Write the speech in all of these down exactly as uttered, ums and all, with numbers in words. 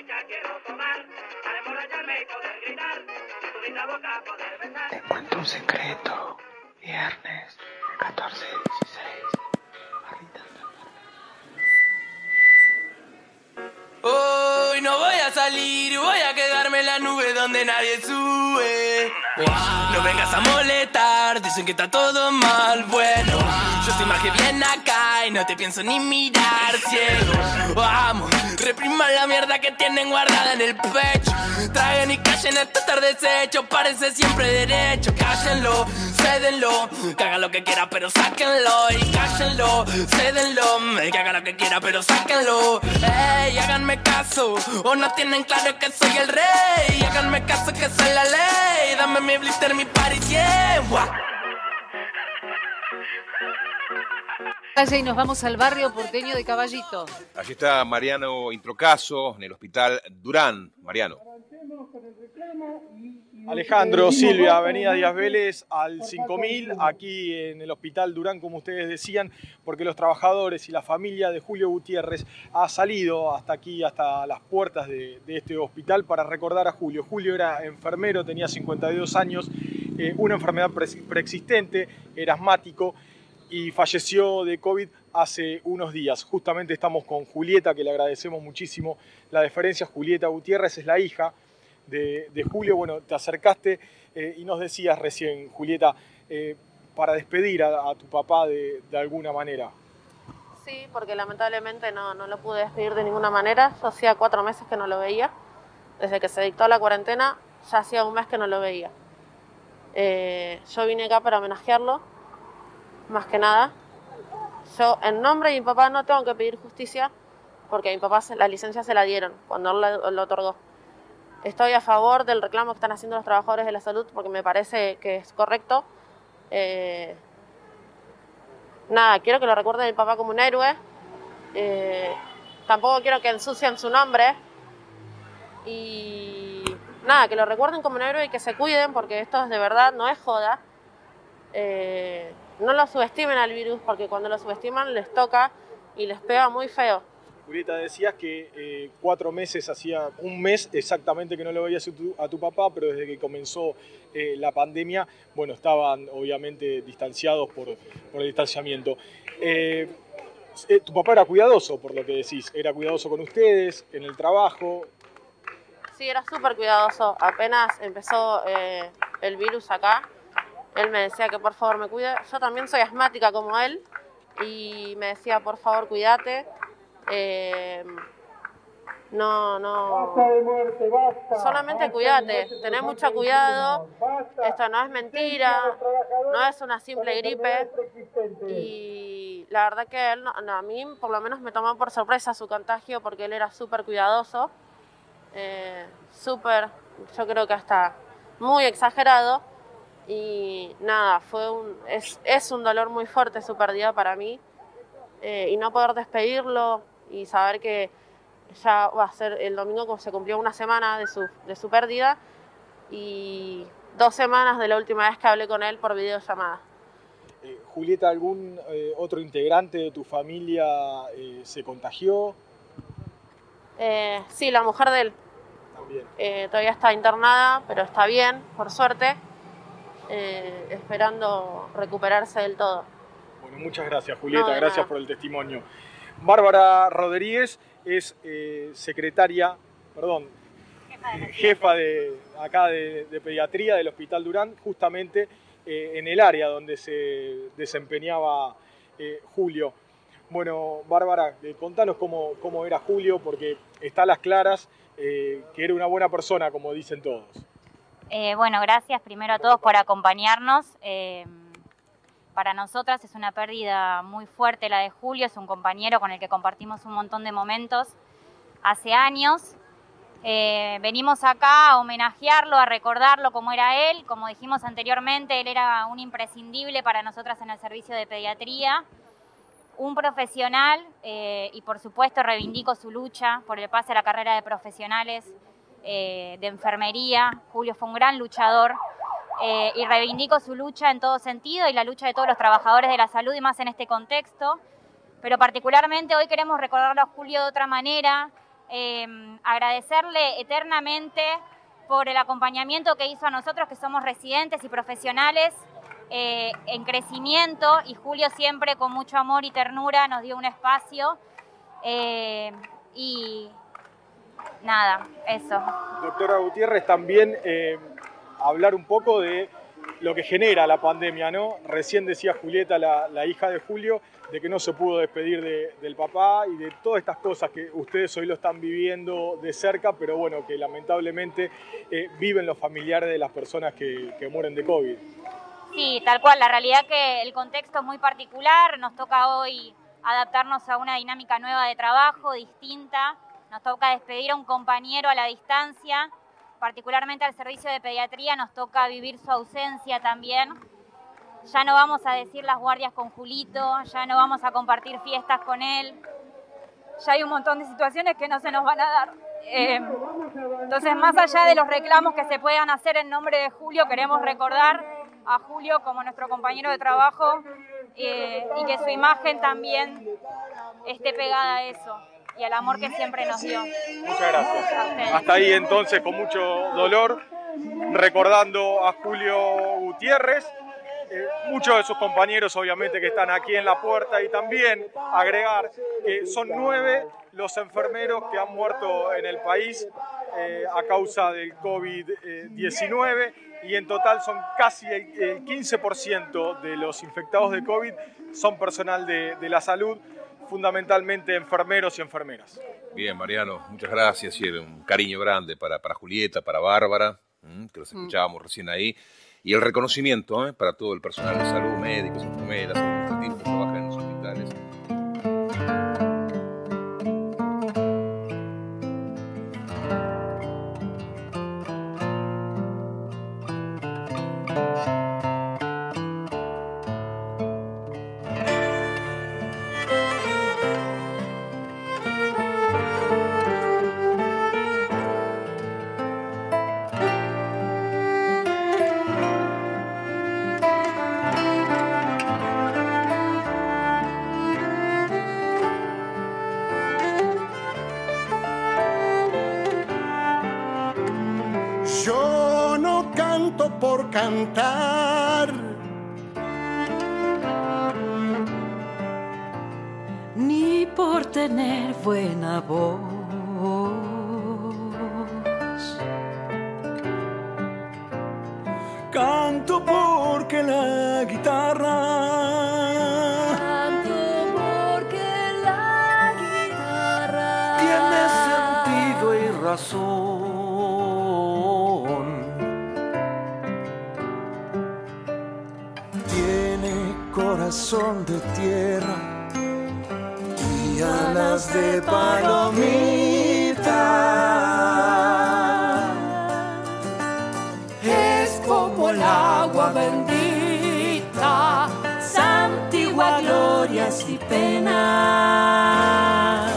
Te cuento un secreto. Viernes, catorce dieciséis. Hoy no voy a salir, voy a quedarme en la nube donde nadie sube. Wow. No vengas a molestar, dicen que está todo mal. Bueno, yo estoy más que bien acá y no te pienso ni mirar, ciego. Vamos, repriman la mierda que tienen guardada en el pecho. Traigan y callen esto estar deshecho, parece siempre derecho. Cállenlo, cédenlo, que haga lo que quiera pero sáquenlo. Y cállenlo, cédenlo, que haga lo que quiera pero sáquenlo. Ey, háganme caso, o no tienen claro que soy el rey. Háganme caso que soy la ley, dame mi blister, mi party, yeah. Y nos vamos al barrio porteño de Caballito. Allí está Mariano Introcaso en el hospital Durán. Mariano. Alejandro, Silvia, Avenida Díaz Vélez al cinco mil, aquí en el Hospital Durán, como ustedes decían, porque los trabajadores y la familia de Julio Gutiérrez ha salido hasta aquí, hasta las puertas de, de este hospital para recordar a Julio. Julio era enfermero, tenía cincuenta y dos años, eh, una enfermedad pre preexistente, era asmático y falleció de COVID hace unos días. Justamente estamos con Julieta, que le agradecemos muchísimo la deferencia. Julieta Gutiérrez es la hija De, de Julio. Bueno, te acercaste eh, y nos decías recién, Julieta, eh, para despedir a, a tu papá de, de alguna manera. Sí, porque lamentablemente no, no lo pude despedir de ninguna manera. Yo hacía cuatro meses que no lo veía. Desde que se dictó la cuarentena, ya hacía un mes que no lo veía. Eh, yo vine acá para homenajearlo, más que nada. Yo, en nombre de mi papá, no tengo que pedir justicia, porque a mi papá la licencia se la dieron cuando él la, lo otorgó. Estoy a favor del reclamo que están haciendo los trabajadores de la salud porque me parece que es correcto. Eh, nada, quiero que lo recuerden mi papá como un héroe. Eh, tampoco quiero que ensucien su nombre. Y nada, que lo recuerden como un héroe y que se cuiden porque esto es de verdad, no es joda. Eh, no lo subestimen al virus porque cuando lo subestiman les toca y les pega muy feo. Julieta, decías que eh, cuatro meses, hacía un mes exactamente que no lo veías a tu, a tu papá, pero desde que comenzó eh, la pandemia, bueno, estaban obviamente distanciados por, por el distanciamiento. Eh, eh, tu papá era cuidadoso, por lo que decís, era cuidadoso con ustedes, en el trabajo. Sí, era súper cuidadoso. Apenas empezó eh, el virus acá, él me decía que por favor me cuide. Yo también soy asmática como él y me decía por favor cuídate. Eh, no, no, solamente cuídate, tené mucho cuidado, esto no es mentira, no es una simple gripe y la verdad que él, no, a mí por lo menos me tomó por sorpresa su contagio porque él era súper cuidadoso, eh, súper, yo creo que hasta muy exagerado y nada, fue un, es, es un dolor muy fuerte su pérdida para mí eh, y no poder despedirlo y saber que ya va a ser el domingo como se cumplió una semana de su, de su pérdida y dos semanas de la última vez que hablé con él por videollamada. Eh, Julieta, ¿algún eh, otro integrante de tu familia eh, se contagió? Eh, sí, la mujer de él. También. Eh, todavía está internada, pero está bien, por suerte, eh, esperando recuperarse del todo. Bueno, muchas gracias, Julieta, No, gracias nada. por el testimonio. Bárbara Rodríguez es eh, secretaria, perdón, jefa de, jefa de acá de, de pediatría del Hospital Durán, justamente eh, en el área donde se desempeñaba eh, Julio. Bueno, Bárbara, eh, contanos cómo, cómo era Julio, porque está a las claras eh, que era una buena persona, como dicen todos. Eh, bueno, gracias primero a todos por acompañarnos. Eh, Para nosotras es una pérdida muy fuerte la de Julio, es un compañero con el que compartimos un montón de momentos hace años. Eh, venimos acá a homenajearlo, a recordarlo como era él. Como dijimos anteriormente, él era un imprescindible para nosotras en el servicio de pediatría, un profesional eh, y por supuesto reivindico su lucha por el pase a la carrera de profesionales eh, de enfermería. Julio fue un gran luchador. Eh, y reivindico su lucha en todo sentido y la lucha de todos los trabajadores de la salud y más en este contexto. Pero particularmente hoy queremos recordarlo a Julio de otra manera, Eh, agradecerle eternamente por el acompañamiento que hizo a nosotros, que somos residentes y profesionales eh, en crecimiento, y Julio siempre con mucho amor y ternura nos dio un espacio. Eh, y nada, eso. Doctora Gutiérrez, también eh, hablar un poco de lo que genera la pandemia, ¿no? Recién decía Julieta, la, la hija de Julio, de que no se pudo despedir de, del papá y de todas estas cosas que ustedes hoy lo están viviendo de cerca, pero bueno, que lamentablemente eh, viven los familiares de las personas que, que mueren de COVID. Sí, tal cual. La realidad que el contexto es muy particular. Nos toca hoy adaptarnos a una dinámica nueva de trabajo, distinta. Nos toca despedir a un compañero a la distancia. Particularmente al servicio de pediatría nos toca vivir su ausencia también. Ya no vamos a decir las guardias con Julito, ya no vamos a compartir fiestas con él. Ya hay un montón de situaciones que no se nos van a dar. Eh, entonces, más allá de los reclamos que se puedan hacer en nombre de Julio, queremos recordar a Julio como nuestro compañero de trabajo eh, y que su imagen también esté pegada a eso y al amor que siempre nos dio. Muchas gracias. Hasta ahí entonces, con mucho dolor, recordando a Julio Gutiérrez. Eh, muchos de sus compañeros obviamente que están aquí en la puerta, y también agregar que son nueve los enfermeros que han muerto en el país eh, a causa del COVID diecinueve, y en total son casi el, el quince por ciento de los infectados de COVID son personal de, de la salud, fundamentalmente enfermeros y enfermeras. Bien, Mariano, muchas gracias, y un cariño grande para, para Julieta, para Bárbara, que los escuchábamos mm. recién ahí. Y el reconocimiento ¿eh? para todo el personal de salud, médicos, enfermeras, administrativos que trabajan en los hospitales. Por cantar, ni por tener buena voz, canto porque la guitarra, canto porque la guitarra tiene sentido y razón. Corazón de tierra y alas de palomita. Es como el agua bendita, santigua glorias y penas.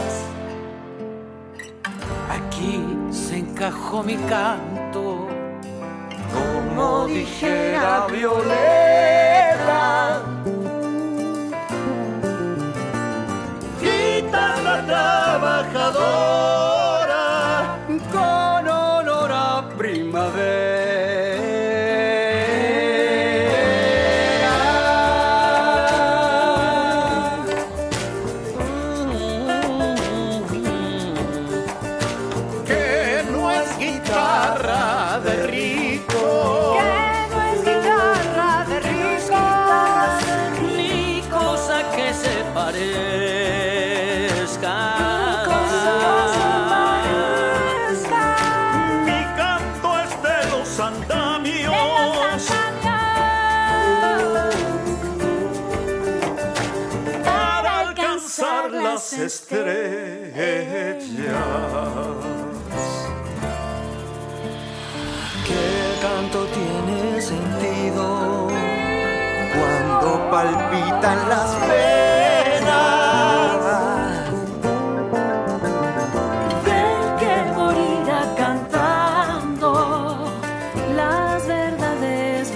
Aquí se encajó mi canto, como dijera Violeta. Trabajadora con olor a primavera. Que no es guitarra de rico, que no es guitarra de rico, ni cosa que se parezca. Estrellas, qué canto tiene sentido cuando palpitan las penas del que morirá cantando las verdades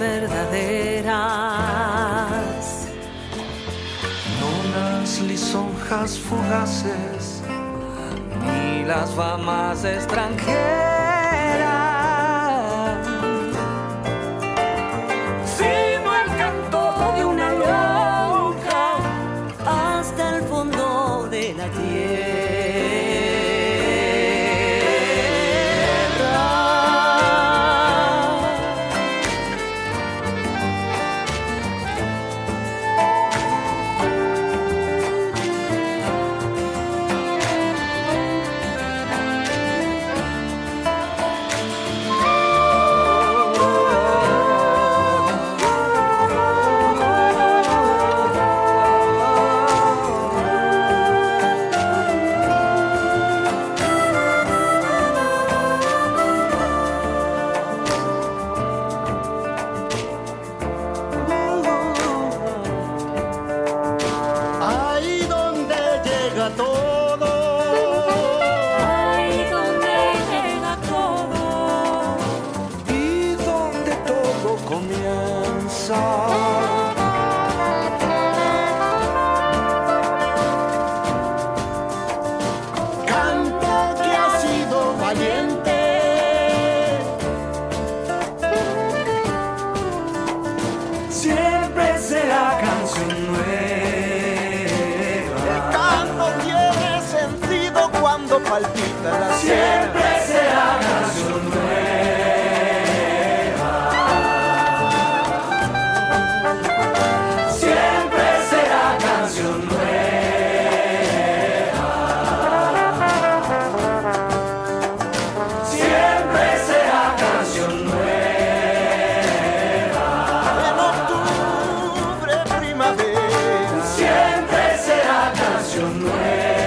verdaderas, no las lisonjas fugaces ni la nuestras famas extranjeras. Sino el canto de una lonja hasta el fondo de la tierra. Palpita la siempre será canción nueva. Siempre será canción nueva. Siempre será canción nueva. En octubre, primavera. Siempre será canción nueva.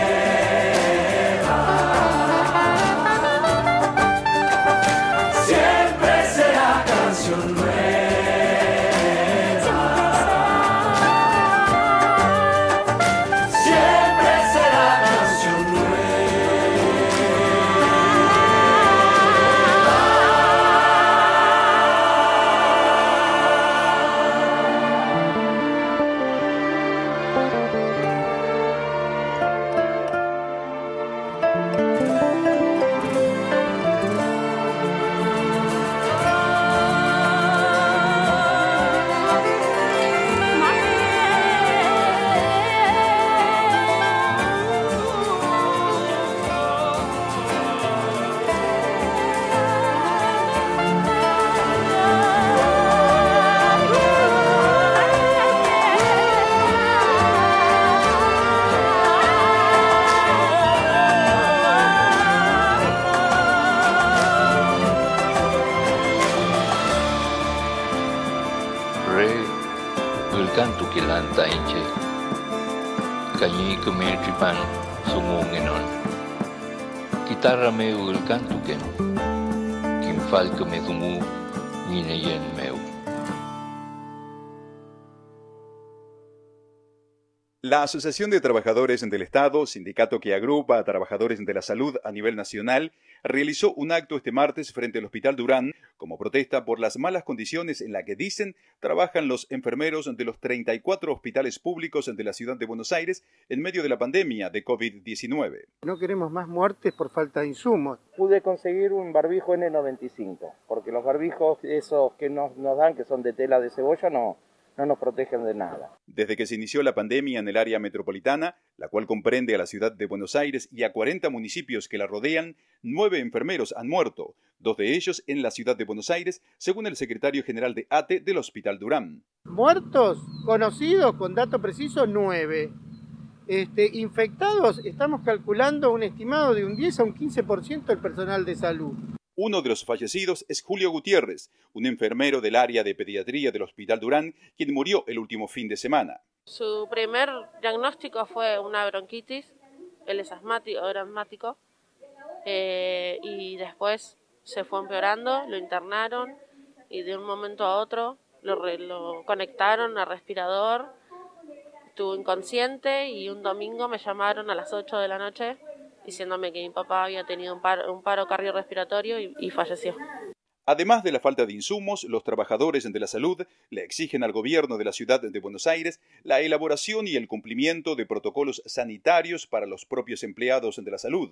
Kantu kilanta inche kanyi kumetripan sumungenon Kitarra meu el cantu ken Kim falco me dumu Nineyen meu. La Asociación de Trabajadores del Estado, sindicato que agrupa a trabajadores de la salud a nivel nacional, realizó un acto este martes frente al Hospital Durán como protesta por las malas condiciones en las que, dicen, trabajan los enfermeros de los treinta y cuatro hospitales públicos de la ciudad de Buenos Aires en medio de la pandemia de COVID diecinueve. No queremos más muertes por falta de insumos. Pude conseguir un barbijo ene noventa y cinco, porque los barbijos esos que nos, nos dan, que son de tela de cebolla, no... no nos protegen de nada. Desde que se inició la pandemia en el área metropolitana, la cual comprende a la ciudad de Buenos Aires y a cuarenta municipios que la rodean, nueve enfermeros han muerto, dos de ellos en la ciudad de Buenos Aires, según el secretario general de A T E del Hospital Durán. Muertos conocidos con dato preciso, nueve. Este, infectados, estamos calculando un estimado de un diez a un quince por ciento del personal de salud. Uno de los fallecidos es Julio Gutiérrez, un enfermero del área de pediatría del Hospital Durán, quien murió el último fin de semana. Su primer diagnóstico fue una bronquitis, él es asmático, era asmático, eh, y después se fue empeorando, lo internaron y de un momento a otro lo, re, lo conectaron a respirador, estuvo inconsciente y un domingo me llamaron a las ocho de la noche diciéndome que mi papá había tenido un paro, un paro cardiorrespiratorio y, y falleció. Además de la falta de insumos, los trabajadores de la salud le exigen al gobierno de la ciudad de Buenos Aires la elaboración y el cumplimiento de protocolos sanitarios para los propios empleados de la salud.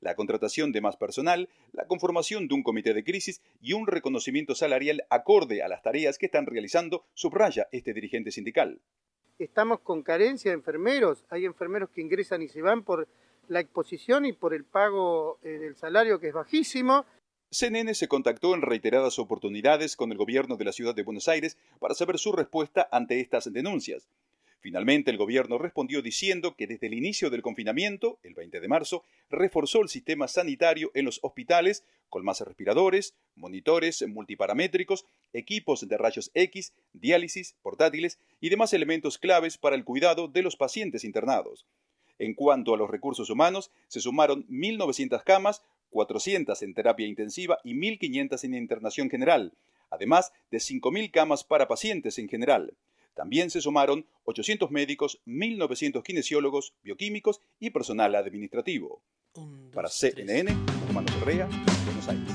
la contratación de más personal, la conformación de un comité de crisis y un reconocimiento salarial acorde a las tareas que están realizando, subraya este dirigente sindical. Estamos con carencia de enfermeros, hay enfermeros que ingresan y se van por la exposición y por el pago eh, del salario que es bajísimo. C N N se contactó en reiteradas oportunidades con el gobierno de la ciudad de Buenos Aires para saber su respuesta ante estas denuncias. Finalmente, el gobierno respondió diciendo que desde el inicio del confinamiento, el veinte de marzo, reforzó el sistema sanitario en los hospitales con más respiradores, monitores multiparamétricos, equipos de rayos X, diálisis, portátiles y demás elementos claves para el cuidado de los pacientes internados. En cuanto a los recursos humanos, se sumaron mil novecientas camas, cuatrocientas en terapia intensiva y mil quinientas en internación general, además de cinco mil camas para pacientes en general. También se sumaron ochocientos médicos, mil novecientos kinesiólogos, bioquímicos y personal administrativo. Un, dos, para C N N, Romano Correa, Buenos Aires.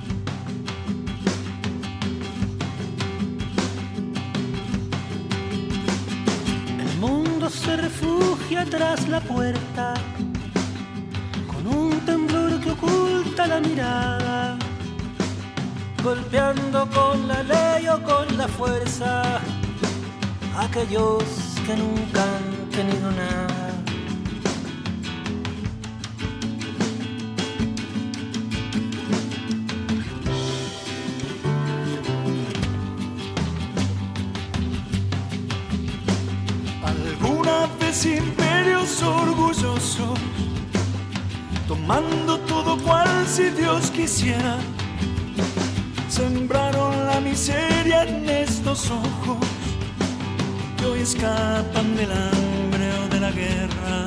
El mundo se refugia tras la puerta, con un temblor que oculta la mirada, golpeando con la ley o con la fuerza aquellos que nunca han tenido nada. Alguna vez imperios orgullosos, tomando todo cual si Dios quisiera, sembraron la miseria en estos ojos que hoy escapan del hambre o de la guerra.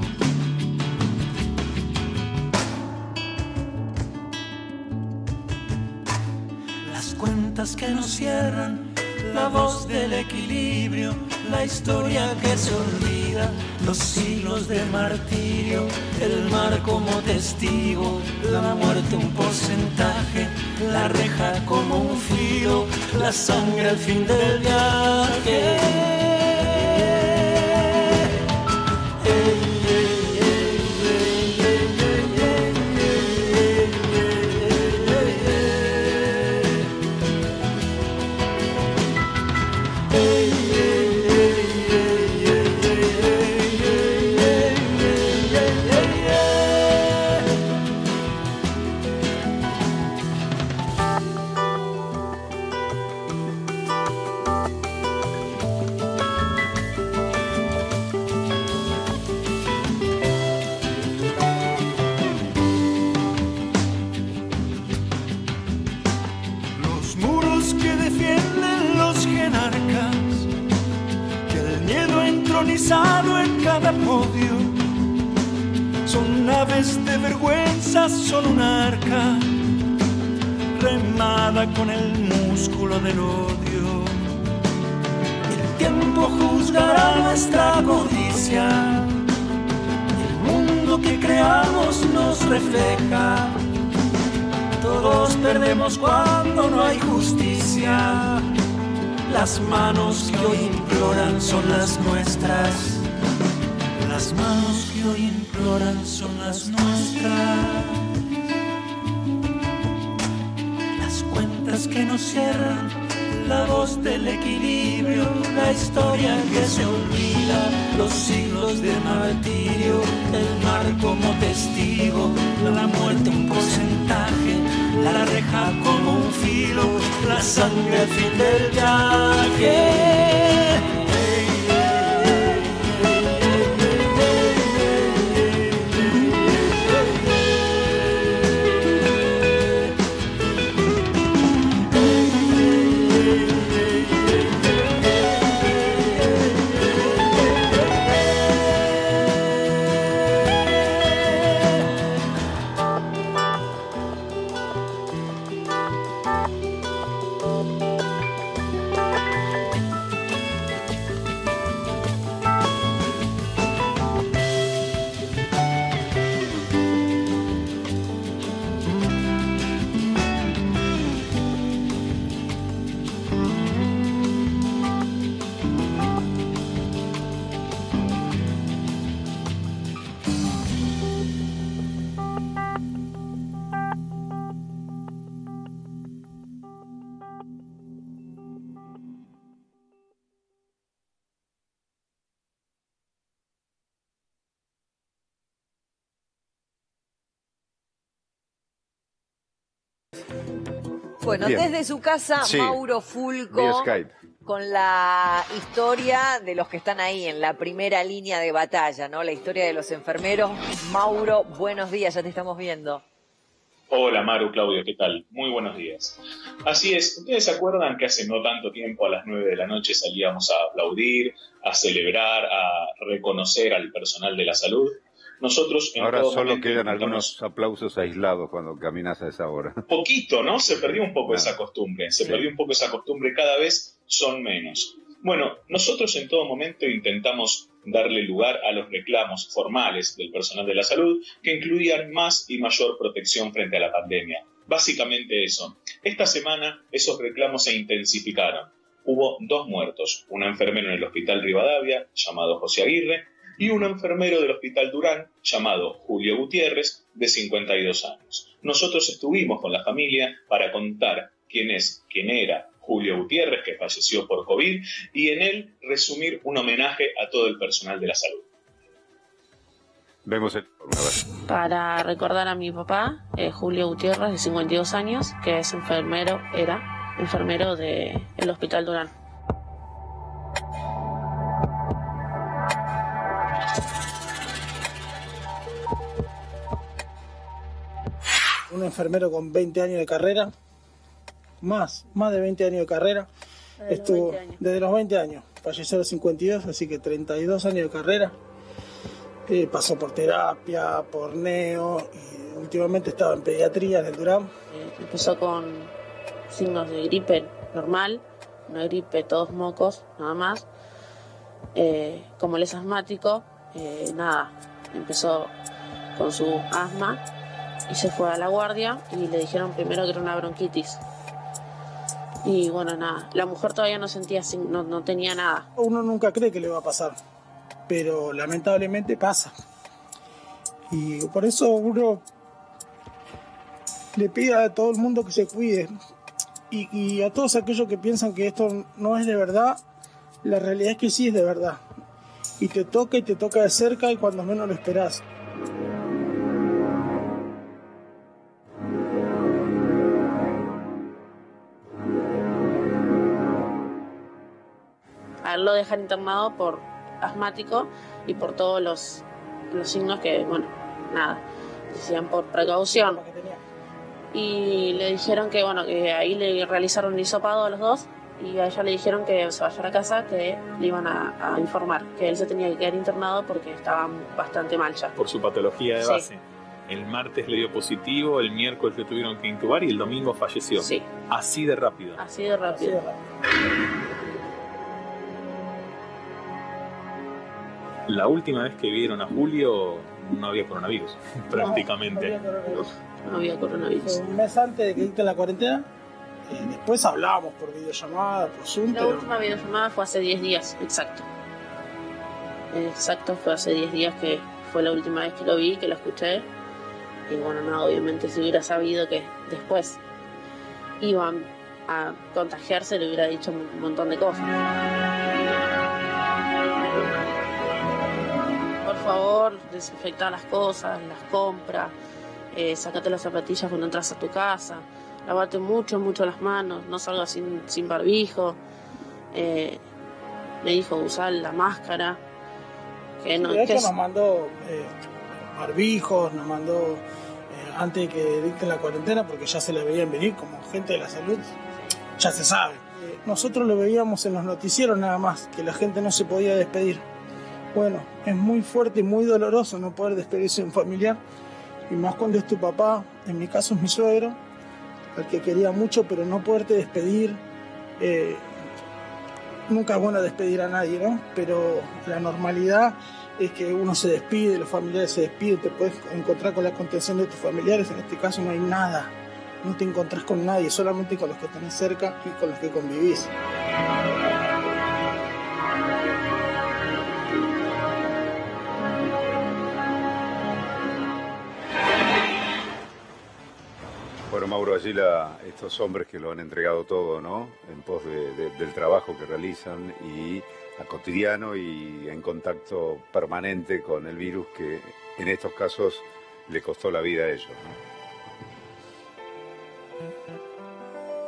Las cuentas que no cierran, la voz del equilibrio, la historia que se olvida, los siglos de martirio, el mar como testigo, la muerte un porcentaje, la reja como un filo, la sangre al fin del viaje. En cada podio son naves de vergüenza, son un arca remada con el músculo del odio. El tiempo juzgará nuestra codicia, el mundo que creamos nos refleja. Todos perdemos cuando no hay justicia. Las manos que hoy imploran son las nuestras. Las manos que hoy imploran son las nuestras. Las cuentas que nos cierran, la voz del equilibrio, la historia que se olvida, los siglos de martirio, el mar como testigo, la muerte un porcentaje, la reja como un filo, la sangre al fin del viaje. Bueno, Bien. desde su casa, Sí. Mauro Vía Fulco, Skype. con la historia de los que están ahí en la primera línea de batalla, ¿no? La historia de los enfermeros. Mauro, buenos días, ya te estamos viendo. Hola Maru, Claudio, ¿qué tal? Muy buenos días. Así es, ¿ustedes se acuerdan que hace no tanto tiempo a las nueve de la noche salíamos a aplaudir, a celebrar, a reconocer al personal de la salud? Nosotros en Ahora todo solo momento quedan intentamos- algunos aplausos aislados cuando caminas a esa hora. Poquito, ¿no? Se perdió un poco No. esa costumbre, se Sí. perdió un poco esa costumbre, cada vez son menos. Bueno, nosotros en todo momento intentamos darle lugar a los reclamos formales del personal de la salud que incluían más y mayor protección frente a la pandemia. Básicamente eso. Esta semana esos reclamos se intensificaron. Hubo dos muertos, un enfermero en el Hospital Rivadavia, llamado José Aguirre, y un enfermero del Hospital Durán, llamado Julio Gutiérrez, de cincuenta y dos años. Nosotros estuvimos con la familia para contar quién es, quién era Julio Gutiérrez, que falleció por COVID, y en él resumir un homenaje a todo el personal de la salud. Vemos el... A ver. Para recordar a mi papá, eh, Julio Gutiérrez, de cincuenta y dos años, que es enfermero, era enfermero del Hospital Durán. Un enfermero con veinte años de carrera, más, más de veinte años de carrera, Desde los estuvo veinte años. desde los veinte años, falleció a los cincuenta y dos, así que treinta y dos años de carrera. Eh, pasó por terapia, por neo, y últimamente estaba en pediatría en el Durán. Eh, empezó con signos de gripe normal, una gripe, todos mocos, nada más. Eh, como él es asmático, eh, nada, empezó con su asma y se fue a la guardia y le dijeron primero que era una bronquitis. Y bueno, nada, la mujer todavía no sentía, sin- no, no tenía nada. Uno nunca cree que le va a pasar, pero lamentablemente pasa. Y por eso uno le pide a todo el mundo que se cuide. Y, y a todos aquellos que piensan que esto no es de verdad, la realidad es que sí es de verdad. Y te toca y te toca de cerca y cuando menos lo esperás. A él lo dejan internado por asmático y por todos los, los signos que, bueno, nada, decían por precaución. Y le dijeron que, bueno, que ahí le realizaron un hisopado a los dos y a ella le dijeron que se vaya a casa, que le iban a, a informar, que él se tenía que quedar internado porque estaba bastante mal ya. Por su patología de Sí. base. El martes le dio positivo, el miércoles le tuvieron que intubar y el domingo falleció. Sí. Así de rápido. Así de rápido. La última vez que vieron a Julio no había coronavirus, prácticamente. No había coronavirus. Un mes antes de que dicten la cuarentena, eh, después hablábamos por videollamada, por Zoom, La pero última videollamada fue hace diez días, exacto. Exacto, fue hace diez días que fue la última vez que lo vi, que lo escuché. Y bueno, no, obviamente si hubiera sabido que después iban a contagiarse, le hubiera dicho un montón de cosas. Por favor, desinfecta las cosas, las compras, eh, sácate las zapatillas cuando entras a tu casa, lavate mucho, mucho las manos, no salgas sin, sin barbijo. Eh, me dijo usar la máscara. Que no, de que hecho es- nos mandó eh, barbijos, nos mandó eh, antes de que dicten la cuarentena, porque ya se le veían venir como gente de la salud, ya se sabe. Eh, nosotros lo veíamos en los noticieros nada más, que la gente no se podía despedir. Bueno, es muy fuerte y muy doloroso no poder despedirse de un familiar, y más cuando es tu papá, en mi caso es mi suegro, al que quería mucho, pero no poderte despedir. eh, Nunca es bueno despedir a nadie, ¿no? Pero la normalidad es que uno se despide, los familiares se despiden, te puedes encontrar con la contención de tus familiares. En este caso no hay nada, no te encontrás con nadie, solamente con los que tenés cerca y con los que convivís. Bueno, Mauro, allí la, estos hombres que lo han entregado todo, ¿no? En pos de- de- del trabajo que realizan y a cotidiano y en contacto permanente con el virus que en estos casos le costó la vida a ellos, ¿no?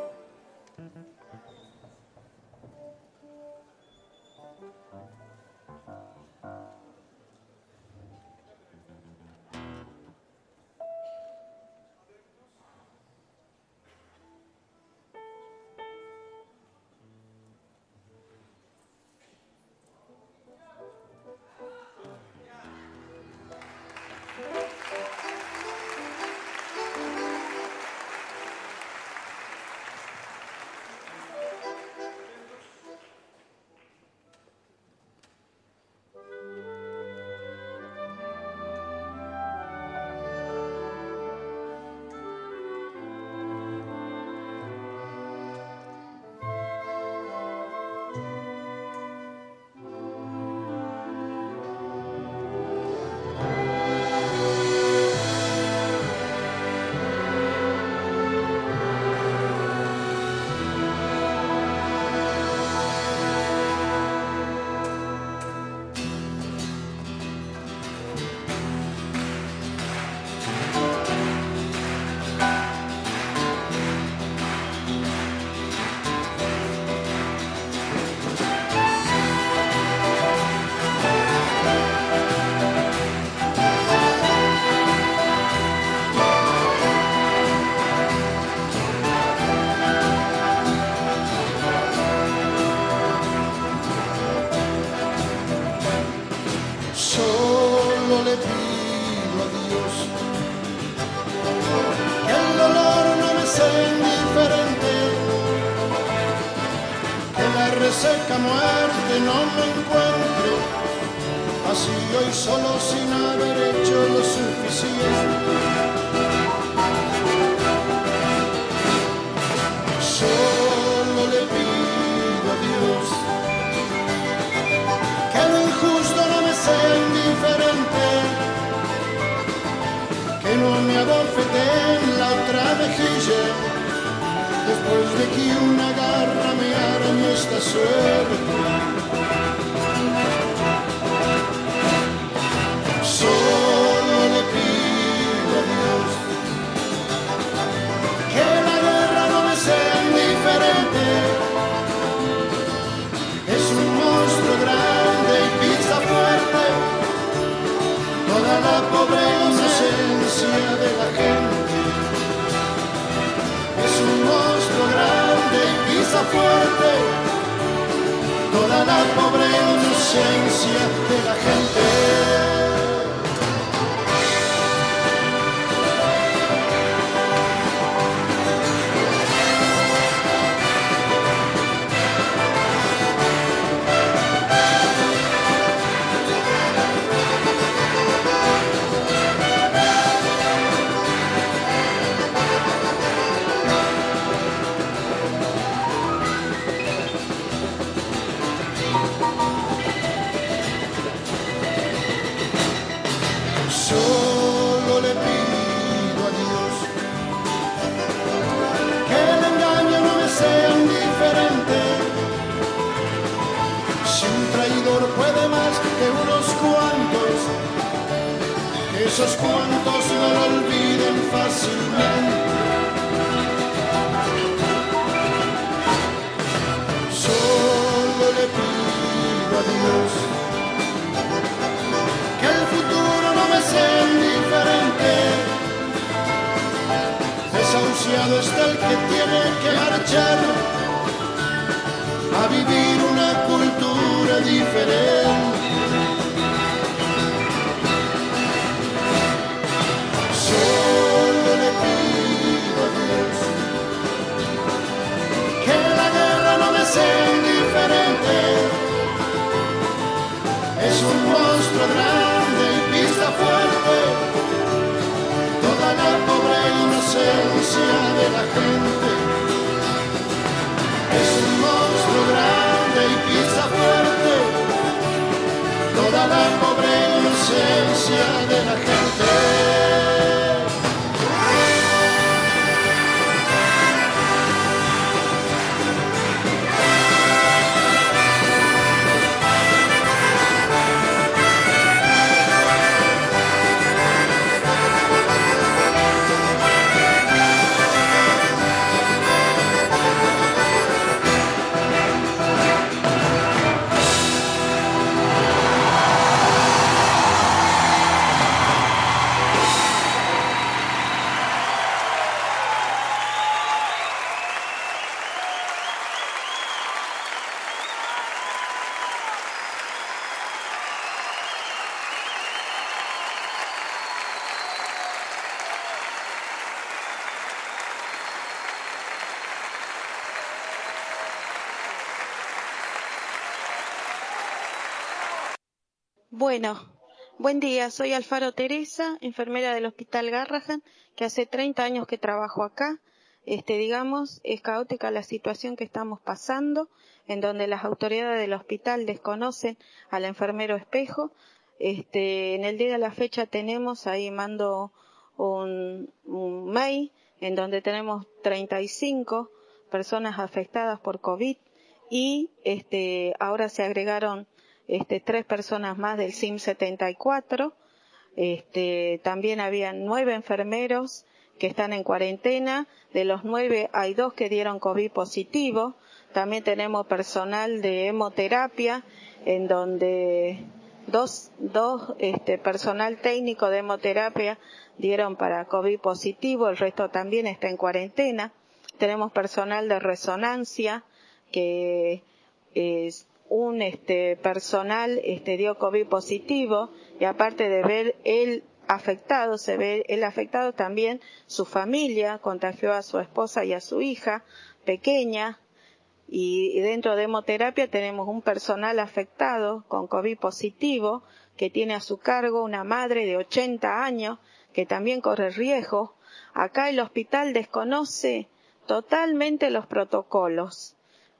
seca muerte no me encuentre, así hoy solo sin haber hecho lo suficiente. Solo le pido a Dios que lo injusto no me sea indiferente, que no me abofeteen en la otra mejilla, después de que una garra me arañe esta suerte. Solo le pido a Dios que la guerra no me sea indiferente, es un monstruo grande y pisa fuerte toda la pobre inocencia de la gente. Es un monstruo grande y pisa fuerte toda la pobre inocencia de la gente. Solo le pido a Dios que el engaño no me sea indiferente. Si un traidor puede más que unos cuantos, que esos cuantos no lo olviden fácilmente. Solo le pido a Dios que el futuro no me sea indiferente. Desahuciado está el que tiene que marchar a vivir una cultura diferente. Solo le pido a Dios que la guerra no me sea indiferente, es un monstruo grande y pisa fuerte toda la pobre inocencia de la gente. Es un monstruo grande y pisa fuerte toda la pobre inocencia de la gente. Bueno, buen día, soy Alfaro Teresa, enfermera del Hospital Garrahan, que hace treinta años que trabajo acá. Este, digamos, es caótica la situación que estamos pasando, en donde las autoridades del hospital desconocen al enfermero espejo. Este, en el día de la fecha tenemos, ahí mando un, un mail, en donde tenemos treinta y cinco personas afectadas por COVID y este, ahora se agregaron Este, tres personas más del S I M setenta y cuatro, este, también habían nueve enfermeros que están en cuarentena, de los nueve hay dos que dieron COVID positivo, también tenemos personal de hemoterapia, en donde dos, dos este, personal técnico de hemoterapia dieron para COVID positivo, el resto también está en cuarentena, tenemos personal de resonancia que es un este personal este dio COVID positivo, y aparte de ver el afectado, se ve el afectado también su familia, contagió a su esposa y a su hija pequeña, y dentro de hemoterapia tenemos un personal afectado con COVID positivo que tiene a su cargo una madre de ochenta años que también corre riesgo. Acá el hospital desconoce totalmente los protocolos.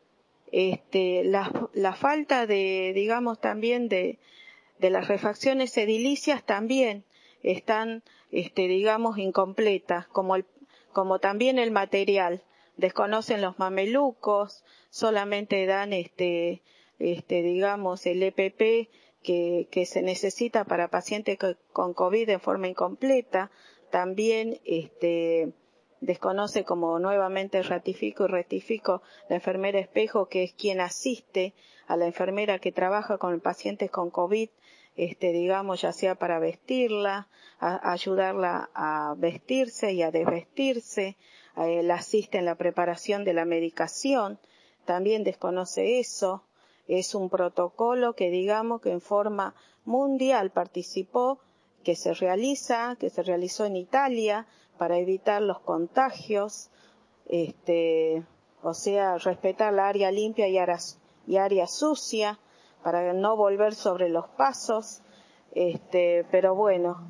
Este, la, la falta de, digamos, también de, de las refacciones edilicias también están, este, digamos, incompletas, como el, como también el material. Desconocen los mamelucos, solamente dan, este, este, digamos, el E P P que, que se necesita para pacientes con COVID de forma incompleta. También, este, desconoce, como nuevamente ratifico y rectifico, la enfermera espejo, que es quien asiste a la enfermera que trabaja con pacientes con COVID, este, digamos, ya sea para vestirla, a, a ayudarla a vestirse y a desvestirse, eh, la asiste en la preparación de la medicación, también desconoce eso. Es un protocolo que, digamos, que en forma mundial participó, que se realiza, que se realizó en Italia, para evitar los contagios, este, o sea, respetar la área limpia y área, y área sucia, para no volver sobre los pasos, este, pero bueno,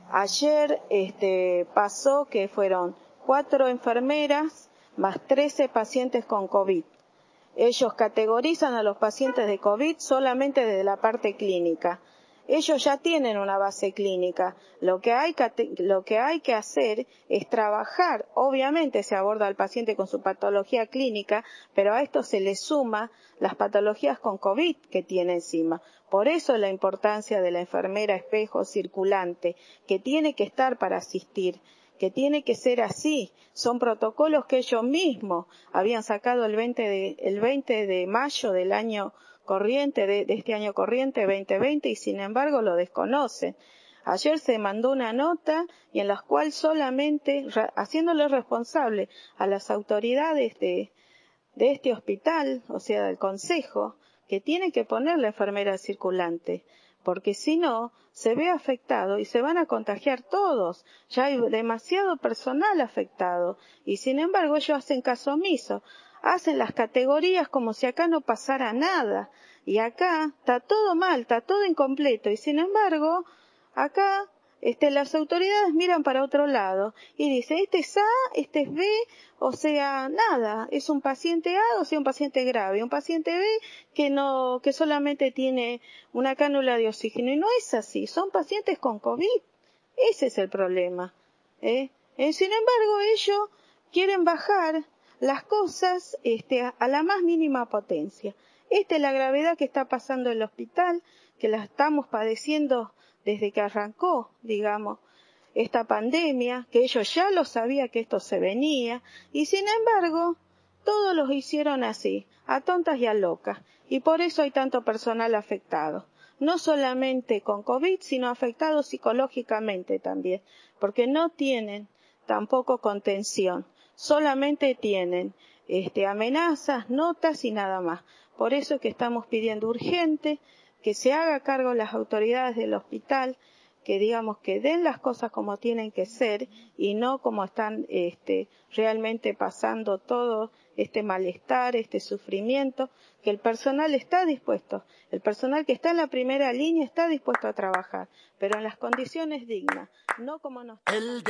ayer este, pasó que fueron cuatro enfermeras más trece pacientes con COVID. Ellos categorizan a los pacientes de COVID solamente desde la parte clínica. Ellos ya tienen una base clínica. Lo que hay que, lo que hay que hacer es trabajar. Obviamente se aborda al paciente con su patología clínica, pero a esto se le suma las patologías con COVID que tiene encima. Por eso la importancia de la enfermera espejo circulante, que tiene que estar para asistir, que tiene que ser así. Son protocolos que ellos mismos habían sacado el veinte de, el veinte de mayo del año corriente, de, de este año corriente veinte veinte, y sin embargo lo desconocen. Ayer se mandó una nota y en la cual solamente, haciéndole responsable a las autoridades de, de este hospital, o sea, del consejo, que tiene que poner la enfermera circulante, porque si no, se ve afectado y se van a contagiar todos. Ya hay demasiado personal afectado y sin embargo ellos hacen caso omiso. Hacen las categorías como si acá no pasara nada. Y acá está todo mal, está todo incompleto. Y sin embargo, acá este, las autoridades miran para otro lado y dicen, este es A, este es B, o sea, nada. Es un paciente A, o sea, un paciente grave. Un paciente B que no, que solamente tiene una cánula de oxígeno. Y no es así, son pacientes con COVID. Ese es el problema. ¿eh? Eh, sin embargo, ellos quieren bajar las cosas este, a la más mínima potencia. Esta es la gravedad que está pasando en el hospital, que la estamos padeciendo desde que arrancó, digamos, esta pandemia, que ellos ya lo sabían que esto se venía, y sin embargo, todos los hicieron así, a tontas y a locas, y por eso hay tanto personal afectado. No solamente con COVID, sino afectado psicológicamente también, porque no tienen tampoco contención. Solamente tienen este, amenazas, notas y nada más. Por eso es que estamos pidiendo urgente que se haga cargo las autoridades del hospital, que digamos que den las cosas como tienen que ser y no como están este, realmente pasando todo este malestar, este sufrimiento, que el personal está dispuesto, el personal que está en la primera línea está dispuesto a trabajar, pero en las condiciones dignas, no como nos... El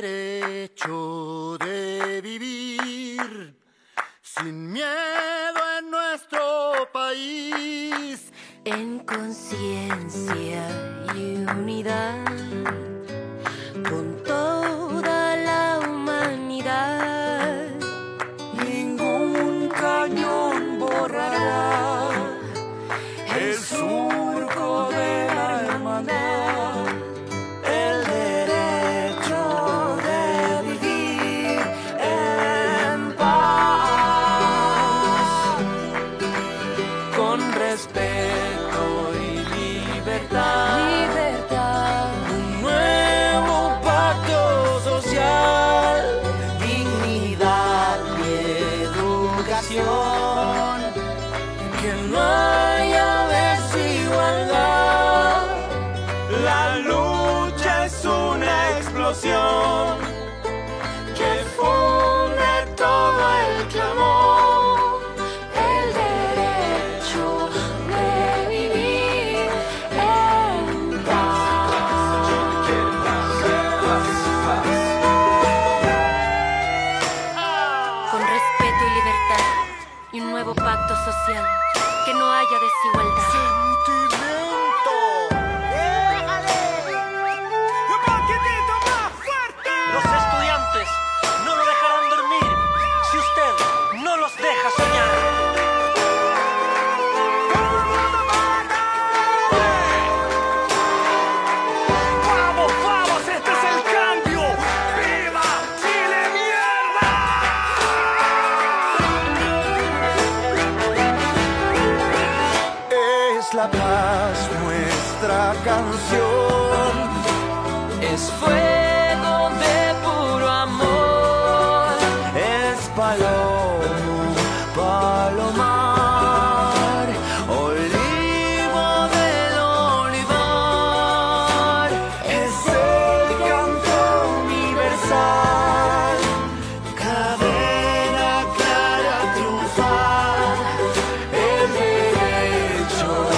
derecho de vivir sin miedo en nuestro país, en conciencia y unidad, con toda la humanidad. Ningún cañón borrará el surco de la hermandad, el derecho de vivir en paz, con respeto y libertad. Libertad. Un nuevo pacto social, dignidad y educación, que no haya desigualdad. La lucha es una explosión que funde todo el clamor. con respeto y libertad y un nuevo pacto social, que no haya desigualdad. Sentimiento. Los estudiantes no lo dejarán dormir si usted no los deja soñar. La paz, nuestra canción, es fuego de puro amor, es palomo, palomar, olivo del olivar, es el canto universal, cadena clara triunfar, el derecho.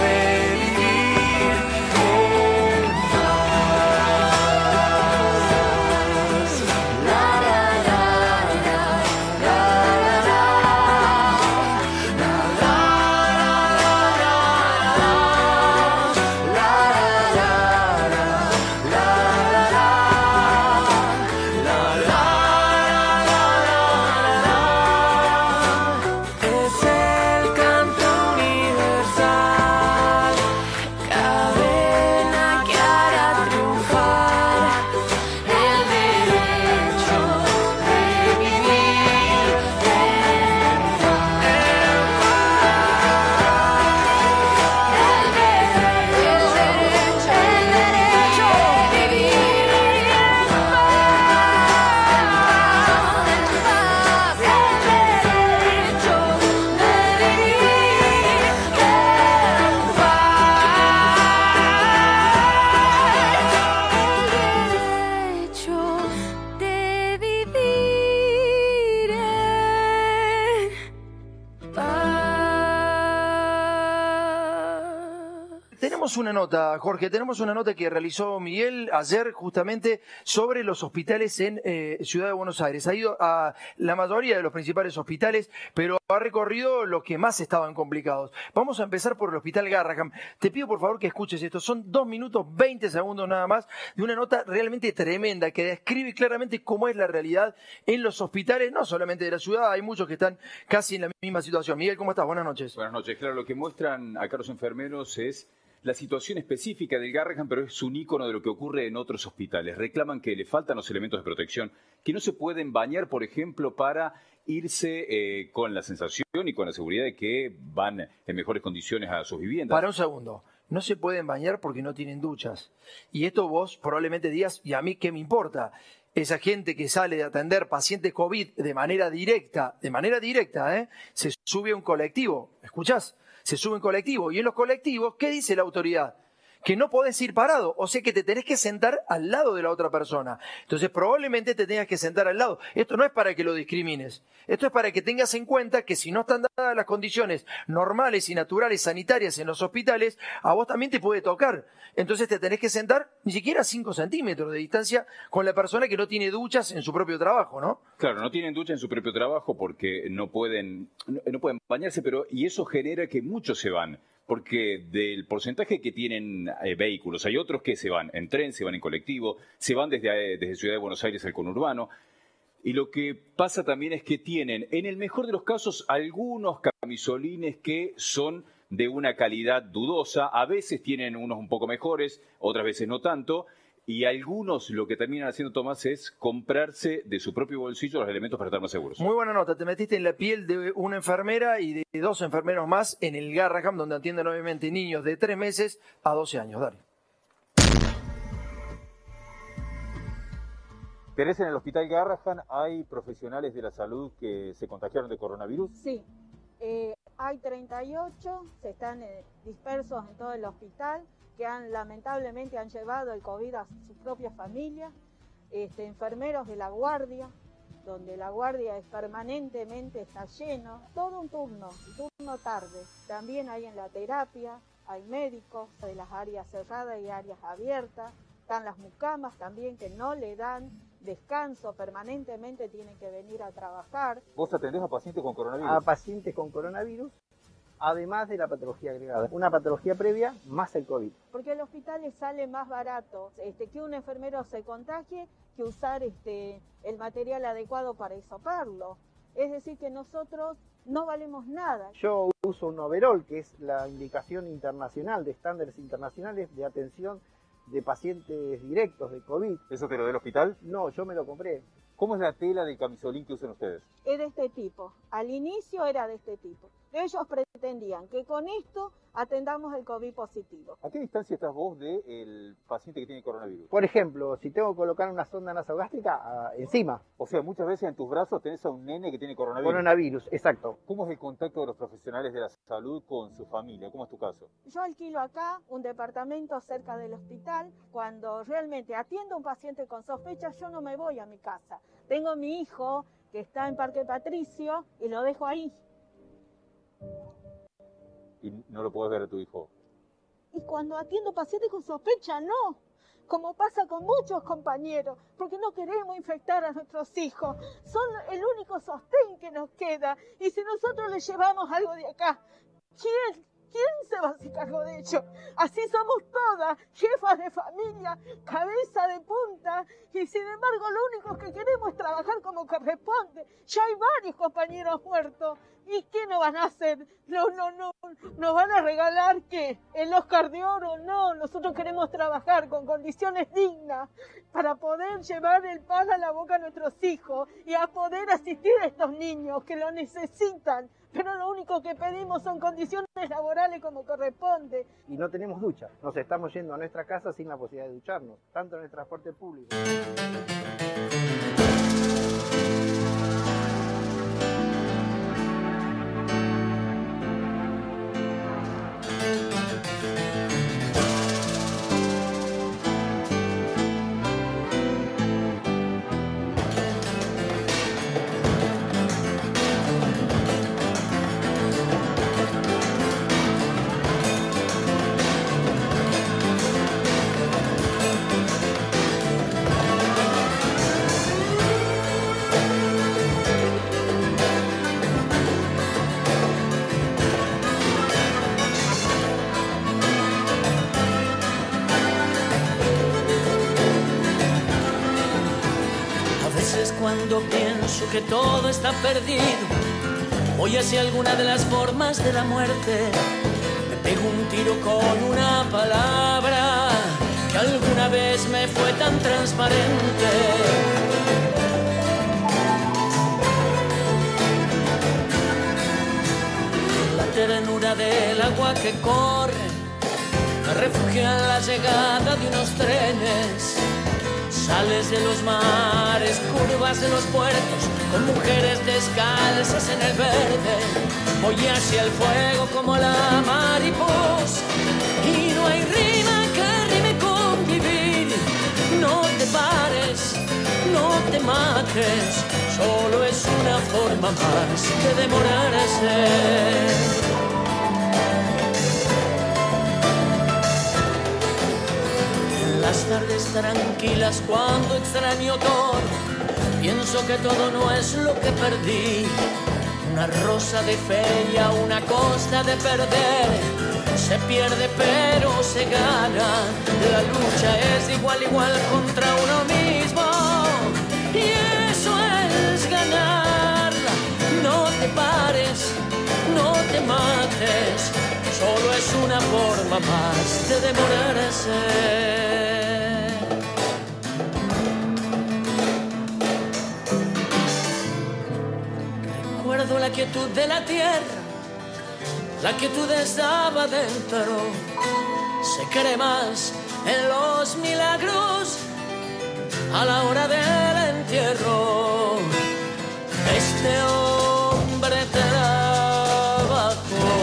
Tenemos una nota, Jorge, tenemos una nota que realizó Miguel ayer justamente sobre los hospitales en eh, Ciudad de Buenos Aires. Ha ido a la mayoría de los principales hospitales, pero ha recorrido los que más estaban complicados. Vamos a empezar por el Hospital Garrahan. Te pido por favor que escuches esto. Son dos minutos veinte segundos nada más de una nota realmente tremenda que describe claramente cómo es la realidad en los hospitales, no solamente de la ciudad, hay muchos que están casi en la misma situación. Miguel, ¿cómo estás? Buenas noches. Buenas noches. Claro, lo que muestran acá los enfermeros es la situación específica del Garrahan, pero es un ícono de lo que ocurre en otros hospitales. Reclaman que le faltan los elementos de protección, que no se pueden bañar, por ejemplo, para irse eh, con la sensación y con la seguridad de que van en mejores condiciones a sus viviendas. Para un segundo. No se pueden bañar porque no tienen duchas. Y esto vos probablemente digas, ¿y a mí qué me importa? Esa gente que sale de atender pacientes COVID de manera directa, de manera directa, ¿eh? se sube a un colectivo. ¿Escuchás? Se sube en colectivo. Y en los colectivos, ¿qué dice la autoridad? Que no podés ir parado, o sea que te tenés que sentar al lado de la otra persona. Entonces probablemente te tengas que sentar al lado. Esto no es para que lo discrimines, esto es para que tengas en cuenta que si no están dadas las condiciones normales y naturales sanitarias en los hospitales, a vos también te puede tocar. Entonces te tenés que sentar ni siquiera a cinco centímetros de distancia con la persona que no tiene duchas en su propio trabajo, ¿no? Claro, no tienen ducha en su propio trabajo porque no pueden, no, no pueden bañarse, pero y eso genera que muchos se van. Porque del porcentaje que tienen eh, vehículos, hay otros que se van en tren, se van en colectivo, se van desde, eh, desde Ciudad de Buenos Aires al conurbano. Y lo que pasa también es que tienen, en el mejor de los casos, algunos camisolines que son de una calidad dudosa. A veces tienen unos un poco mejores, otras veces no tanto. Y algunos lo que terminan haciendo, Tomás, es comprarse de su propio bolsillo los elementos para estar más seguros. Muy buena nota, te metiste en la piel de una enfermera y de dos enfermeros más en el Garrahan, donde atienden obviamente niños de tres meses a doce años. Dale. Teresa, en el Hospital Garrahan hay profesionales de la salud que se contagiaron de coronavirus. Sí, eh, hay treinta y ocho, se están eh, dispersos en todo el hospital, que han lamentablemente han llevado el COVID a su propia familia, este, enfermeros de la guardia, donde la guardia es permanentemente está lleno, todo un turno, turno tarde. También hay en la terapia, hay médicos de las áreas cerradas y áreas abiertas, están las mucamas también que no le dan descanso, permanentemente tienen que venir a trabajar. ¿Vos atendés a pacientes con coronavirus? A pacientes con coronavirus, además de la patología agregada. Una patología previa más el COVID. Porque el hospital les sale más barato este, que un enfermero se contagie que usar este, el material adecuado para hisoparlo. Es decir, que nosotros no valemos nada. Yo uso un overall, que es la indicación internacional de estándares internacionales de atención de pacientes directos de COVID. ¿Eso te lo dio el hospital? No, yo me lo compré. ¿Cómo es la tela del camisolín que usan ustedes? Es de este tipo. Al inicio era de este tipo. Ellos pretendían que con esto atendamos el COVID positivo. ¿A qué distancia estás vos del paciente que tiene coronavirus? Por ejemplo, si tengo que colocar una sonda nasogástrica, uh, encima. O sea, muchas veces en tus brazos tenés a un nene que tiene coronavirus. Coronavirus, exacto. ¿Cómo es el contacto de los profesionales de la salud con su familia? ¿Cómo es tu caso? Yo alquilo acá un departamento cerca del hospital. Cuando realmente atiendo a un paciente con sospecha, yo no me voy a mi casa. Tengo a mi hijo que está en Parque Patricio y lo dejo ahí. ¿Y no lo podés ver a tu hijo? Y cuando atiendo pacientes con sospecha, no. Como pasa con muchos compañeros, porque no queremos infectar a nuestros hijos. Son el único sostén que nos queda. Y si nosotros les llevamos algo de acá, ¿quién? ¿Quién se va a hacer cargo de ello? Así somos todas, jefas de familia, cabeza de punta, y sin embargo lo único que queremos es trabajar como corresponde. Ya hay varios compañeros muertos. ¿Y qué nos van a hacer? No, no, no, ¿nos van a regalar qué? ¿El Oscar de Oro? No, nosotros queremos trabajar con condiciones dignas para poder llevar el pan a la boca a nuestros hijos y a poder asistir a estos niños que lo necesitan. Pero lo único que pedimos son condiciones laborales como corresponde. Y no tenemos ducha. Nos estamos yendo a nuestra casa sin la posibilidad de ducharnos, tanto en el transporte público. Cuando pienso que todo está perdido, voy hacia alguna de las formas de la muerte. Me pego un tiro con una palabra que alguna vez me fue tan transparente. La ternura del agua que corre me refugia en la llegada de unos trenes. Sales de los mares, curvas de los puertos, con mujeres descalzas en el verde. Voy hacia el fuego como la mariposa y no hay rima que rime con vivir. No te pares, no te mates, solo es una forma más de demorarse. Las tardes tranquilas cuando extraño todo, pienso que todo no es lo que perdí. Una rosa de feria, una costa de perder, se pierde pero se gana. La lucha es igual igual contra uno mismo y eso es ganarla. No te pares, no te mates, solo es una forma más de demorarse. Recuerdo la quietud de la tierra, la quietud estaba dentro. Se cree más en los milagros a la hora del entierro. Este hombre trabajó.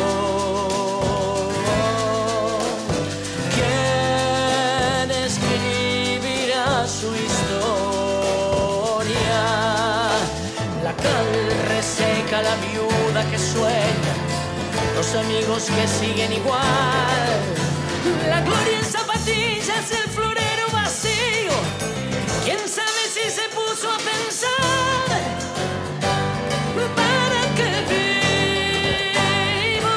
¿Quién escribirá su historia? La cal reseca, la viuda que sueña, los amigos que siguen igual. La gloria en zapatillas, el florero vacío. ¿Quién sabe si se puso a pensar, ¿para qué vivo?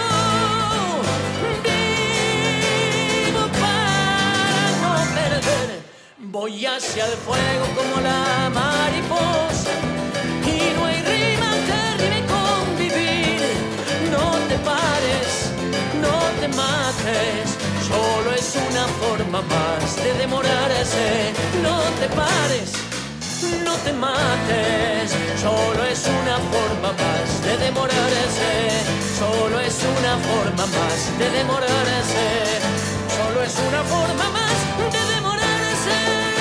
Vivo para no perder. Voy hacia el fuego como la mariposa y no hay rima que rime con vivir. No te pares, no te mates, solo es una forma más de demorarse. No te pares, no te mates, solo es una forma más de demorarse. Solo es una forma más de demorarse. Solo es una forma más de demorarse.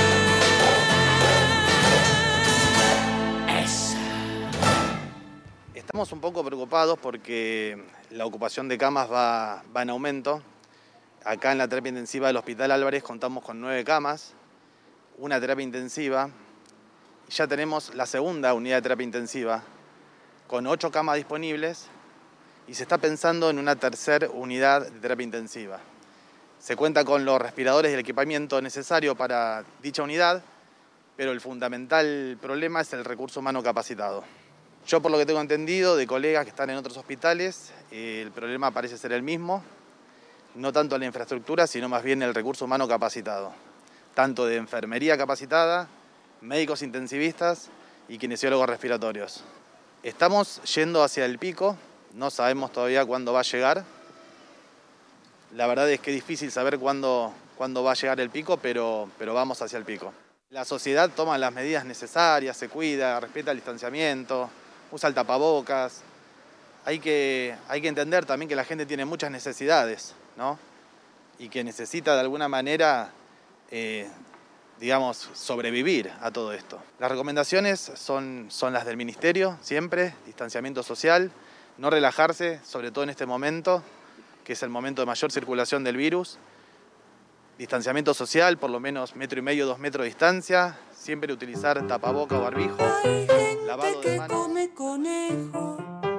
Esa. Estamos un poco preocupados porque la ocupación de camas va, va en aumento. Acá en la terapia intensiva del Hospital Álvarez contamos con nueve camas, una terapia intensiva. Y ya tenemos la segunda unidad de terapia intensiva con ocho camas disponibles y se está pensando en una tercera unidad de terapia intensiva. Se cuenta con los respiradores y el equipamiento necesario para dicha unidad, pero el fundamental problema es el recurso humano capacitado. Yo, por lo que tengo entendido de colegas que están en otros hospitales, eh, el problema parece ser el mismo. No tanto la infraestructura, sino más bien el recurso humano capacitado, tanto de enfermería capacitada, médicos intensivistas y kinesiólogos respiratorios. Estamos yendo hacia el pico, no sabemos todavía cuándo va a llegar. La verdad es que es difícil saber cuándo, cuándo va a llegar el pico, pero, pero vamos hacia el pico. La sociedad toma las medidas necesarias, se cuida, respeta el distanciamiento, usa el tapabocas. Hay que, hay que entender también que la gente tiene muchas necesidades, ¿no? Y que necesita de alguna manera, eh, digamos, sobrevivir a todo esto. Las recomendaciones son, son las del Ministerio, siempre, distanciamiento social, no relajarse, sobre todo en este momento, que es el momento de mayor circulación del virus. Distanciamiento social, por lo menos metro y medio, dos metros de distancia, siempre utilizar tapaboca o barbijo, lavado de manos. Come conejo.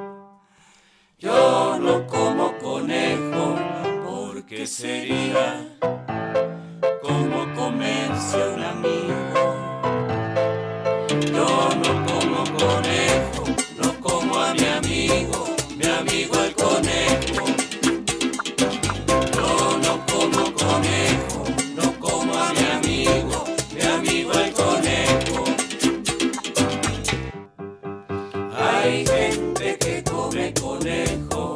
Yo no como conejo porque sería como comerse a un amigo. Yo no como conejo, no como a mi amigo, mi amigo el conejo. Yo no como conejo, no como a mi amigo, mi amigo el conejo. Hay gente que come conejo.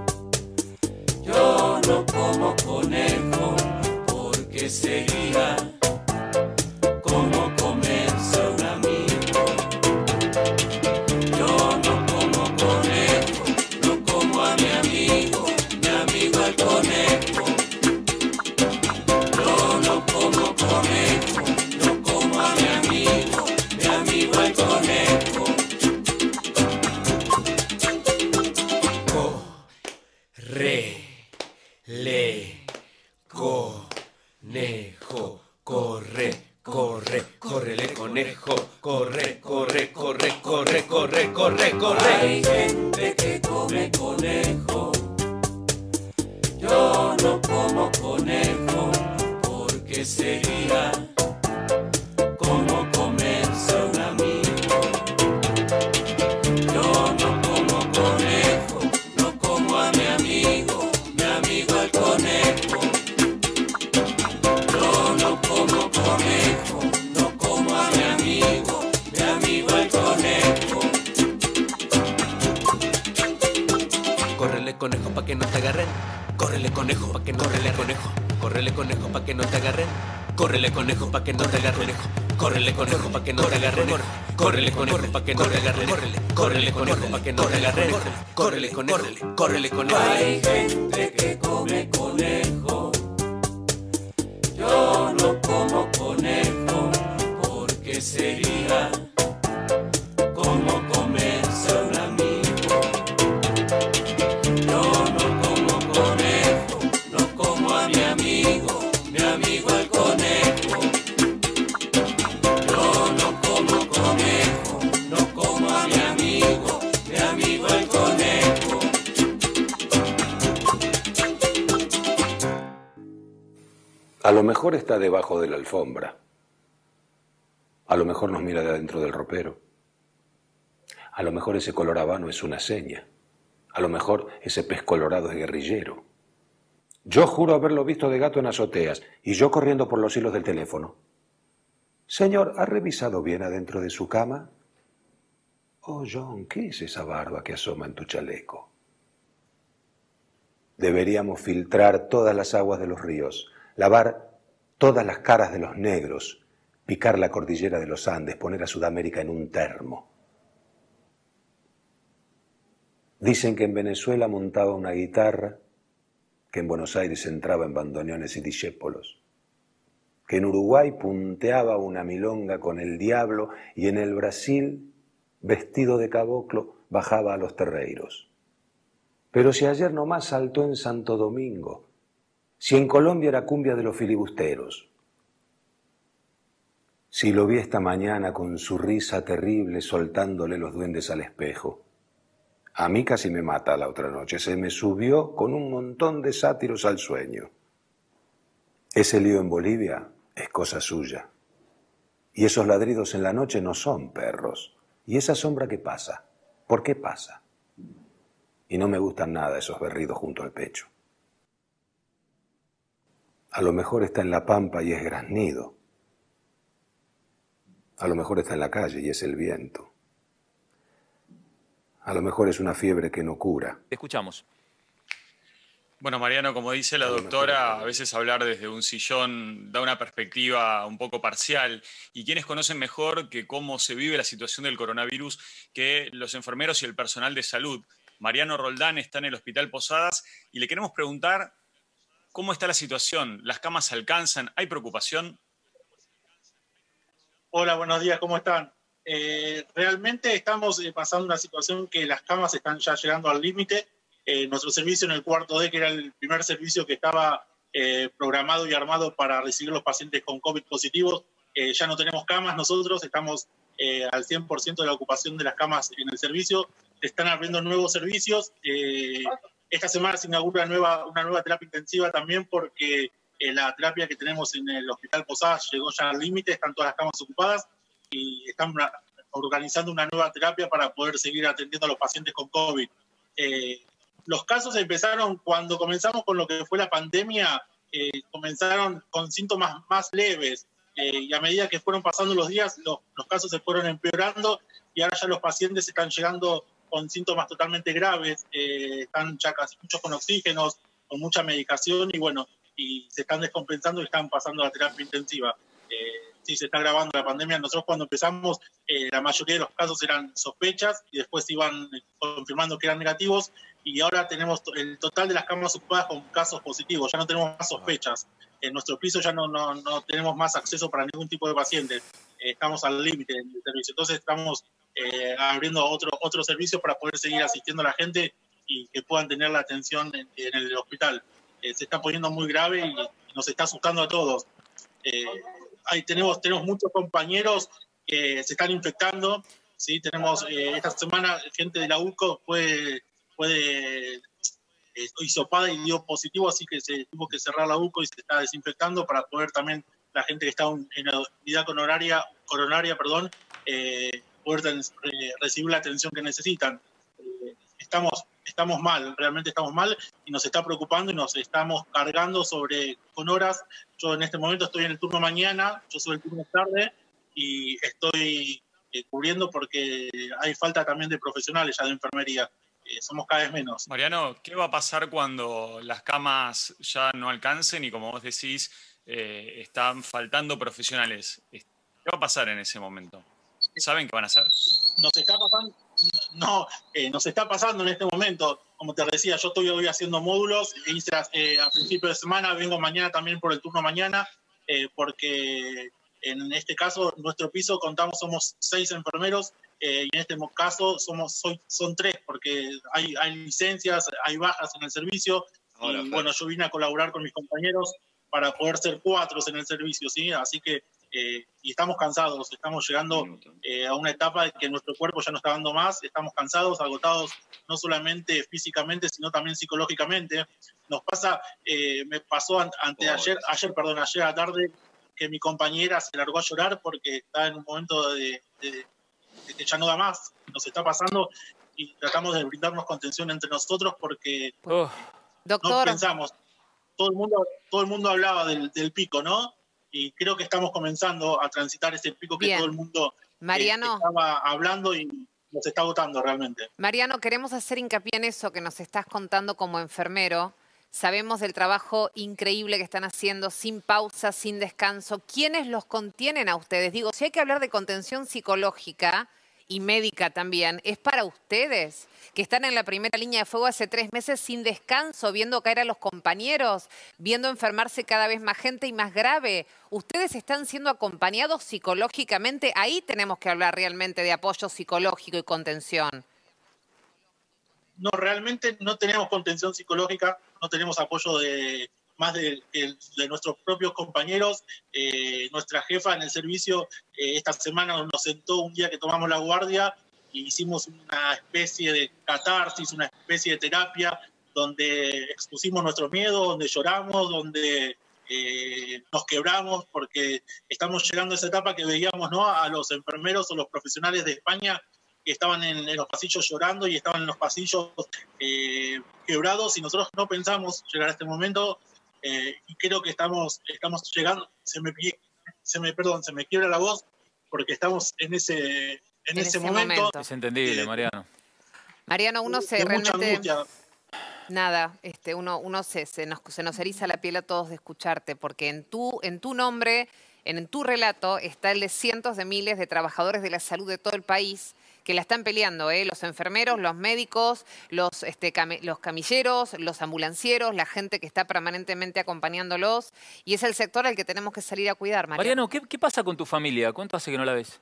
Yo no como conejo porque sería como comerse a un amigo. Yo no como conejo, no como a mi amigo, mi amigo el conejo. Yo no como conejo, no como a mi amigo, mi amigo el conejo. Corre, le, conejo, corre, corre, córrele conejo, corre, corre, corre, corre, corre, corre, corre. Hay gente que come conejo. Yo no como conejo porque sería como comerse a un amigo. Yo no como conejo, no como a mi amigo, mi amigo el conejo. Yo no como conejo, no como a mi amigo, mi amigo el conejo. Córrele conejo pa' que no te agarren. Córrele conejo pa' que no te agarren. Conejo. Córrele conejo pa' que no te agarren. Córrele conejo pa' que no te agarren. Córrele conejo pa' que no te agarren. Córrele conejo pa' que no te agarren. Córrele conejo pa' que no te agarren. Córrele conejo, córrele conejo. Hay gente que come conejo. Yo no como conejo porque sería como comerse a un amigo. Yo no como conejo, no como a mi amigo, mi amigo el conejo. Yo no como conejo, no como a mi amigo, mi amigo el conejo. A lo mejor está debajo de la alfombra. A lo mejor nos mira de adentro del ropero. A lo mejor ese color habano es una seña. A lo mejor ese pez colorado es guerrillero. Yo juro haberlo visto de gato en azoteas y yo corriendo por los hilos del teléfono. Señor, ¿ha revisado bien adentro de su cama? Oh, John, ¿qué es esa barba que asoma en tu chaleco? Deberíamos filtrar todas las aguas de los ríos, lavar todas las caras de los negros, picar la cordillera de los Andes, poner a Sudamérica en un termo. Dicen que en Venezuela montaba una guitarra, que en Buenos Aires entraba en bandoneones y discépolos, que en Uruguay punteaba una milonga con el diablo y en el Brasil, vestido de caboclo, bajaba a los terreiros. Pero si ayer nomás saltó en Santo Domingo, si en Colombia era cumbia de los filibusteros, si lo vi esta mañana con su risa terrible soltándole los duendes al espejo. A mí casi me mata la otra noche, se me subió con un montón de sátiros al sueño. Ese lío en Bolivia es cosa suya. Y esos ladridos en la noche no son perros. ¿Y esa sombra qué pasa? ¿Por qué pasa? Y no me gustan nada esos berridos junto al pecho. A lo mejor está en la pampa y es graznido. A lo mejor está en la calle y es el viento. A lo mejor es una fiebre que no cura. Escuchamos. Bueno, Mariano, como dice la doctora, a veces hablar desde un sillón da una perspectiva un poco parcial. ¿Y quiénes conocen mejor que cómo se vive la situación del coronavirus que los enfermeros y el personal de salud? Mariano Roldán está en el Hospital Posadas y le queremos preguntar cómo está la situación. ¿Las camas alcanzan? ¿Hay preocupación? Hola, buenos días, ¿cómo están? Eh, realmente estamos eh, pasando una situación que las camas están ya llegando al límite. Eh, nuestro servicio en el cuarto D, que era el primer servicio que estaba eh, programado y armado para recibir los pacientes con COVID positivos, eh, ya no tenemos camas nosotros, estamos eh, al cien por ciento de la ocupación de las camas en el servicio. Se están abriendo nuevos servicios. Eh, esta semana se inaugura nueva, una nueva terapia intensiva también porque eh, la terapia que tenemos en el Hospital Posadas llegó ya al límite, están todas las camas ocupadas y están organizando una nueva terapia para poder seguir atendiendo a los pacientes con COVID. Eh, los casos empezaron cuando comenzamos con lo que fue la pandemia, eh, comenzaron con síntomas más leves eh, y a medida que fueron pasando los días, los, los casos se fueron empeorando y ahora ya los pacientes están llegando con síntomas totalmente graves, eh, están ya casi muchos con oxígenos, con mucha medicación y bueno, y se están descompensando y están pasando a la terapia intensiva. Eh, sí, se está agravando la pandemia. Nosotros cuando empezamos, eh, la mayoría de los casos eran sospechas y después iban confirmando que eran negativos y ahora tenemos el total de las camas ocupadas con casos positivos, ya no tenemos más sospechas. En nuestro piso ya no, no, no tenemos más acceso para ningún tipo de pacientes, eh, estamos al límite del servicio, entonces estamos eh, abriendo otro, otro servicio para poder seguir asistiendo a la gente y que puedan tener la atención en, en el hospital. Eh, se está poniendo muy grave y nos está asustando a todos. Eh, Ahí tenemos, tenemos muchos compañeros que se están infectando, ¿sí? Tenemos eh, esta semana gente de la U C O fue, fue de, eh, hisopada y dio positivo, así que se tuvo que cerrar la U C O y se está desinfectando para poder también la gente que está en la unidad coronaria, coronaria perdón, eh, poder ten, eh, recibir la atención que necesitan. Eh, estamos, estamos mal, realmente estamos mal y nos está preocupando y nos estamos cargando sobre con horas. Yo en este momento estoy en el turno mañana, yo soy el turno tarde y estoy eh, cubriendo porque hay falta también de profesionales ya de enfermería. Eh, somos cada vez menos. Mariano, ¿qué va a pasar cuando las camas ya no alcancen y como vos decís, eh, están faltando profesionales? ¿Qué va a pasar en ese momento? ¿Saben qué van a hacer? Nos está pasando, no, eh, nos está pasando en este momento. Como te decía, yo estoy hoy haciendo módulos, hice eh, a principio de semana, vengo mañana también por el turno mañana, eh, porque en este caso, nuestro piso contamos, somos seis enfermeros, eh, y en este caso somos, soy, son tres, porque hay, hay licencias, hay bajas en el servicio, Ahora, y bueno, yo vine a colaborar con mis compañeros para poder ser cuatro en el servicio, ¿sí? Así que Eh, y estamos cansados, estamos llegando eh, a una etapa en que nuestro cuerpo ya no está dando más, estamos cansados, agotados, no solamente físicamente, sino también psicológicamente. Nos pasa, eh, me pasó ante, ayer, ayer, perdón, ayer a la tarde, que mi compañera se largó a llorar porque está en un momento de, de, de que ya no da más, nos está pasando y tratamos de brindarnos contención entre nosotros porque oh. no Doctor. pensamos. Todo el mundo, todo el mundo hablaba del, del pico, ¿no? Y creo que estamos comenzando a transitar ese pico que Bien. todo el mundo Mariano. eh, estaba hablando y nos está agotando realmente. Mariano, queremos hacer hincapié en eso que nos estás contando como enfermero. Sabemos del trabajo increíble que están haciendo, sin pausa, sin descanso. ¿Quiénes los contienen a ustedes? Digo, si hay que hablar de contención psicológica y médica también, ¿es para ustedes que están en la primera línea de fuego hace tres meses sin descanso, viendo caer a los compañeros, viendo enfermarse cada vez más gente y más grave? ¿Ustedes están siendo acompañados psicológicamente? Ahí tenemos que hablar realmente de apoyo psicológico y contención. No, realmente no tenemos contención psicológica, no tenemos apoyo de más de, de, de nuestros propios compañeros. Eh, nuestra jefa en el servicio eh, esta semana nos sentó un día que tomamos la guardia y hicimos una especie de catarsis, una especie de terapia donde expusimos nuestros miedos, donde lloramos, donde eh, nos quebramos, porque estamos llegando a esa etapa que veíamos, ¿no?, a los enfermeros o los profesionales de España que estaban en, en los pasillos llorando y estaban en los pasillos eh, quebrados, y nosotros no pensamos llegar a este momento. Eh, y creo que estamos, estamos llegando, se me, se me, perdón, se me quiebra la voz porque estamos en ese, en, en ese, ese momento. momento. Es entendible, Mariano. Mariano, uno se de realmente... mucha angustia. Nada, este, uno, uno se, se, nos, se nos eriza la piel a todos de escucharte, porque en tu, en tu nombre, en, en tu relato, está el de cientos de miles de trabajadores de la salud de todo el país que la están peleando, ¿eh? Los enfermeros, los médicos, los, este, cam los camilleros, los ambulancieros, la gente que está permanentemente acompañándolos, y es el sector al que tenemos que salir a cuidar, Mariano. Mariano, ¿qué, qué pasa con tu familia? ¿Cuánto hace que no la ves?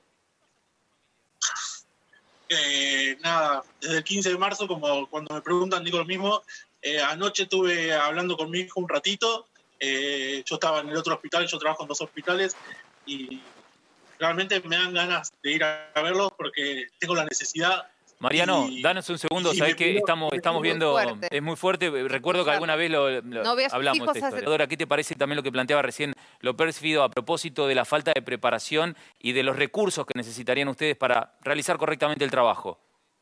Eh, nada, desde el quince de marzo, como cuando me preguntan, digo lo mismo. Eh, anoche estuve hablando con mi hijo un ratito. Eh, yo estaba en el otro hospital, yo trabajo en dos hospitales, y realmente me dan ganas de ir a verlos porque tengo la necesidad. Mariano, y, danos un segundo, sabés que estamos, estamos viendo, fuerte. es muy fuerte, recuerdo que alguna vez lo, lo no hablamos de esto. hacer... Ahora, ¿qué te parece también lo que planteaba recién López Fido a propósito de la falta de preparación y de los recursos que necesitarían ustedes para realizar correctamente el trabajo?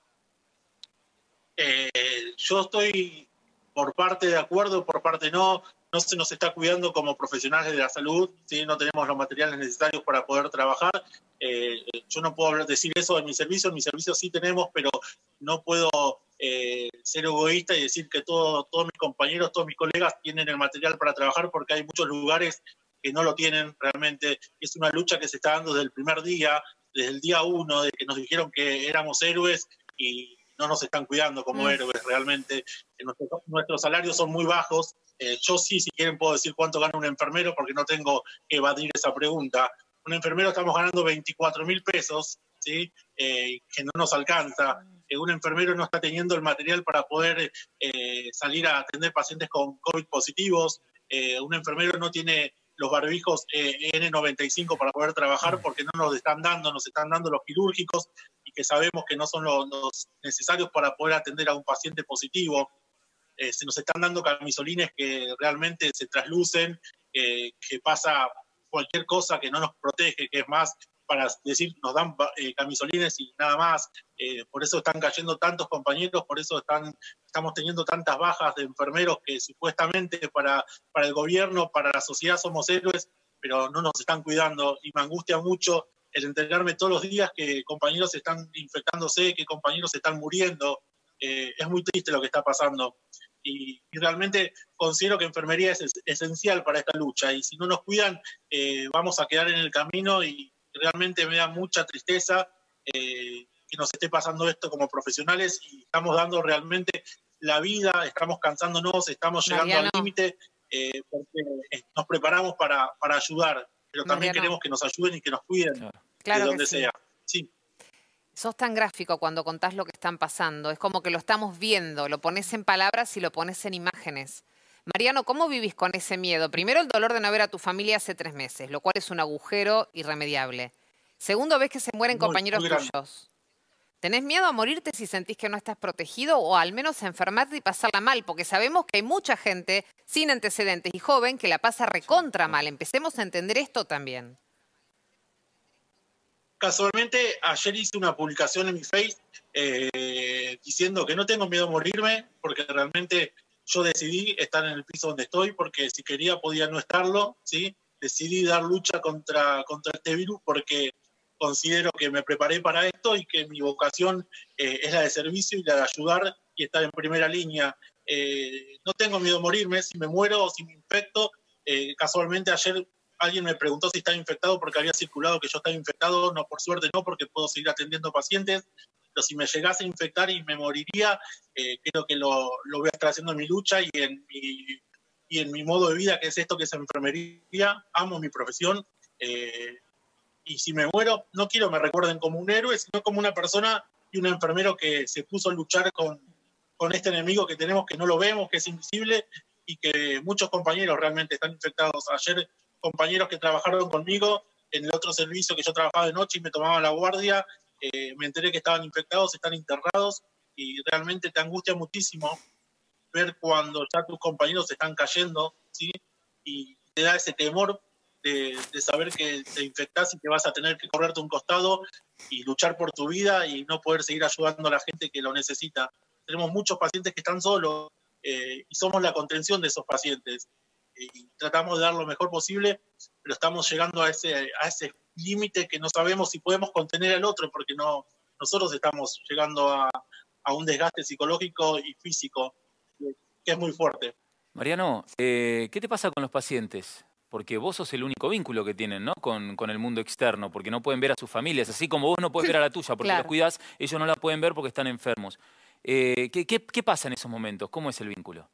Eh, yo estoy por parte de acuerdo, por parte no. No se nos está cuidando como profesionales de la salud, ¿sí? No tenemos los materiales necesarios para poder trabajar. Eh, yo no puedo decir eso en mi servicio, en mi servicio sí tenemos, pero no puedo eh, ser egoísta y decir que todo, todos mis compañeros, todos mis colegas tienen el material para trabajar, porque hay muchos lugares que no lo tienen realmente. Es una lucha que se está dando desde el primer día, desde el día uno, de que nos dijeron que éramos héroes y no nos están cuidando como mm. héroes realmente. Nuestros, nuestros salarios son muy bajos. Eh, yo sí, si quieren, puedo decir cuánto gana un enfermero porque no tengo que evadir esa pregunta. Un enfermero estamos ganando veinticuatro mil pesos, ¿sí? Eh, que no nos alcanza. Eh, un enfermero no está teniendo el material para poder eh, salir a atender pacientes con COVID positivos. Eh, un enfermero no tiene los barbijos eh, N noventa y cinco para poder trabajar porque no nos están dando, nos están dando los quirúrgicos y que sabemos que no son los, los necesarios para poder atender a un paciente positivo. Eh, se nos están dando camisolines que realmente se traslucen, eh, que pasa cualquier cosa que no nos protege, que es más para decir nos dan eh, camisolines y nada más. Eh, por eso están cayendo tantos compañeros, por eso están, estamos teniendo tantas bajas de enfermeros que supuestamente para, para el gobierno, para la sociedad somos héroes, pero no nos están cuidando, y me angustia mucho el enterarme todos los días que compañeros están infectándose, que compañeros están muriendo. Eh, es muy triste lo que está pasando. Y, y realmente considero que enfermería es, es esencial para esta lucha, y si no nos cuidan eh, vamos a quedar en el camino, y realmente me da mucha tristeza eh, que nos esté pasando esto como profesionales, y estamos dando realmente la vida, estamos cansándonos, estamos llegando Mariano. al límite eh, porque nos preparamos para, para ayudar, pero también Mariano. queremos que nos ayuden y que nos cuiden claro. Claro de donde sí. sea. Sí. Sos tan gráfico cuando contás lo que están pasando. Es como que lo estamos viendo, lo pones en palabras y lo pones en imágenes. Mariano, ¿cómo vivís con ese miedo? Primero, el dolor de no ver a tu familia hace tres meses, lo cual es un agujero irremediable. Segundo, ves que se mueren muy, compañeros muy tuyos. ¿Tenés miedo a morirte si sentís que no estás protegido o al menos a enfermarte y pasarla mal? Porque sabemos que hay mucha gente sin antecedentes y joven que la pasa recontra mal. Empecemos a entender esto también. Casualmente, ayer hice una publicación en mi Face eh, diciendo que no tengo miedo a morirme porque realmente yo decidí estar en el piso donde estoy porque si quería podía no estarlo, ¿sí? Decidí dar lucha contra, contra este virus porque considero que me preparé para esto y que mi vocación eh, es la de servicio y la de ayudar y estar en primera línea. Eh, no tengo miedo a morirme, si me muero o si me infecto. Eh, casualmente ayer alguien me preguntó si estaba infectado porque había circulado que yo estaba infectado. No, por suerte no, porque puedo seguir atendiendo pacientes. Pero si me llegase a infectar y me moriría, eh, creo que lo, lo voy a estar haciendo en mi lucha y en mi, y en mi modo de vida, que es esto que es enfermería. Amo mi profesión. Eh, Y si me muero, no quiero que me recuerden como un héroe, sino como una persona y un enfermero que se puso a luchar con, con este enemigo que tenemos, que no lo vemos, que es invisible y que muchos compañeros realmente están infectados. Ayer, compañeros que trabajaron conmigo en el otro servicio que yo trabajaba de noche y me tomaban la guardia, eh, me enteré que estaban infectados, están internados y realmente te angustia muchísimo ver cuando ya tus compañeros se están cayendo, ¿sí? Y te da ese temor De, de saber que te infectás y que vas a tener que correrte a un costado y luchar por tu vida y no poder seguir ayudando a la gente que lo necesita. Tenemos muchos pacientes que están solos eh, y somos la contención de esos pacientes. Y tratamos de dar lo mejor posible, pero estamos llegando a ese, a ese límite que no sabemos si podemos contener al otro, porque no, nosotros estamos llegando a, a un desgaste psicológico y físico que es muy fuerte. Mariano, eh, ¿qué te pasa con los pacientes? Porque vos sos el único vínculo que tienen, ¿no? Con, con el mundo externo, porque no pueden ver a sus familias, así como vos no puedes ver a la tuya porque Claro. los cuidás, ellos no la pueden ver porque están enfermos. Eh, ¿qué, qué, ¿Qué pasa en esos momentos? ¿Cómo es el vínculo?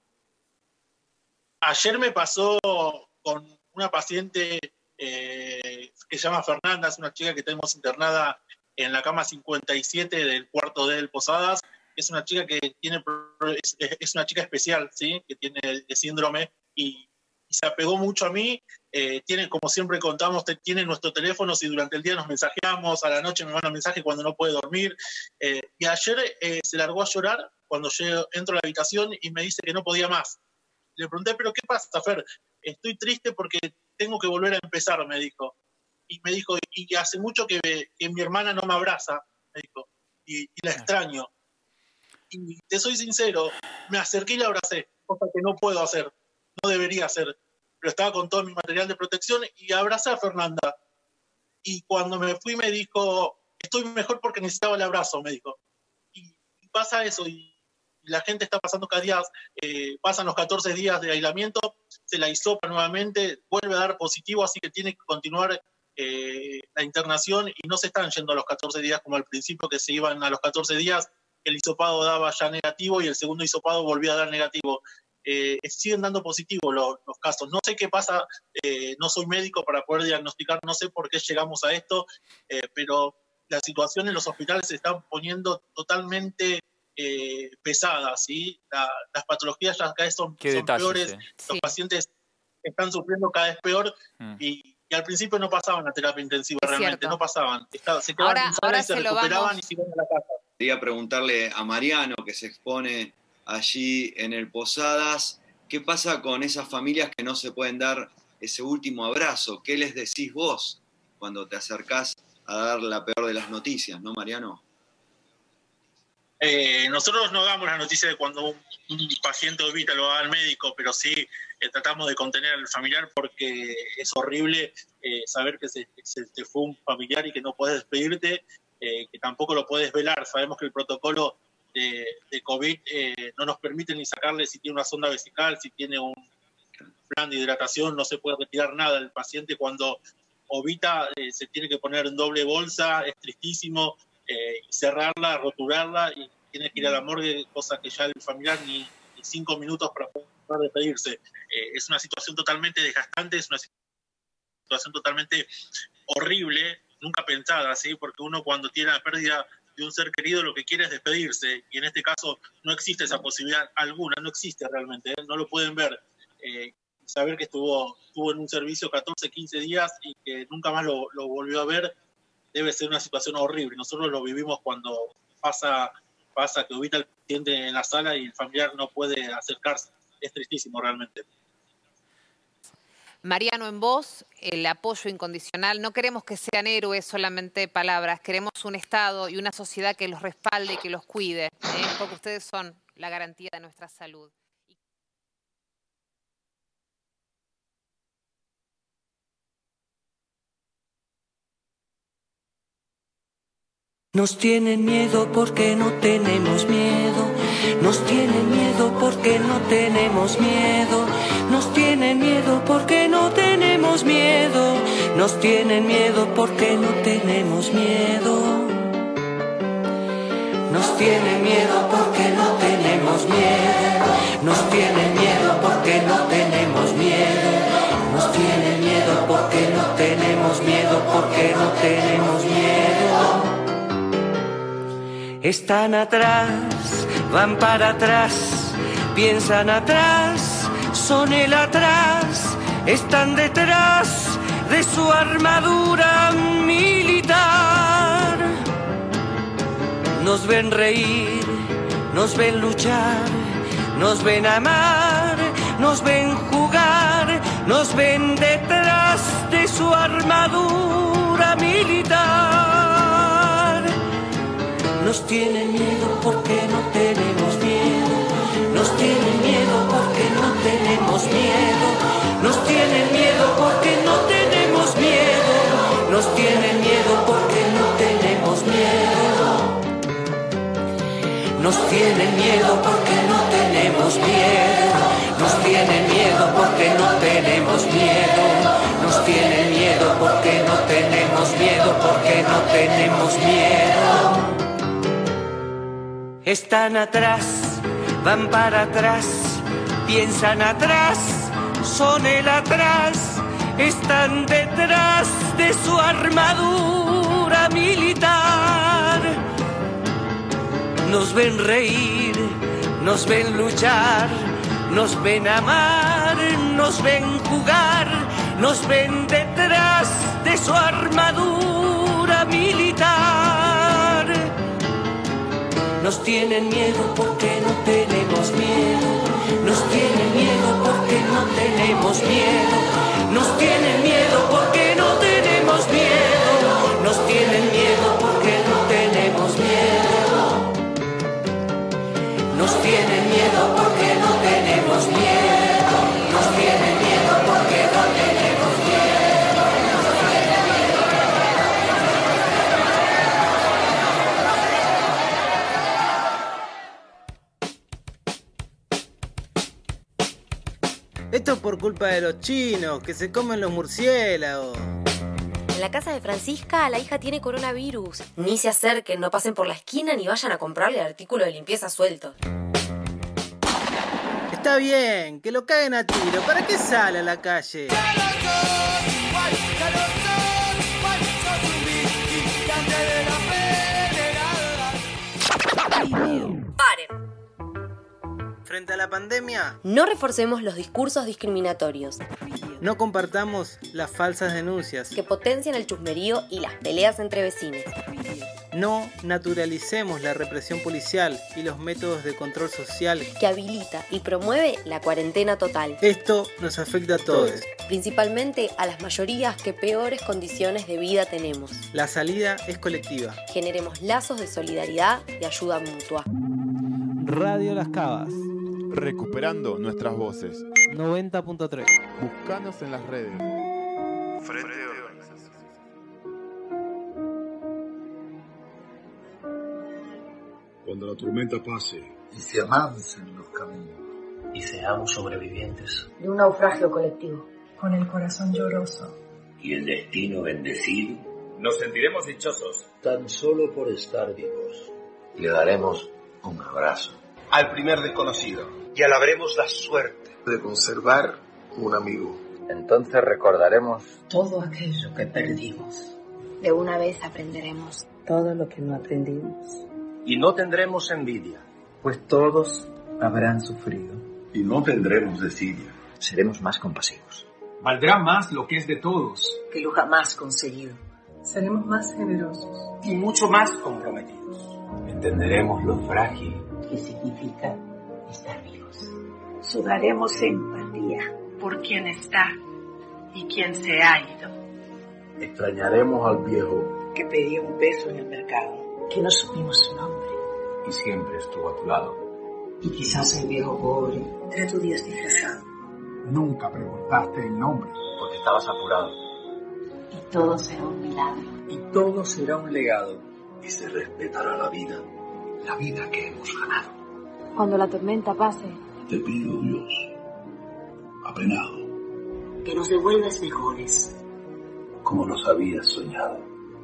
Ayer me pasó con una paciente eh, que se llama Fernanda, es una chica que tenemos internada en la cama cincuenta y siete del cuarto D del Posadas. Es una chica que tiene, es, es una chica especial, ¿sí? Que tiene el síndrome y y se apegó mucho a mí, eh, tiene, como siempre contamos, te, tiene nuestro teléfono, si durante el día nos mensajeamos, a la noche me manda mensaje cuando no puede dormir, eh, y ayer eh, se largó a llorar cuando yo entro a la habitación y me dice que no podía más. Le pregunté, ¿pero qué pasa, Fer? Estoy triste porque tengo que volver a empezar, me dijo. Y me dijo, y hace mucho que, que mi hermana no me abraza, me dijo, y, y la extraño. Y te soy sincero, me acerqué y la abracé, cosa que no puedo hacer. No debería hacer, pero estaba con todo mi material de protección y abracé a Fernanda. Y cuando me fui me dijo, estoy mejor porque necesitaba el abrazo, me dijo. Y, y pasa eso, y, y la gente está pasando cada día, eh, pasan los catorce días de aislamiento, se la hisopa nuevamente, vuelve a dar positivo, así que tiene que continuar eh, la internación y no se están yendo a los catorce días como al principio, que se iban a los catorce días, el hisopado daba ya negativo y el segundo hisopado volvía a dar negativo. Eh, siguen dando positivo los, los casos. No sé qué pasa, eh, no soy médico para poder diagnosticar, no sé por qué llegamos a esto, eh, pero la situación en los hospitales se está poniendo totalmente eh, pesada, ¿sí? La, las patologías ya cada vez son, Qué son detalles, peores, eh. los Sí. pacientes están sufriendo cada vez peor Mm. y, y al principio no pasaban a terapia intensiva, Es realmente, cierto. no pasaban. Estaba- se quedaban Ahora- en sala ahora y se, se lo recuperaban vamos- y se iban a la casa. Quería preguntarle a Mariano, que se expone allí en el Posadas, ¿qué pasa con esas familias que no se pueden dar ese último abrazo? ¿Qué les decís vos cuando te acercás a dar la peor de las noticias, no, Mariano? Eh, nosotros no damos la noticia de cuando un, un paciente ovita lo va al médico, pero sí eh, tratamos de contener al familiar porque es horrible eh, saber que se, se te fue un familiar y que no puedes despedirte, eh, que tampoco lo puedes velar. Sabemos que el protocolo de, de COVID eh, no nos permite ni sacarle si tiene una sonda vesical, si tiene un plan de hidratación, no se puede retirar nada. El paciente cuando ovita eh, se tiene que poner en doble bolsa, es tristísimo. Eh, cerrarla, roturarla y tiene que ir a la morgue, cosa que ya el familiar ni, ni cinco minutos para poder despedirse. Eh, es una situación totalmente desgastante, es una situación totalmente horrible, nunca pensada, ¿sí? Porque uno cuando tiene la pérdida de un ser querido lo que quiere es despedirse y en este caso no existe esa posibilidad alguna, no existe realmente, ¿eh? No lo pueden ver. Eh, saber que estuvo, estuvo en un servicio catorce, quince días y que nunca más lo, lo volvió a ver, debe ser una situación horrible. Nosotros lo vivimos cuando, pasa, pasa que ubita al paciente en la sala y el familiar no puede acercarse. Es tristísimo realmente. Mariano, en vos, el apoyo incondicional. No queremos que sean héroes solamente palabras, queremos un Estado y una sociedad que los respalde y que los cuide, ¿eh? Porque ustedes son la garantía de nuestra salud. Nos tienen miedo porque no tenemos miedo. Nos tienen miedo porque no tenemos miedo. Nos tienen miedo porque no tenemos miedo. Nos tienen miedo porque no tenemos miedo. Nos tienen miedo porque no tenemos miedo. Nos tienen miedo porque no tenemos miedo. Nos tienen miedo porque no tenemos miedo. Porque no tenemos miedo. Están atrás, van para atrás, piensan atrás, son el atrás, están detrás de su armadura militar. Nos ven reír, nos ven luchar, nos ven amar, nos ven jugar, nos ven detrás de su armadura militar. Nos tienen miedo porque no tenemos miedo. Nos tienen miedo porque no tenemos miedo. Nos tienen miedo porque no tenemos miedo. Nos tienen miedo porque no tenemos miedo. Nos tienen miedo porque no tenemos miedo. Nos tienen miedo porque no tenemos miedo. Nos tienen miedo porque no tenemos miedo. Porque no tenemos miedo. Están atrás, van para atrás, piensan atrás, son el atrás, están detrás de su armadura militar. Nos ven reír, nos ven luchar, nos ven amar, nos ven jugar, nos ven detrás de su armadura militar. Nos tienen miedo porque no tenemos miedo. Nos tienen miedo porque no tenemos miedo. Nos tienen miedo porque no tenemos miedo. Nos tienen miedo porque no tenemos miedo. Nos tienen miedo porque no tenemos miedo. Nos tienen miedo porque no tenemos miedo. Esto es por culpa de los chinos, que se comen los murciélagos. En la casa de Francisca, la hija tiene coronavirus. Ni se acerquen, no pasen por la esquina ni vayan a comprarle artículos de limpieza sueltos. Está bien, que lo caguen a tiro. ¿Para qué sale a la calle? ¡Paren! Frente a la pandemia, no reforcemos los discursos discriminatorios. No compartamos las falsas denuncias que potencian el chusmerío y las peleas entre vecinos. No naturalicemos la represión policial y los métodos de control social que habilita y promueve la cuarentena total. Esto nos afecta a todos, principalmente a las mayorías que peores condiciones de vida tenemos. La salida es colectiva. Generemos lazos de solidaridad y ayuda mutua. Radio Las Cavas. Recuperando nuestras voces. noventa punto tres. Buscanos en las redes. Frente de organización. Cuando la tormenta pase y se avancen los caminos y seamos sobrevivientes de un naufragio colectivo, con el corazón lloroso y el destino bendecido, nos sentiremos dichosos tan solo por estar vivos. Y le daremos un abrazo al primer desconocido y alabaremos la suerte de conservar un amigo. Entonces recordaremos todo aquello que perdimos. De una vez aprenderemos todo lo que no aprendimos. Y no tendremos envidia, pues todos habrán sufrido. Y no tendremos desidia. Seremos más compasivos. Valdrá más lo que es de todos que lo jamás conseguido. Seremos más generosos y mucho más comprometidos. Entenderemos lo frágil que significa estar vivos. Sudaremos empatía por quien está y quien se ha ido. Extrañaremos al viejo Que pedía un peso en el mercado, que no supimos su nombre. y siempre estuvo a tu lado. Y quizás el viejo pobre era tu Dios disfrazado. Nunca preguntaste el nombre. Porque estabas apurado. Y todo será un milagro. Y todo será un legado. Y se respetará la vida, la vida que hemos ganado. Cuando la tormenta pase, Te pido, Dios, apenado, Que nos devuelvas mejores. como nos habías soñado.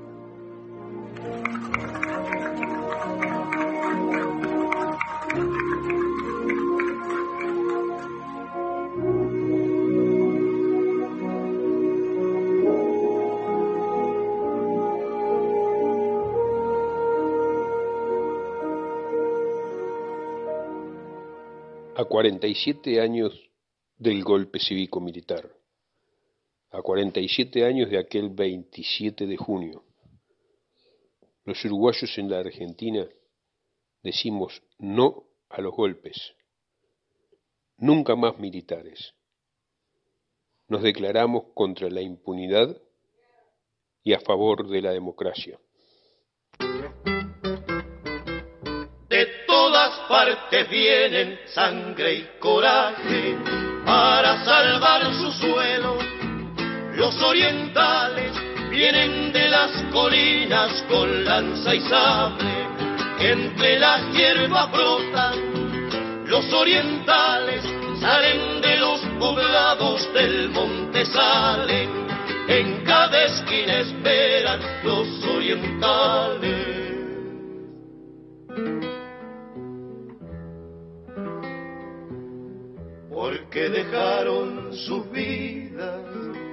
A cuarenta y siete años del golpe cívico-militar, a cuarenta y siete años de aquel veintisiete de junio, los uruguayos en la Argentina decimos no a los golpes, nunca más militares. Nos declaramos contra la impunidad y a favor de la democracia. De todas partes vienen sangre y coraje para salvar su suelo. Los orientales vienen de las colinas con lanza y sable, entre las hierbas brotan. Los orientales salen de los poblados del monte, salen, en cada esquina esperan los orientales. Porque dejaron sus vidas,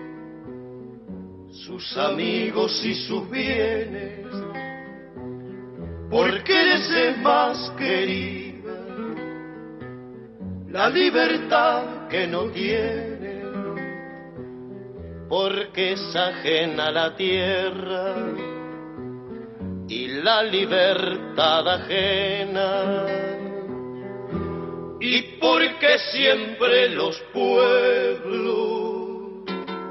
sus amigos y sus bienes, porque eres el más querida, la libertad que no tiene, porque es ajena la tierra y la libertad ajena. Y porque siempre los pueblos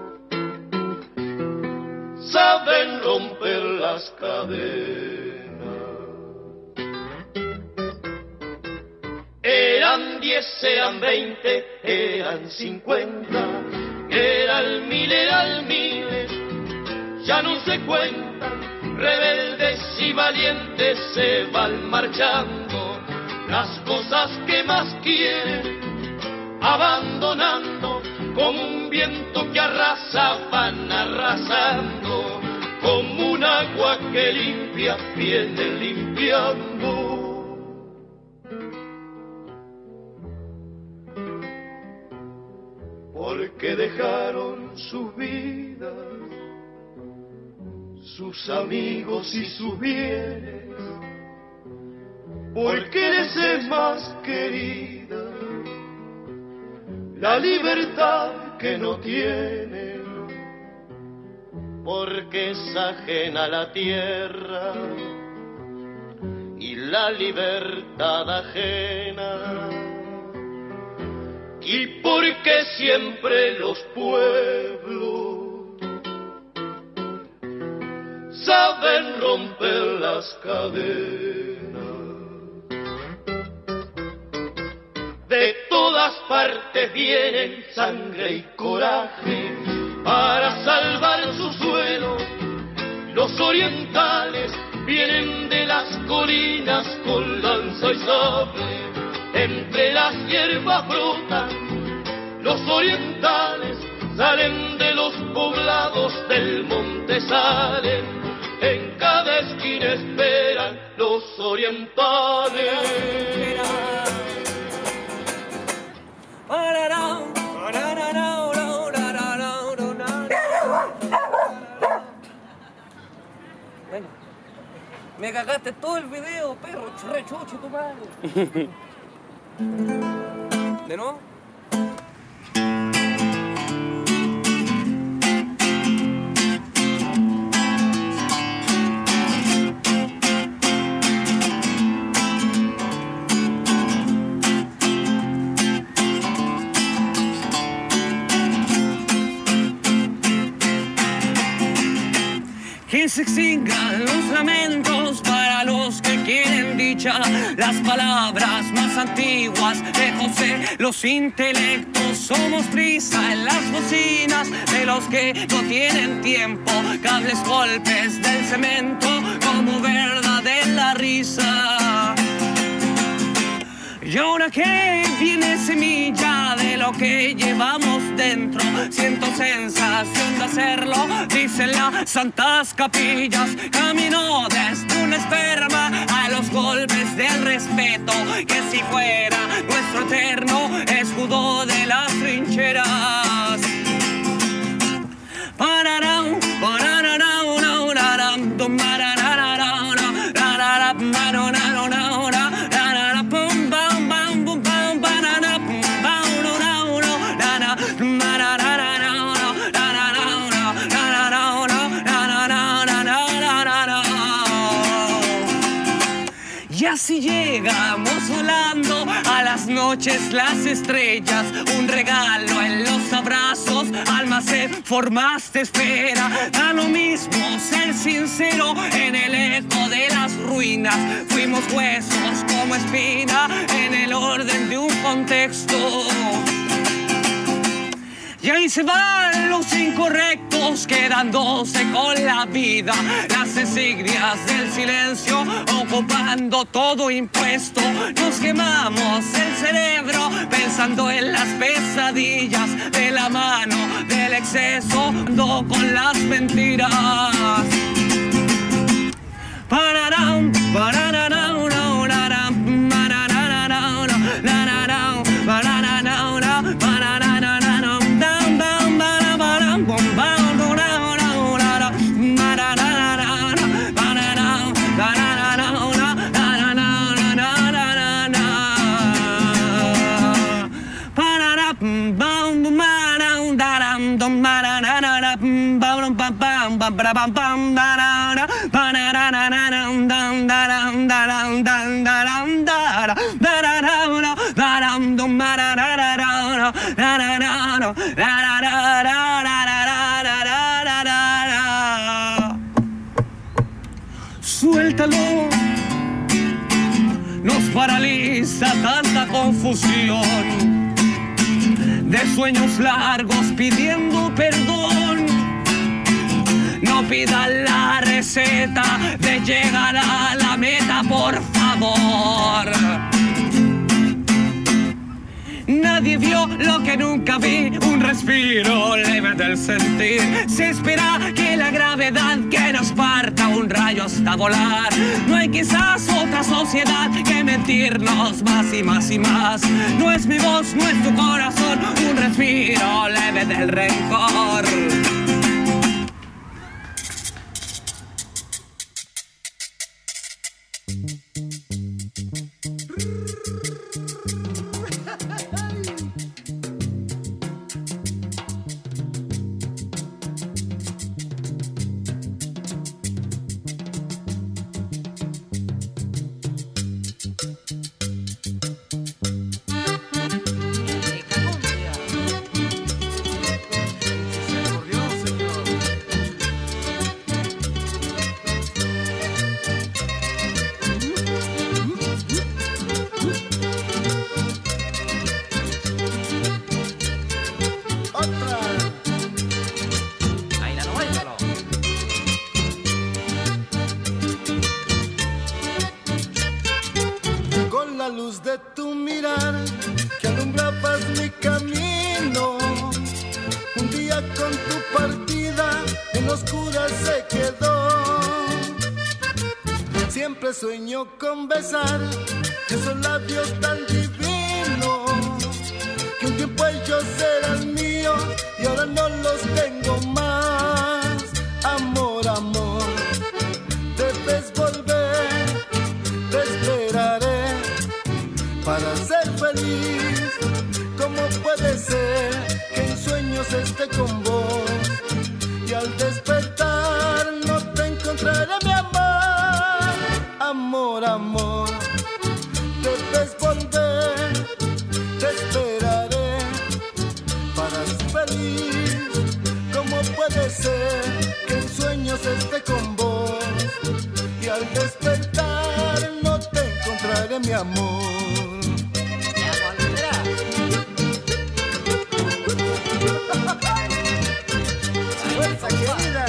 saben romper las cadenas. Eran diez, eran veinte, eran cincuenta, eran mil, eran miles, ya no se cuentan, rebeldes y valientes se van marchando. Las cosas que más quieren, abandonando, como un viento que arrasa, van arrasando, como un agua que limpia, viene limpiando. Porque dejaron sus vidas, sus amigos y sus bienes, porque eres el más querida, la libertad que no tiene, porque es ajena la tierra y la libertad ajena, y porque siempre los pueblos saben romper las cadenas. De todas partes vienen sangre y coraje para salvar su suelo. Los orientales vienen de las colinas con lanza y sable, entre las hierbas brotan. Los orientales salen de los poblados del monte, salen, en cada esquina esperan los orientales. Venga. Me cagaste todo el video, perro, rechuche tu madre. ¿De nuevo? se extingan los lamentos para los que quieren dicha. Las palabras más antiguas de José, los intelectos, somos prisa en las bocinas de los que no tienen tiempo. Cables golpes del cemento como verdad en la risa. Y ahora que viene semilla de lo que llevamos dentro, siento sensación de hacerlo, dicen las santas capillas. Camino desde un esperma a los golpes del respeto, que si fuera nuestro eterno escudo de las trincheras. Pararán, pararán, pararán, y así llegamos volando a las noches, las estrellas, un regalo en los abrazos, almacén, formas de espera. Da lo mismo ser sincero en el eco de las ruinas. Fuimos huesos como espina en el orden de un contexto. Y ahí se van los incorrectos quedándose con la vida. Las insignias del silencio ocupando todo impuesto. Nos quemamos el cerebro pensando en las pesadillas de la mano del exceso, ando con las mentiras. Pararán, pararán, pararán, pararán, pararán, pararán. Suéltalo, nos paraliza tanta confusión de sueños largos pidiendo perdón. No pidan la receta de llegar a la meta, por favor. Nadie vio lo que nunca vi, un respiro leve del sentir. Se espera que la gravedad que nos parta un rayo hasta volar. No hay quizás otra sociedad que mentirnos más y más y más. No es mi voz, no es tu corazón, un respiro leve del rencor. Sueño con besar esos labios tan divinos, que un tiempo ellos eran míos y ahora no los tengo más. Amor, amor, debes volver, te esperaré para ser feliz. ¿Cómo puede ser que en sueños esté con vos y al despertar no te encontraré, mi amor? Amor, amor, debes volver, te esperaré para ser feliz. ¿Cómo puede ser que en sueños esté con vos amor. ¡Fuerza, querida!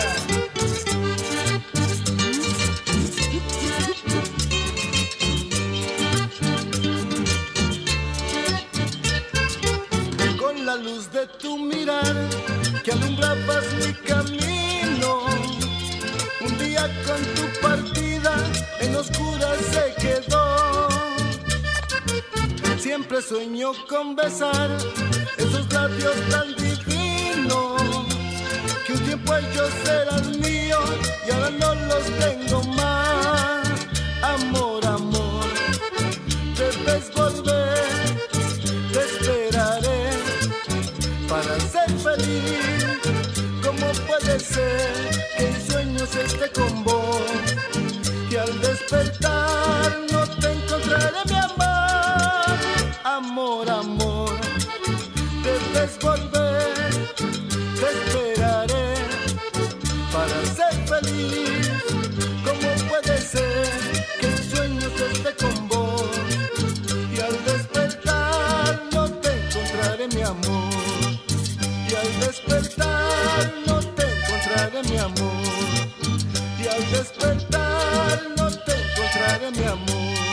Con la luz de tu mirar que alumbrabas mi camino, un día con tu partida en oscuras se quedó. Siempre sueño con besar esos labios tan divinos, que un tiempo ellos eran míos y ahora no los tengo más. Amor, amor, debes volver, te esperaré para ser feliz. ¿Cómo puede ser que en sueños esté con vos y al despertar no te encontraré, mi amor? Amor, amor, debes volver, te esperaré para ser feliz. ¿Cómo puede ser que en sueños esté con vos y al despertar no te encontraré, mi amor? Y al despertar no te encontraré, mi amor. Y al despertar no te encontraré, mi amor.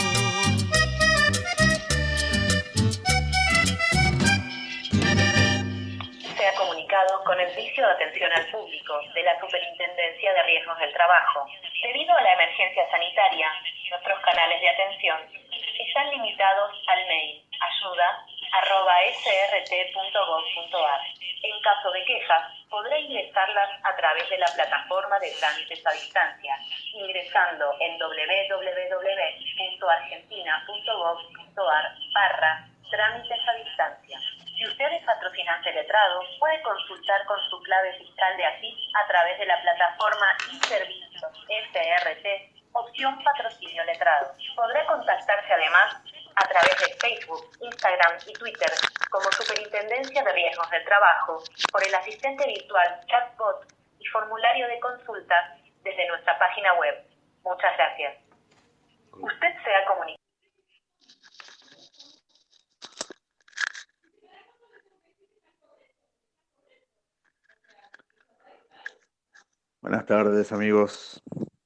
Se ha comunicado con el servicio de atención al público de la Superintendencia de Riesgos del Trabajo. Debido a la emergencia sanitaria, nuestros canales de atención están limitados al mail ayuda arroba s r t punto gov punto a r. En caso de quejas, podrá ingresarlas a través de la plataforma de trámites a distancia, ingresando en w w w punto argentina punto gov punto a r barra trámites a distancia. Si usted es patrocinante letrado, puede consultar con su clave fiscal de A F I P a través de la plataforma e-servicios S R T, opción patrocinio letrado. Podrá contactarse además a través de Facebook, Instagram y Twitter como Superintendencia de Riesgos del Trabajo, por el asistente virtual, chatbot y formulario de consulta desde nuestra página web. Muchas gracias. Usted se ha comunicado. Buenas tardes, amigos.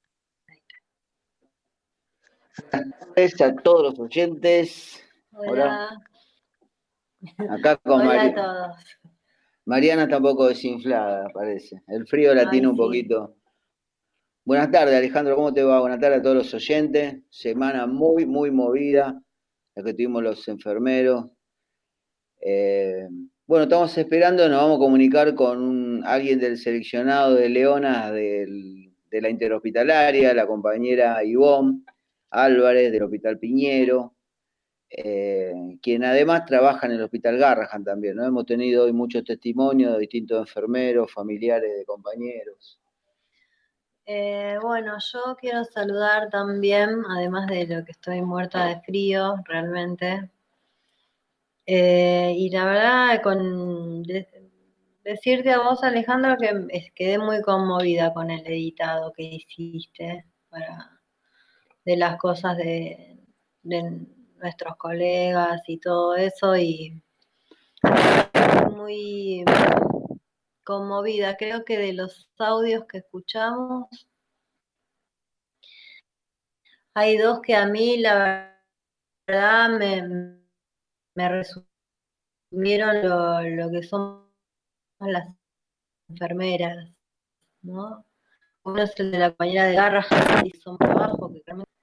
Buenas tardes a todos los oyentes. Hola. Hola. Acá con Hola Mari... a todos. Mariana está un poco desinflada, parece. El frío la Ay, tiene un sí. poquito. Buenas tardes, Alejandro, ¿cómo te va? Buenas tardes a todos los oyentes. Semana muy, muy movida, la que tuvimos los enfermeros. Eh, bueno, estamos esperando, nos vamos a comunicar con un, alguien del seleccionado de Leonas del, de la interhospitalaria, la compañera Ivonne Álvarez del Hospital Piñero, eh, quien además trabaja en el Hospital Garrahan también, ¿no? Hemos tenido hoy muchos testimonios de distintos enfermeros, familiares de compañeros. Eh, bueno, yo quiero saludar también, además de lo que estoy muerta de frío, realmente. Eh, y la verdad, con de, decirte a vos, Alejandro, que es, quedé muy conmovida con el editado que hiciste para, de las cosas de, de nuestros colegas y todo eso, y muy conmovida. Creo que de los audios que escuchamos, hay dos que a mí, la verdad, me, me resumieron lo, lo que son las enfermeras, ¿no? Uno es el de la compañera de Garrahan, que hizo un trabajo que realmente...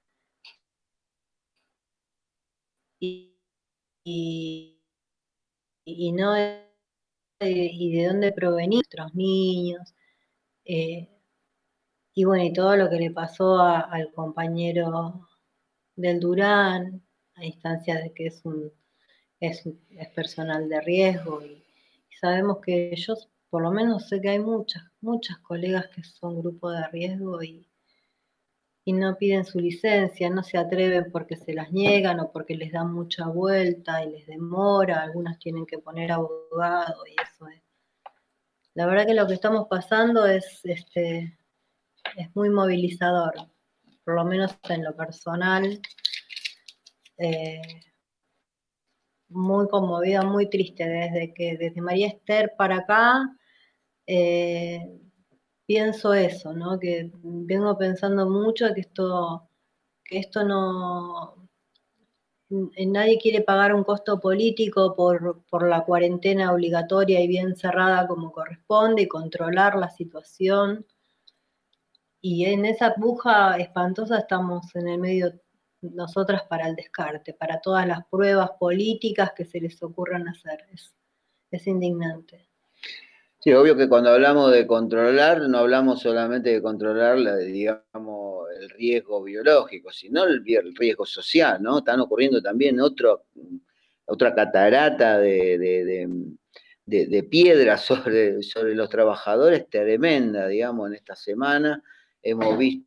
Y, y, y no y de dónde provenían nuestros niños, eh, y bueno, y todo lo que le pasó a, al compañero del Durán, a instancia de que es un es, es personal de riesgo, y, y sabemos que ellos, por lo menos sé que hay muchas, muchas colegas que son grupo de riesgo y, y no piden su licencia, no se atreven porque se las niegan o porque les dan mucha vuelta y les demora, algunas tienen que poner abogado y eso es. La verdad que lo que estamos pasando es, este, es muy movilizador, por lo menos en lo personal. eh, muy conmovida, muy triste, desde que desde María Esther para acá, eh, pienso eso, ¿no? Que vengo pensando mucho que esto, que esto no, nadie quiere pagar un costo político por, por la cuarentena obligatoria y bien cerrada como corresponde y controlar la situación. Y en esa puja espantosa estamos en el medio nosotras para el descarte, para todas las pruebas políticas que se les ocurran hacer. Es, es indignante. Sí, obvio que cuando hablamos de controlar, no hablamos solamente de controlar, la, digamos, el riesgo biológico, sino el, el riesgo social, ¿no? Están ocurriendo también otro, otra catarata de, de, de, de, de piedras sobre, sobre los trabajadores tremenda, digamos, en esta semana. Hemos visto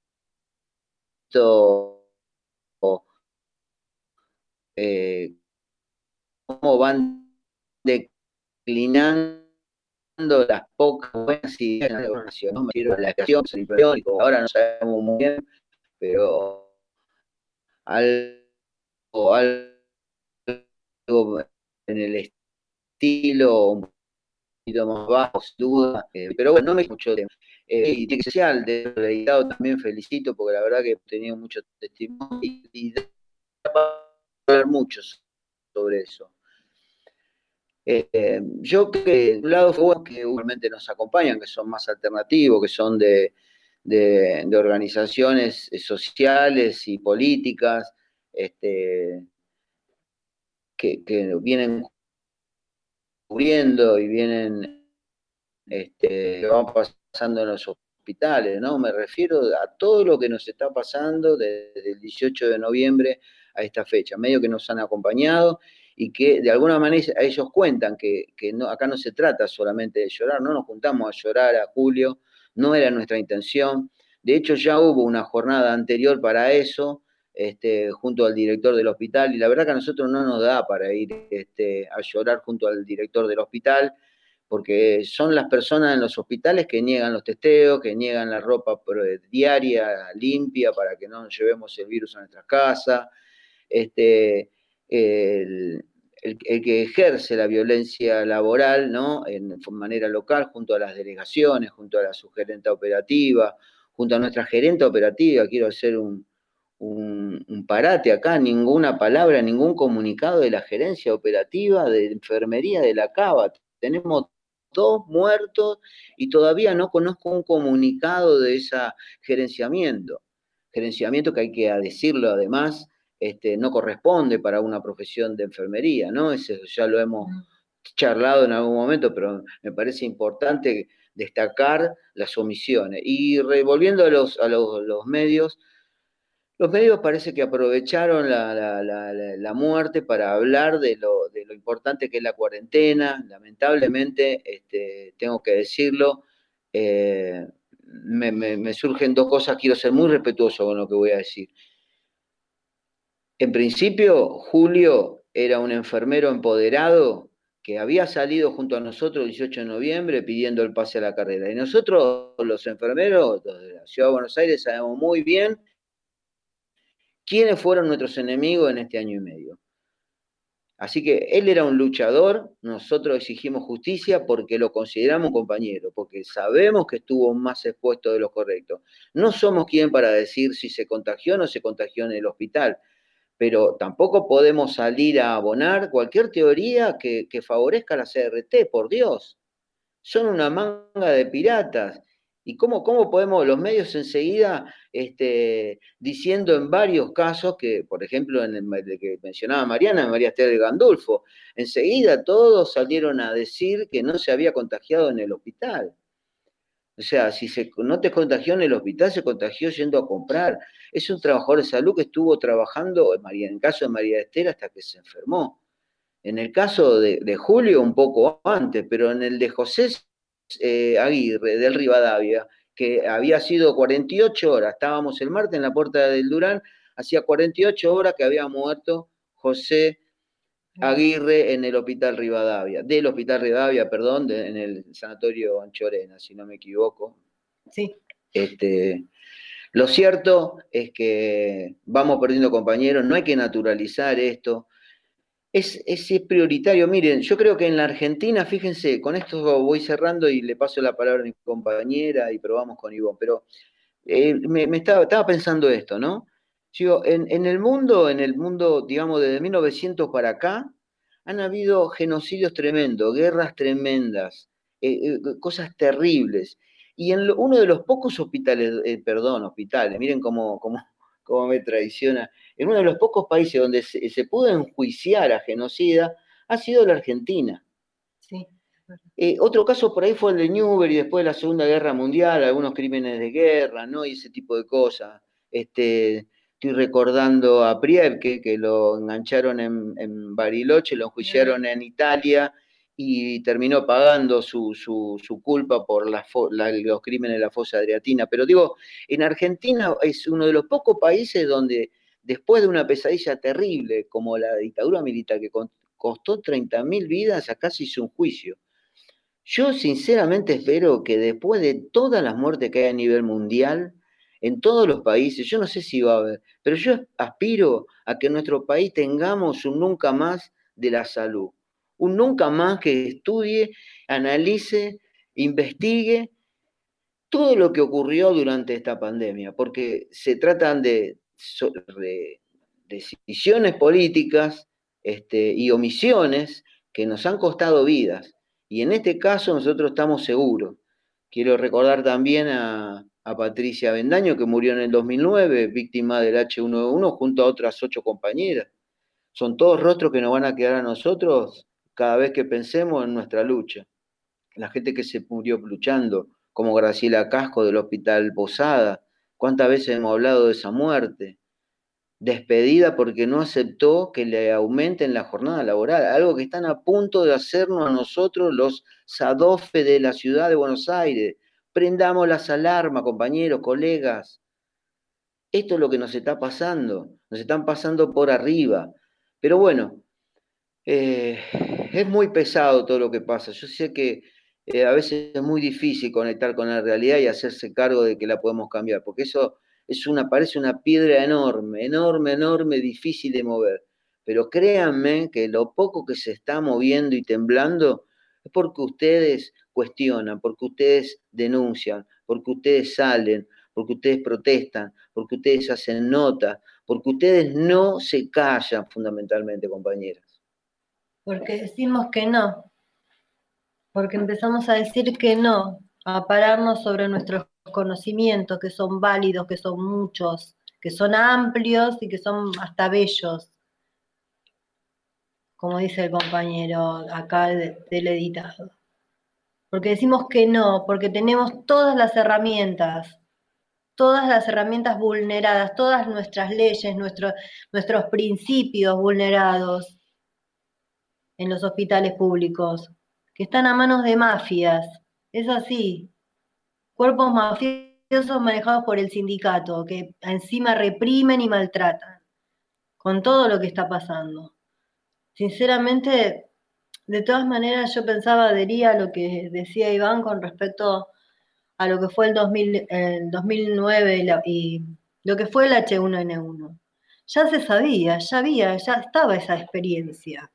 eh, cómo van declinando las pocas buenas ideas de la organización, ¿no? Me refiero a la creación, ahora no sabemos muy bien, pero algo, algo en el estilo un poquito más bajo, sin duda, eh, pero bueno, no me escucho de eh, y tiene que ser de editado también felicito, porque la verdad que he tenido mucho testimonio y, y hablar mucho sobre eso. Eh, yo creo que de un lado fue bueno que igualmente nos acompañan, que son más alternativos, que son de, de, de organizaciones sociales y políticas, este, que, que vienen cubriendo y vienen, este, lo van pasando en los hospitales, ¿no? Me refiero a todo lo que nos está pasando desde el dieciocho de noviembre a esta fecha, medio que nos han acompañado y que de alguna manera ellos cuentan que, que no, acá no se trata solamente de llorar, no nos juntamos a llorar a Julio, no era nuestra intención. De hecho, ya hubo una jornada anterior para eso, este, junto al director del hospital, y la verdad que a nosotros no nos da para ir este, a llorar junto al director del hospital, porque son las personas en los hospitales que niegan los testeos, que niegan la ropa diaria limpia para que no nos llevemos el virus a nuestras casas. Este, el, el, el que ejerce la violencia laboral, ¿no? En manera local, junto a las delegaciones, junto a la subgerenta operativa, junto a nuestra gerenta operativa, quiero hacer un, un, un parate acá, ninguna palabra, ningún comunicado de la gerencia operativa de enfermería de la Cava. Tenemos dos muertos y todavía no conozco un comunicado de ese gerenciamiento. Gerenciamiento que hay que decirlo además, Este, no corresponde para una profesión de enfermería, ¿no? Eso ya lo hemos charlado en algún momento, pero me parece importante destacar las omisiones. Y volviendo a los, a los, los medios, los medios parece que aprovecharon la, la, la, la muerte para hablar de lo, de lo importante que es la cuarentena. Lamentablemente, este, tengo que decirlo, eh, me, me, me surgen dos cosas, quiero ser muy respetuoso con lo que voy a decir. En principio, Julio era un enfermero empoderado que había salido junto a nosotros el dieciocho de noviembre pidiendo el pase a la carrera. Y nosotros, los enfermeros de la Ciudad de Buenos Aires, sabemos muy bien quiénes fueron nuestros enemigos en este año y medio. Así que él era un luchador, nosotros exigimos justicia porque lo consideramos compañero, porque sabemos que estuvo más expuesto de lo correcto. No somos quien para decir si se contagió o no se contagió en el hospital, pero tampoco podemos salir a abonar cualquier teoría que, que favorezca a la C R T, por Dios. Son una manga de piratas. ¿Y cómo, cómo podemos, los medios enseguida, este, diciendo en varios casos, que por ejemplo en el que mencionaba Mariana, María Esther de Gandulfo, enseguida todos salieron a decir que no se había contagiado en el hospital? O sea, si se, no te contagió en el hospital, se contagió yendo a comprar. Es un trabajador de salud que estuvo trabajando, en el caso de María Esther, hasta que se enfermó. En el caso de, de Julio, un poco antes, pero en el de José eh, Aguirre, del Rivadavia, que había sido cuarenta y ocho horas, estábamos el martes en la puerta del Durán, hacía cuarenta y ocho horas que había muerto José Aguirre en el Hospital Rivadavia, del Hospital Rivadavia, perdón, de, en el Sanatorio Anchorena, si no me equivoco. Sí. Este, Lo cierto es que vamos perdiendo compañeros, no hay que naturalizar esto. Es, es, es prioritario. Miren, yo creo que en la Argentina, fíjense, con esto voy cerrando y le paso la palabra a mi compañera y probamos con Ivonne, pero eh, me, me estaba, estaba pensando esto, ¿no? Digo, en, en el mundo, en el mundo, digamos, desde mil novecientos para acá, han habido genocidios tremendos, guerras tremendas, eh, eh, cosas terribles. Y en lo, uno de los pocos hospitales, eh, perdón, hospitales, miren cómo, cómo, cómo me traiciona, en uno de los pocos países donde se, se pudo enjuiciar a genocida, ha sido la Argentina. Sí. Eh, otro caso por ahí fue el de Newbery después de la Segunda Guerra Mundial, algunos crímenes de guerra, ¿no? Y ese tipo de cosas. Este, estoy recordando a Priebke, que lo engancharon en, en Bariloche, lo enjuiciaron en Italia y terminó pagando su, su, su culpa por la, la, los crímenes de la fosa adriatina. Pero digo, en Argentina es uno de los pocos países donde después de una pesadilla terrible como la dictadura militar que costó treinta mil vidas, acá se hizo un juicio. Yo sinceramente espero que después de todas las muertes que hay a nivel mundial, en todos los países, yo no sé si va a haber, pero yo aspiro a que en nuestro país tengamos un nunca más de la salud. Un nunca más que estudie, analice, investigue todo lo que ocurrió durante esta pandemia, porque se tratan de, de decisiones políticas este, y omisiones que nos han costado vidas. Y en este caso nosotros estamos seguros. Quiero recordar también a, a Patricia Bendaño, que murió en el dos mil nueve, víctima del hache uno ene uno, junto a otras ocho compañeras. Son todos rostros que nos van a quedar a nosotros cada vez que pensemos en nuestra lucha. La gente que se murió luchando, como Graciela Casco del Hospital Posada. ¿Cuántas veces hemos hablado de esa muerte? Despedida porque no aceptó que le aumenten la jornada laboral, algo que están a punto de hacernos a nosotros los SADOFE de la ciudad de Buenos Aires. Prendamos las alarmas, compañeros, colegas. Esto es lo que nos está pasando, nos están pasando por arriba. Pero bueno, eh, es muy pesado todo lo que pasa. Yo sé que eh, a veces es muy difícil conectar con la realidad y hacerse cargo de que la podemos cambiar, porque eso es una, parece una piedra enorme, enorme, enorme, difícil de mover. Pero créanme que lo poco que se está moviendo y temblando es porque ustedes cuestionan, porque ustedes denuncian, porque ustedes salen, porque ustedes protestan, porque ustedes hacen nota, porque ustedes no se callan fundamentalmente, compañeras. Porque decimos que no, porque empezamos a decir que no, a pararnos sobre nuestros conocimientos, que son válidos, que son muchos, que son amplios y que son hasta bellos, como dice el compañero acá de, del editado. Porque decimos que no, porque tenemos todas las herramientas, todas las herramientas vulneradas, todas nuestras leyes, nuestro, nuestros principios vulnerados en los hospitales públicos, que están a manos de mafias. Es así. Cuerpos mafiosos manejados por el sindicato, que encima reprimen y maltratan, con todo lo que está pasando. Sinceramente, de todas maneras, yo pensaba, adhería a lo que decía Iván con respecto a lo que fue el, dos mil, el dos mil nueve y, la, y lo que fue el hache uno ene uno. Ya se sabía, ya había, ya estaba esa experiencia.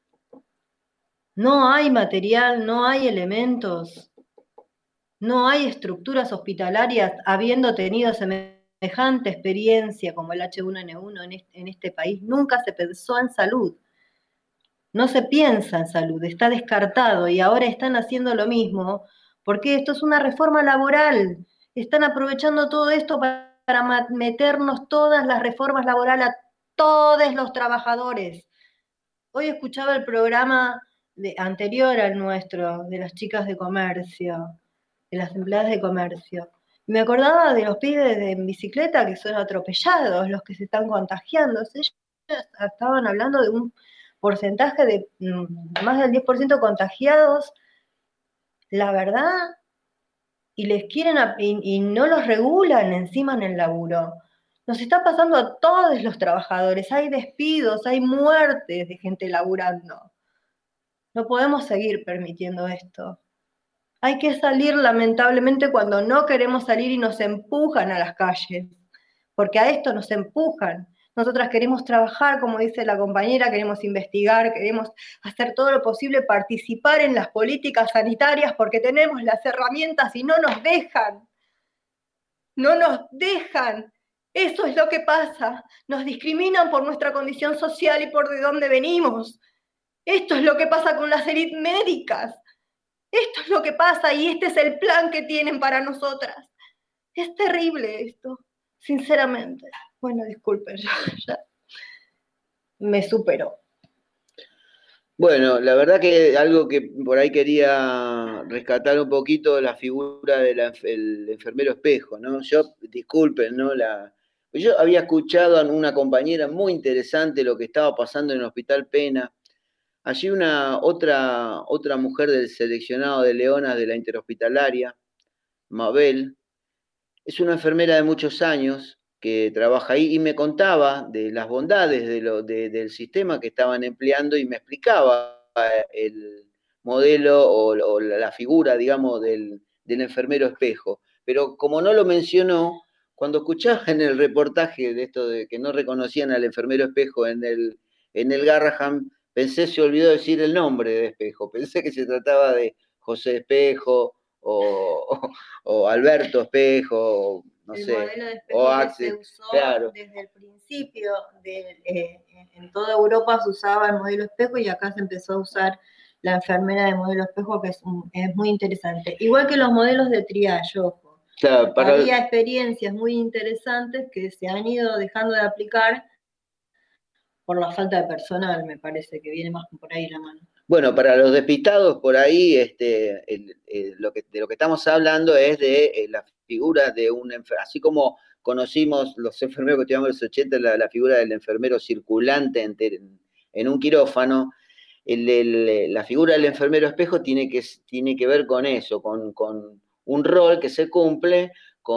No hay material, no hay elementos, no hay estructuras hospitalarias habiendo tenido semejante experiencia como el hache uno ene uno en este, en este país. Nunca se pensó en salud. No se piensa en salud, está descartado y ahora están haciendo lo mismo porque esto es una reforma laboral. Están aprovechando todo esto para, para meternos todas las reformas laborales a todos los trabajadores. Hoy escuchaba el programa de, anterior al nuestro, de las chicas de comercio, de las empleadas de comercio. Me acordaba de los pibes de en bicicleta que son atropellados, los que se están contagiando. Ellos estaban hablando de un porcentaje de más del diez por ciento contagiados, la verdad, y les quieren y, y no los regulan encima en el laburo. Nos está pasando a todos los trabajadores, hay despidos, hay muertes de gente laburando. No podemos seguir permitiendo esto. Hay que salir lamentablemente cuando no queremos salir y nos empujan a las calles, porque a esto nos empujan. Nosotras queremos trabajar, como dice la compañera, queremos investigar, queremos hacer todo lo posible, participar en las políticas sanitarias porque tenemos las herramientas y no nos dejan. No nos dejan. Eso es lo que pasa. Nos discriminan por nuestra condición social y por de dónde venimos. Esto es lo que pasa con las élites médicas. Esto es lo que pasa y este es el plan que tienen para nosotras. Es terrible esto, sinceramente. Bueno, disculpen, ya, ya me superó. Bueno, la verdad que algo que por ahí quería rescatar un poquito la figura del enfermero espejo, ¿no? Yo, disculpen, ¿no? La, yo había escuchado a una compañera muy interesante lo que estaba pasando en el Hospital Pena. Allí una otra, otra mujer del seleccionado de Leonas de la Interhospitalaria, Mabel, es una enfermera de muchos años que trabaja ahí y me contaba de las bondades de lo, de, del sistema que estaban empleando y me explicaba el modelo o, o la figura, digamos, del, del enfermero espejo. Pero como no lo mencionó, cuando escuchaba en el reportaje de esto de que no reconocían al enfermero espejo en el, en el Garrahan, pensé, se olvidó decir el nombre de Espejo, pensé que se trataba de José Espejo o, o, o Alberto Espejo, o, no el sé, modelo de espejo o que Axel, se usó claro. Desde el principio, de, eh, en toda Europa se usaba el modelo espejo y acá se empezó a usar la enfermera de modelo espejo, que es, un, es muy interesante. Igual que los modelos de triage, ojo. Claro, para había experiencias muy interesantes que se han ido dejando de aplicar por la falta de personal, me parece que viene más por ahí la mano. Bueno, para los despistados, por ahí, este, el, el, lo que, de lo que estamos hablando es de eh, la figura de un enfermero, así como conocimos los enfermeros que estudiamos en los ochenta, la, la figura del enfermero circulante en, en un quirófano, el, el, la figura del enfermero espejo tiene que, tiene que ver con eso, con, con un rol que se cumple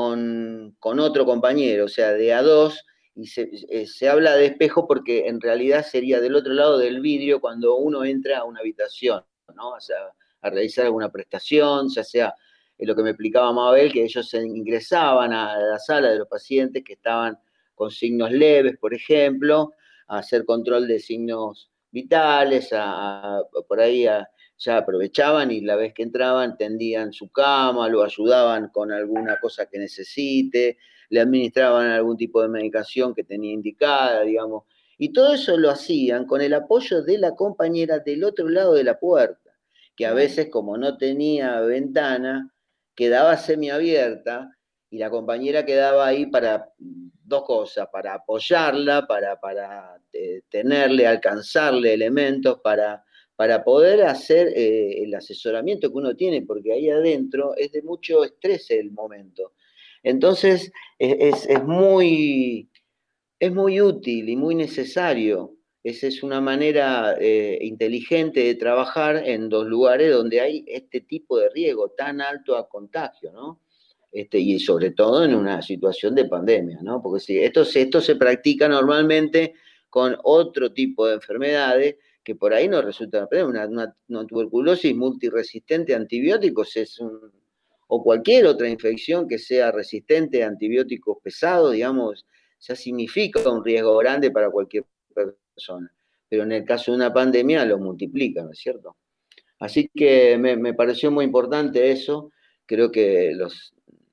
con, con otro compañero, o sea, de a dos. Y se, se habla de espejo porque en realidad sería del otro lado del vidrio cuando uno entra a una habitación, ¿no? O sea, a realizar alguna prestación, ya sea lo que me explicaba Mabel, que ellos se ingresaban a la sala de los pacientes que estaban con signos leves, por ejemplo, a hacer control de signos vitales, a, a, por ahí a, ya aprovechaban y la vez que entraban tendían su cama, lo ayudaban con alguna cosa que necesite, le administraban algún tipo de medicación que tenía indicada, digamos, y todo eso lo hacían con el apoyo de la compañera del otro lado de la puerta, que a veces, como no tenía ventana, quedaba semiabierta, y la compañera quedaba ahí para dos cosas, para apoyarla, para, para eh, tenerle, alcanzarle elementos, para, para poder hacer eh, el asesoramiento que uno tiene, porque ahí adentro es de mucho estrés el momento. Entonces, es, es, muy, es muy útil y muy necesario. Esa es una manera eh, inteligente de trabajar en dos lugares donde hay este tipo de riesgo tan alto a contagio, ¿no? Este, y sobre todo en una situación de pandemia, ¿no? Porque si esto, esto se practica normalmente con otro tipo de enfermedades que por ahí no resultan. Una, una, una tuberculosis multiresistente a antibióticos es un... o cualquier otra infección que sea resistente a antibióticos pesados, digamos, ya significa un riesgo grande para cualquier persona. Pero en el caso de una pandemia lo multiplica, ¿no es cierto? Así que me, me pareció muy importante eso, creo que los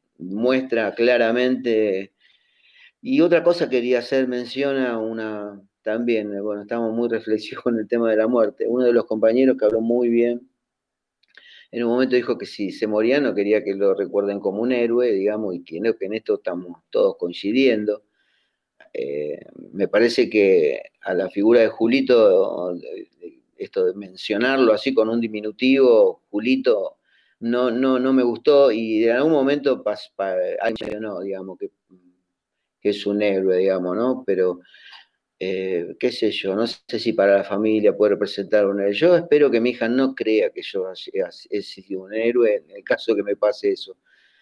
muestra claramente. Y otra cosa quería hacer mención a una, también, bueno, estamos muy reflexivos con el tema de la muerte. Uno de los compañeros que habló muy bien, en un momento dijo que si se moría no quería que lo recuerden como un héroe, digamos, y que, no, que en esto estamos todos coincidiendo. Eh, me parece que a la figura de Julito, esto de mencionarlo así con un diminutivo, Julito, no, no, no me gustó, y en algún momento pas, pa, mencionó, digamos, que, que es un héroe, digamos, ¿no? Pero... Eh, qué sé yo, no sé si para la familia puede representar un héroe. Yo espero que mi hija no crea que yo he sido un héroe en el caso que me pase eso.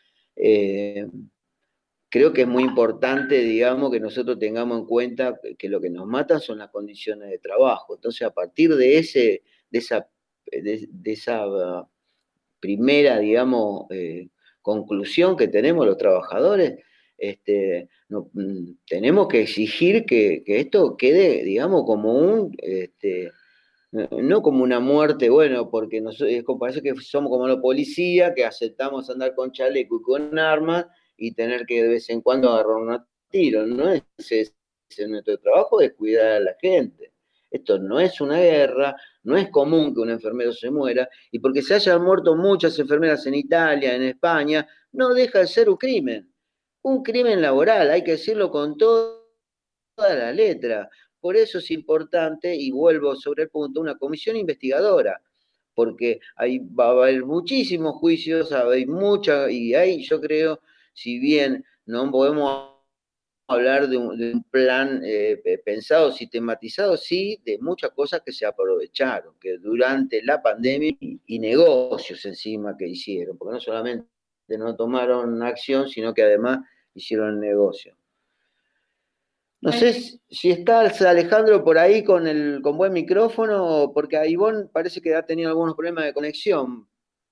Eh, creo que es muy importante, digamos, que nosotros tengamos en cuenta que lo que nos matan son las condiciones de trabajo. Entonces, a partir de, ese, de esa, de, de esa primera, digamos, eh, conclusión que tenemos los trabajadores, este, no, tenemos que exigir que, que esto quede, digamos, como un, este, no como una muerte, bueno, porque nos, es como, parece que somos como los policías, que aceptamos andar con chaleco y con armas y tener que de vez en cuando agarrar un tiro, no es ese, ese nuestro trabajo, es cuidar a la gente. Esto no es una guerra, no es común que un enfermero se muera, y porque se hayan muerto muchas enfermeras en Italia, en España, no deja de ser un crimen. Un crimen laboral, hay que decirlo con todo, toda la letra. Por eso es importante, y vuelvo sobre el punto, una comisión investigadora, porque hay, va a haber muchísimos juicios, hay mucha, y hay, yo creo, si bien no podemos hablar de un, de un plan eh, pensado, sistematizado, sí, de muchas cosas que se aprovecharon, que durante la pandemia y, y negocios encima que hicieron, porque no solamente no tomaron acción, sino que además hicieron negocio. No sé si está Alejandro por ahí con, el, con buen micrófono, porque a Ivonne parece que ha tenido algunos problemas de conexión.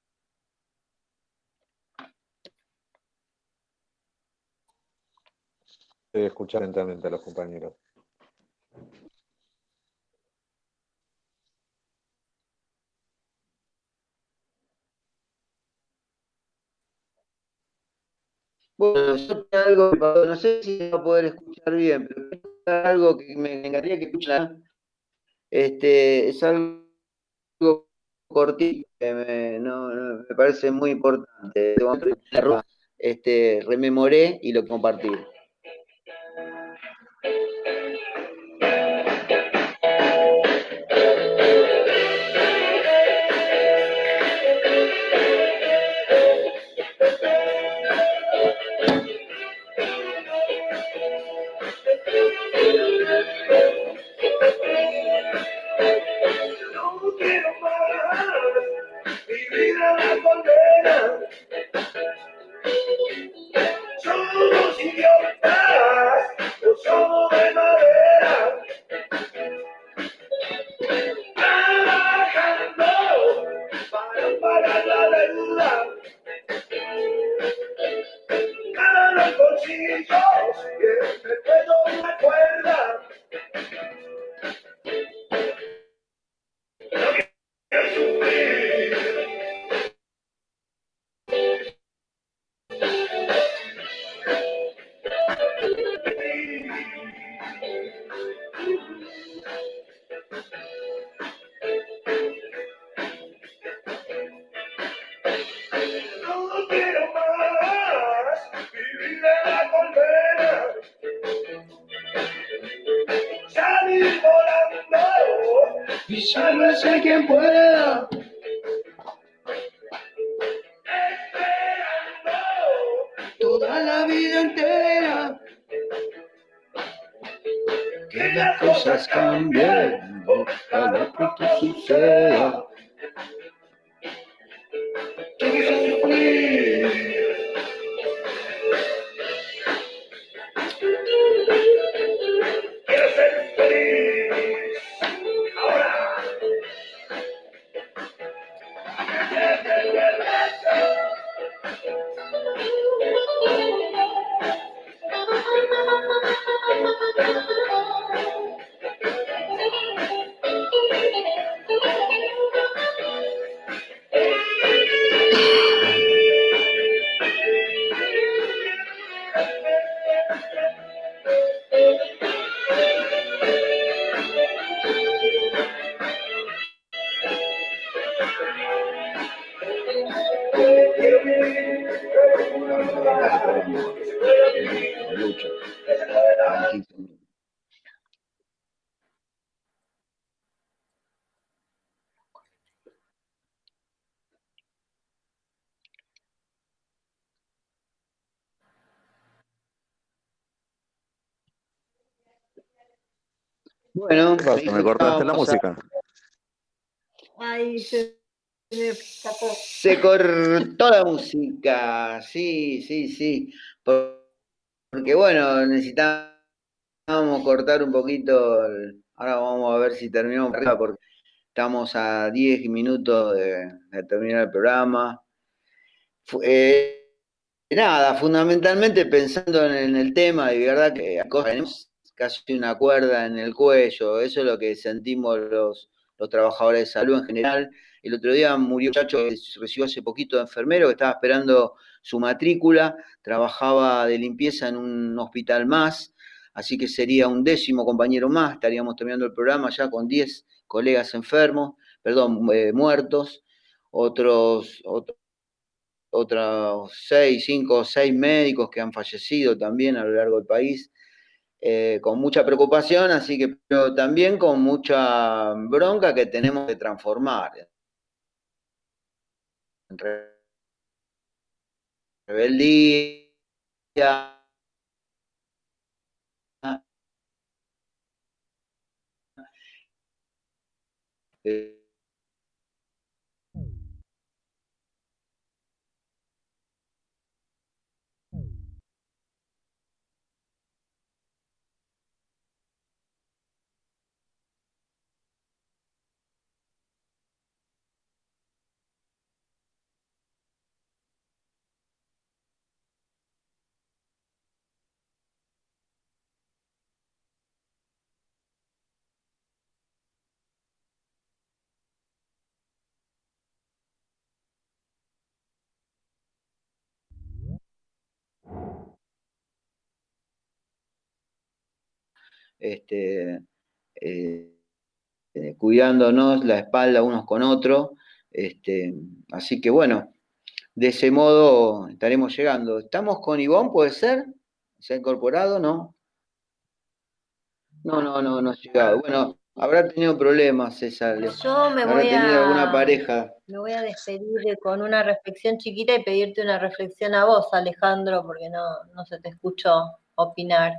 Estoy escuchando atentamente a los compañeros. Bueno, yo tengo algo, no sé si va a poder escuchar bien, pero algo que me encantaría que escuchara. Este, es algo cortito, que me, no, no, me parece muy importante. Este, rememoré y lo compartí. No quiero más vivir a la condena. Somos idiotas, o somos de madera. Trabajando para pagar la deuda. Ganan los bolsillos y el respeto una cuerda. No quiero más vivir en la condena. Salir volando y sálvese quien pueda. Esperando toda la vida entera que las cosas cambien, ojalá pronto suceda. Quiero ser feliz. Quiero ser feliz. Ahora. Bueno, ¿Qué pasa? ¿Me cortaste la música? Ay, se me escapó. Se cortó la música, sí, sí, sí. Porque bueno, necesitábamos cortar un poquito. El... Ahora vamos a ver si terminamos acá, porque estamos a diez minutos de, de terminar el programa. Eh, nada, fundamentalmente pensando en, en el tema, de verdad que tenemos casi una cuerda en el cuello, eso es lo que sentimos los, los trabajadores de salud en general. El otro día murió un muchacho que recibió hace poquito de enfermero, que estaba esperando su matrícula, trabajaba de limpieza en un hospital más, así que sería un décimo compañero más, estaríamos terminando el programa ya con diez colegas enfermos, perdón, eh, muertos, otros, otros, otros seis, cinco o seis médicos que han fallecido también a lo largo del país, eh, con mucha preocupación, así que pero también con mucha bronca que tenemos que transformar. En rebeldía, eh, este, eh, eh, cuidándonos la espalda unos con otros, este, así que bueno, de ese modo estaremos llegando. ¿Estamos con Ivonne, puede ser? ¿Se ha incorporado? ¿No? No, no, no, no ha llegado. Bueno, habrá tenido problemas, César. Yo me Habrá voy tenido a, alguna pareja. me voy a despedir con una reflexión chiquita y pedirte una reflexión a vos, Alejandro, porque no, no se te escuchó opinar.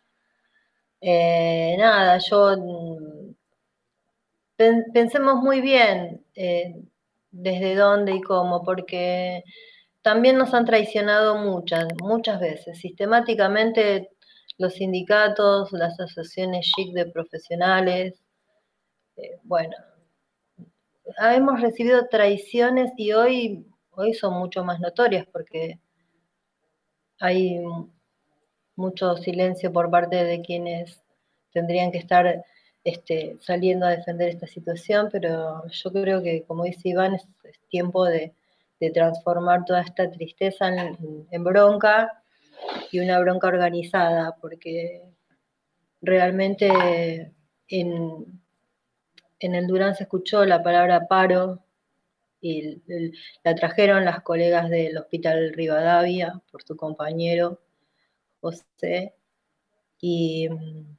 Eh, nada, yo mm, pen- pensemos muy bien eh, desde dónde y cómo, porque también nos han traicionado muchas, muchas veces, sistemáticamente los sindicatos, las asociaciones chic de profesionales, eh, bueno, hemos recibido traiciones y hoy, hoy son mucho más notorias porque hay mucho silencio por parte de quienes tendrían que estar este, saliendo a defender esta situación, pero yo creo que, como dice Iván, es, es tiempo de, de transformar toda esta tristeza en, en bronca y una bronca organizada, porque realmente en, en el Durán se escuchó la palabra paro y el, el, la trajeron las colegas del Hospital Rivadavia por su compañero José, y,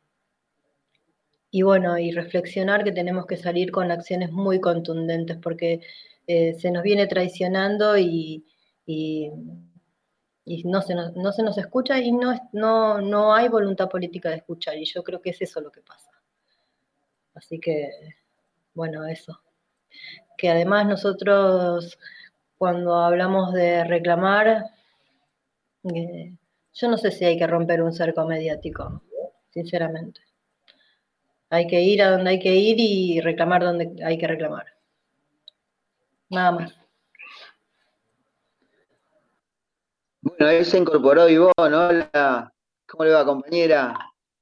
y bueno, y reflexionar que tenemos que salir con acciones muy contundentes porque eh, se nos viene traicionando y, y, y no, se nos, no se nos escucha y no, no, no hay voluntad política de escuchar, y yo creo que es eso lo que pasa. Así que, bueno, eso. Que además nosotros, cuando hablamos de reclamar, eh, yo no sé si hay que romper un cerco mediático, sinceramente. Hay que ir a donde hay que ir y reclamar donde hay que reclamar. Nada más. Bueno, ahí se incorporó Ivonne. Hola, ¿cómo le va, compañera?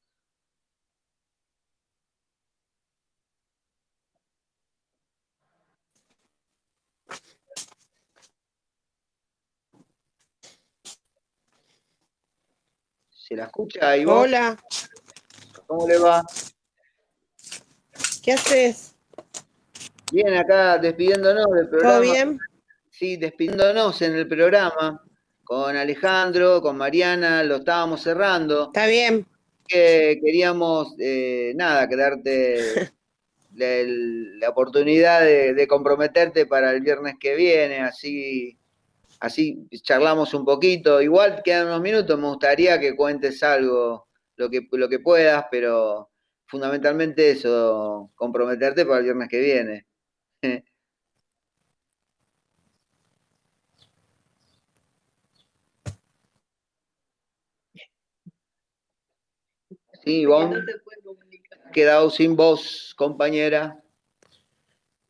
¿Se la escucha, Ivonne? Hola. ¿Cómo le va? ¿Qué haces? Bien, acá despidiéndonos del programa. ¿Todo bien? Sí, despidiéndonos en el programa con Alejandro, con Mariana, lo estábamos cerrando. Está bien. Que queríamos, eh, nada, que darte la, la oportunidad de, de comprometerte para el viernes que viene, así, así charlamos un poquito. Igual quedan unos minutos, me gustaría que cuentes algo, lo que, lo que puedas, pero fundamentalmente eso, comprometerte para el viernes que viene. Sí, Ivonne. Quedado sin voz, compañera.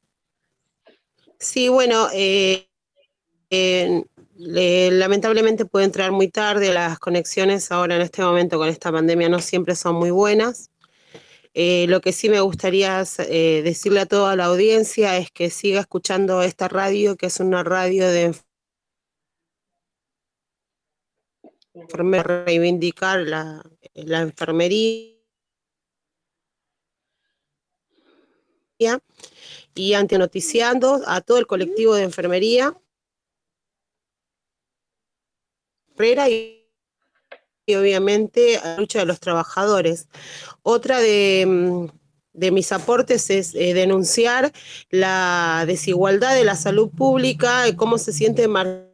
Sí, bueno, eh, eh, le- lamentablemente puedo entrar muy tarde, las conexiones ahora en este momento con esta pandemia no siempre son muy buenas. Eh, lo que sí me gustaría eh, decirle a toda la audiencia es que siga escuchando esta radio, que es una radio de enfermería, reivindicar la, la enfermería y antinoticiando a todo el colectivo de enfermería y, y obviamente a la lucha de los trabajadores. Otra de, de mis aportes es eh, denunciar la desigualdad de la salud pública, y cómo se siente mar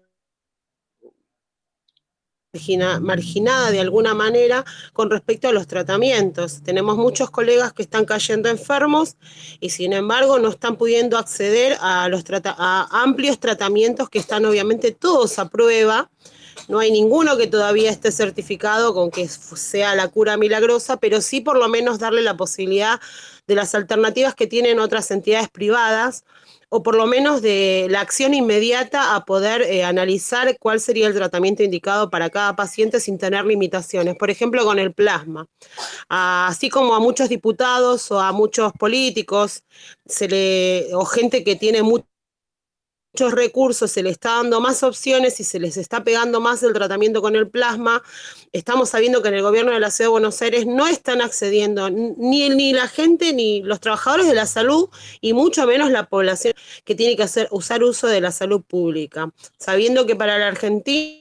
marginada de alguna manera con respecto a los tratamientos. Tenemos muchos colegas que están cayendo enfermos y sin embargo no están pudiendo acceder a, los trata a amplios tratamientos que están obviamente todos a prueba. No hay ninguno que todavía esté certificado con que sea la cura milagrosa, pero sí por lo menos darle la posibilidad de las alternativas que tienen otras entidades privadas, o por lo menos de la acción inmediata a poder eh, analizar cuál sería el tratamiento indicado para cada paciente sin tener limitaciones. Por ejemplo, con el plasma. Así como a muchos diputados o a muchos políticos se le, o gente que tiene mucho muchos recursos, se le está dando más opciones y se les está pegando más el tratamiento con el plasma. Estamos sabiendo que en el gobierno de la Ciudad de Buenos Aires no están accediendo ni, ni la gente ni los trabajadores de la salud y mucho menos la población que tiene que hacer, usar uso de la salud pública, sabiendo que para la Argentina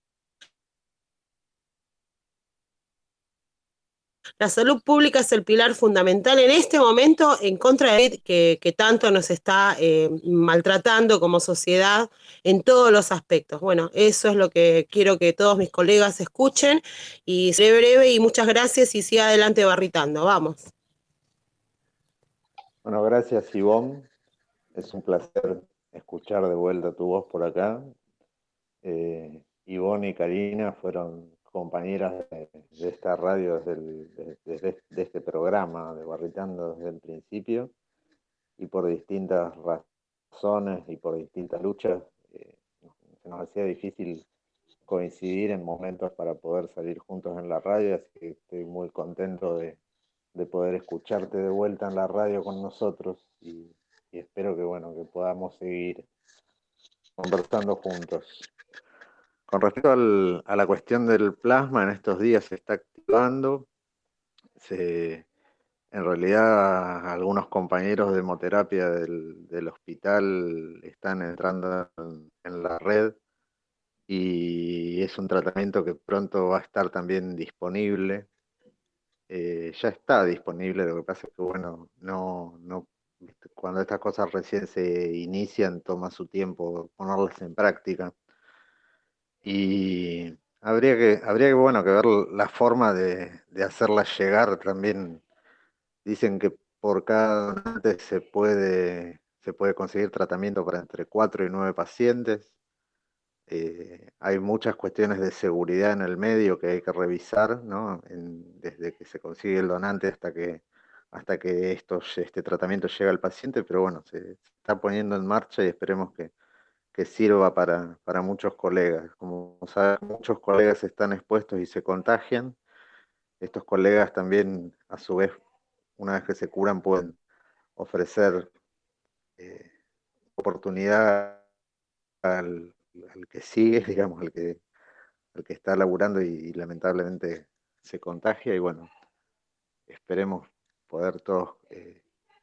la salud pública es el pilar fundamental en este momento en contra de que, que tanto nos está eh, maltratando como sociedad en todos los aspectos. Bueno, eso es lo que quiero que todos mis colegas escuchen y seré breve y muchas gracias y siga adelante barritando. Vamos. Bueno, gracias Ivonne. Es un placer escuchar de vuelta tu voz por acá. Eh, Ivonne y Karina fueron compañeras de, de esta radio, desde, el, de, desde de este programa de Barritando desde el principio, y por distintas razones y por distintas luchas eh, se nos hacía difícil coincidir en momentos para poder salir juntos en la radio, así que estoy muy contento de, de poder escucharte de vuelta en la radio con nosotros y, y espero que, bueno, que podamos seguir conversando juntos. Con respecto al, a la cuestión del plasma, en estos días se está activando. Se, en realidad, algunos compañeros de hemoterapia del, del hospital están entrando en, en la red y es un tratamiento que pronto va a estar también disponible. Eh, ya está disponible, lo que pasa es que, bueno, no, no, cuando estas cosas recién se inician, toma su tiempo ponerlas en práctica. Y habría que, habría que, bueno, que ver la forma de, de hacerlas llegar también. Dicen que por cada donante se puede, se puede conseguir tratamiento para entre cuatro y nueve pacientes. Eh, hay muchas cuestiones de seguridad en el medio que hay que revisar, ¿no? En, desde que se consigue el donante hasta que, hasta que esto, este tratamiento llega al paciente, pero bueno, se, se está poniendo en marcha y esperemos que que sirva para, para muchos colegas. Como saben, muchos colegas están expuestos y se contagian. Estos colegas también, a su vez, una vez que se curan, pueden ofrecer eh, oportunidad al, al que sigue, digamos, al que, al que está laburando y, y lamentablemente se contagia. Y bueno, esperemos poder todos eh,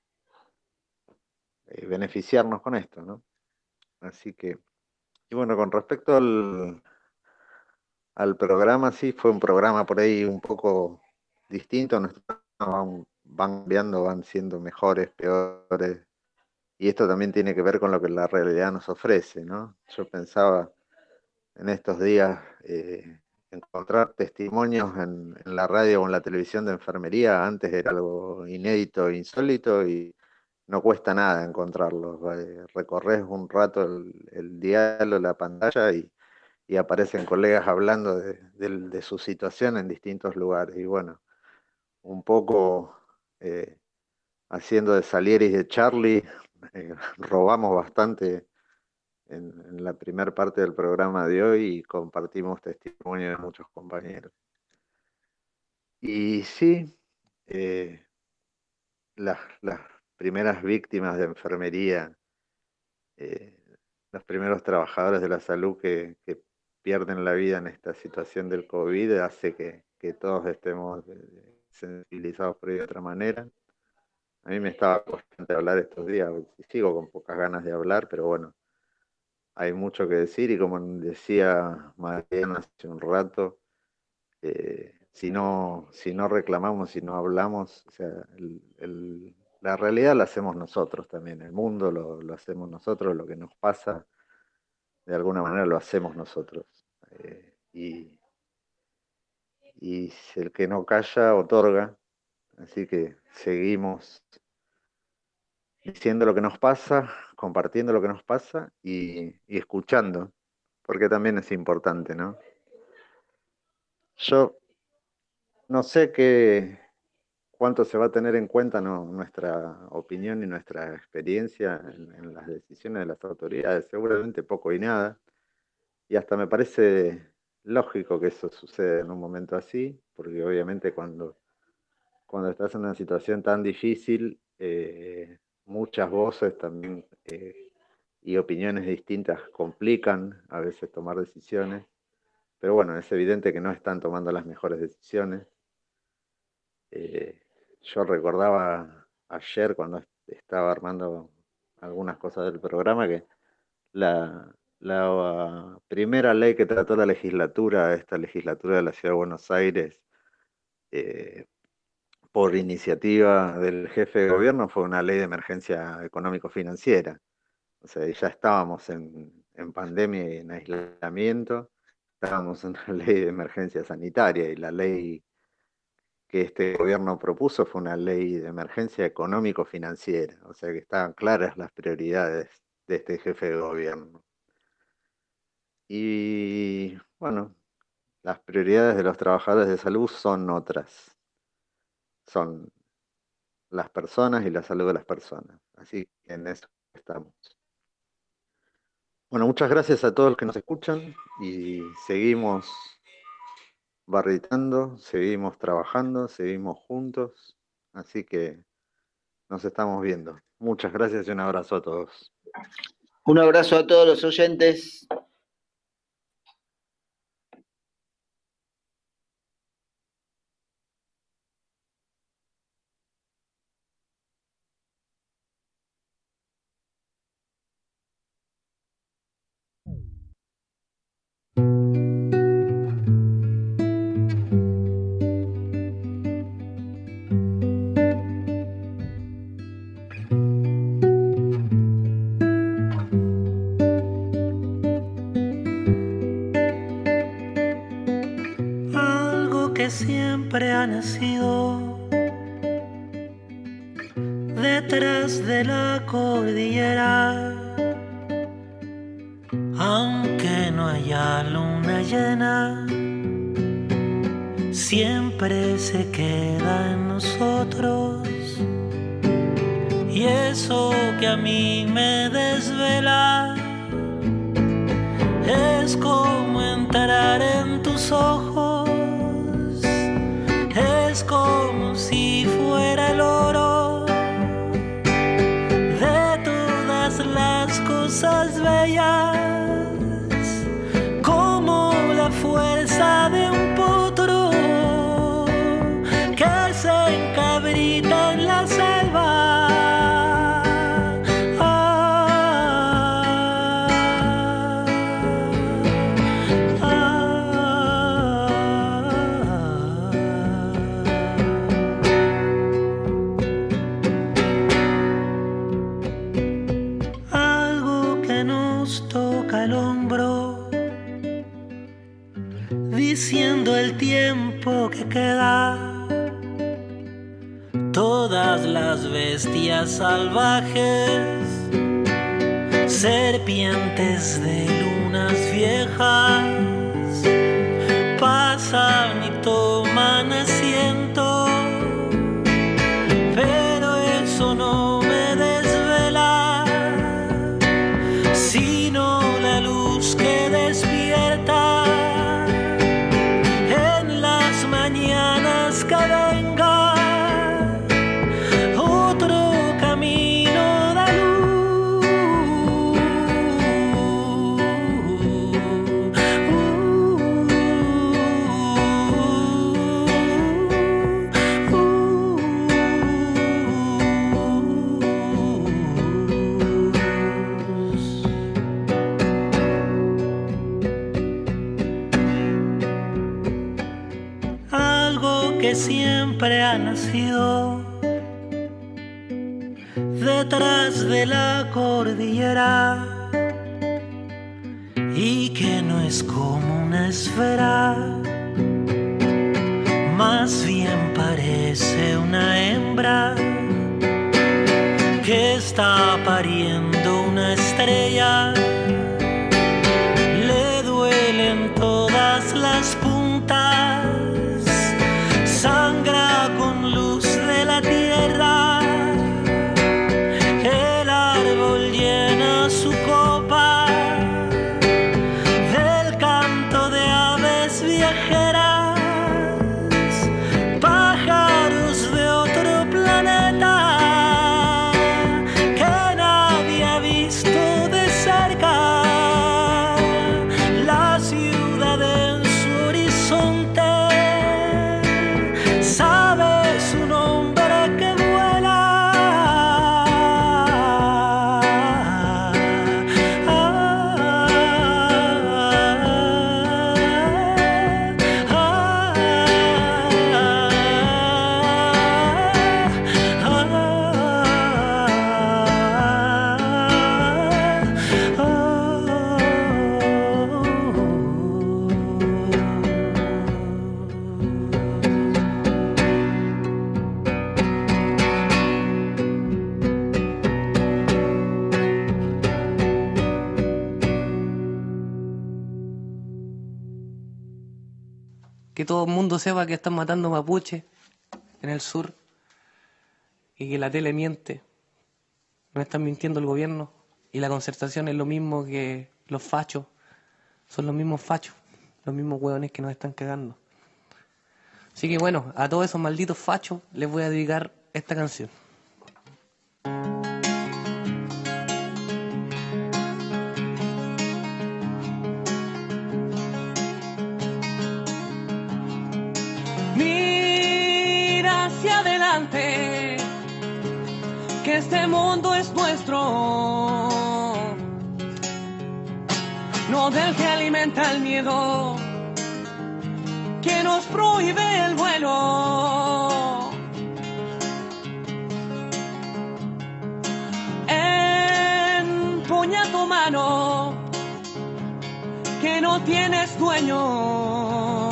eh, beneficiarnos con esto, ¿no? Así que, y bueno, con respecto al, al programa, sí, fue un programa por ahí un poco distinto, nuestros van, van cambiando, van siendo mejores, peores, y esto también tiene que ver con lo que la realidad nos ofrece, ¿no? Yo pensaba en estos días eh, encontrar testimonios en, en la radio o en la televisión de enfermería, antes era algo inédito e insólito, y no cuesta nada encontrarlos. Eh, recorres un rato el, el dial o la pantalla y, y aparecen colegas hablando de, de, de su situación en distintos lugares. Y bueno, un poco eh, haciendo de Salieri y de Charlie, eh, robamos bastante en, en la primera parte del programa de hoy y compartimos testimonio de muchos compañeros. Y sí, eh, las, las primeras víctimas de enfermería, eh, los primeros trabajadores de la salud que, que pierden la vida en esta situación del COVID, hace que, que todos estemos sensibilizados por de otra manera. A mí me estaba costando hablar estos días, sigo con pocas ganas de hablar, pero bueno, hay mucho que decir y como decía Mariana hace un rato, eh, si no, si no reclamamos, si no hablamos, o sea, el, el, la realidad la hacemos nosotros también, el mundo lo, lo hacemos nosotros, lo que nos pasa, de alguna manera lo hacemos nosotros. Eh, y, y el que no calla, otorga, así que seguimos diciendo lo que nos pasa, compartiendo lo que nos pasa y, y escuchando, porque también es importante, ¿no? Yo no sé qué, cuánto se va a tener en cuenta, ¿no?, nuestra opinión y nuestra experiencia en, en las decisiones de las autoridades, seguramente poco y nada, y hasta me parece lógico que eso suceda en un momento así, porque obviamente cuando, cuando estás en una situación tan difícil, eh, muchas voces también eh, y opiniones distintas complican a veces tomar decisiones, pero bueno, es evidente que no están tomando las mejores decisiones. Eh, yo recordaba ayer cuando estaba armando algunas cosas del programa que la, la primera ley que trató la legislatura, esta legislatura de la Ciudad de Buenos Aires, eh, por iniciativa del jefe de gobierno, fue una ley de emergencia económico-financiera. O sea, ya estábamos en, en pandemia y en aislamiento, estábamos en una ley de emergencia sanitaria y la ley que este gobierno propuso fue una ley de emergencia económico-financiera. O sea que estaban claras las prioridades de este jefe de gobierno. Y bueno, las prioridades de los trabajadores de salud son otras. Son las personas y la salud de las personas. Así que en eso estamos. Bueno, muchas gracias a todos los que nos escuchan y seguimos barritando, seguimos trabajando, seguimos juntos. Así que nos estamos viendo. Muchas gracias y un abrazo a todos. Un abrazo a todos los oyentes. Siempre ha nacido detrás de la cordillera, aunque no haya luna llena, siempre se queda en nosotros. Y eso que a mí me desvela es como entrar en tus ojos. Es como si fuera el oro de todas las cosas bellas, como la fuerza de un potro que se encabrita en la selva. Diciendo el tiempo que queda, todas las bestias salvajes, serpientes de lunas viejas, pasan y toman asiento, pero eso no me desvela. que siempre ha nacido detrás de la cordillera y que no es como una esfera, más bien parece una hembra que está pariendo una estrella. Le duelen todas las puntas, sangra con luz de la tierra. El árbol llena su copa del canto de aves viajeras, pájaros de otro planeta que nadie ha visto de cerca. La ciudad en su horizonte sabe su nombre que vuela. Que todo el mundo sepa que están matando mapuches en el sur y que la tele miente. No están mintiendo el gobierno y la concertación es lo mismo que los fachos. Son los mismos fachos, los mismos hueones que nos están cagando. Así que bueno, a todos esos malditos fachos les voy a dedicar esta canción. Mira hacia adelante, que este mundo es nuestro, no del que alimenta el miedo, que nos prohíbe el vuelo. Empuña tu mano, que no tienes dueño,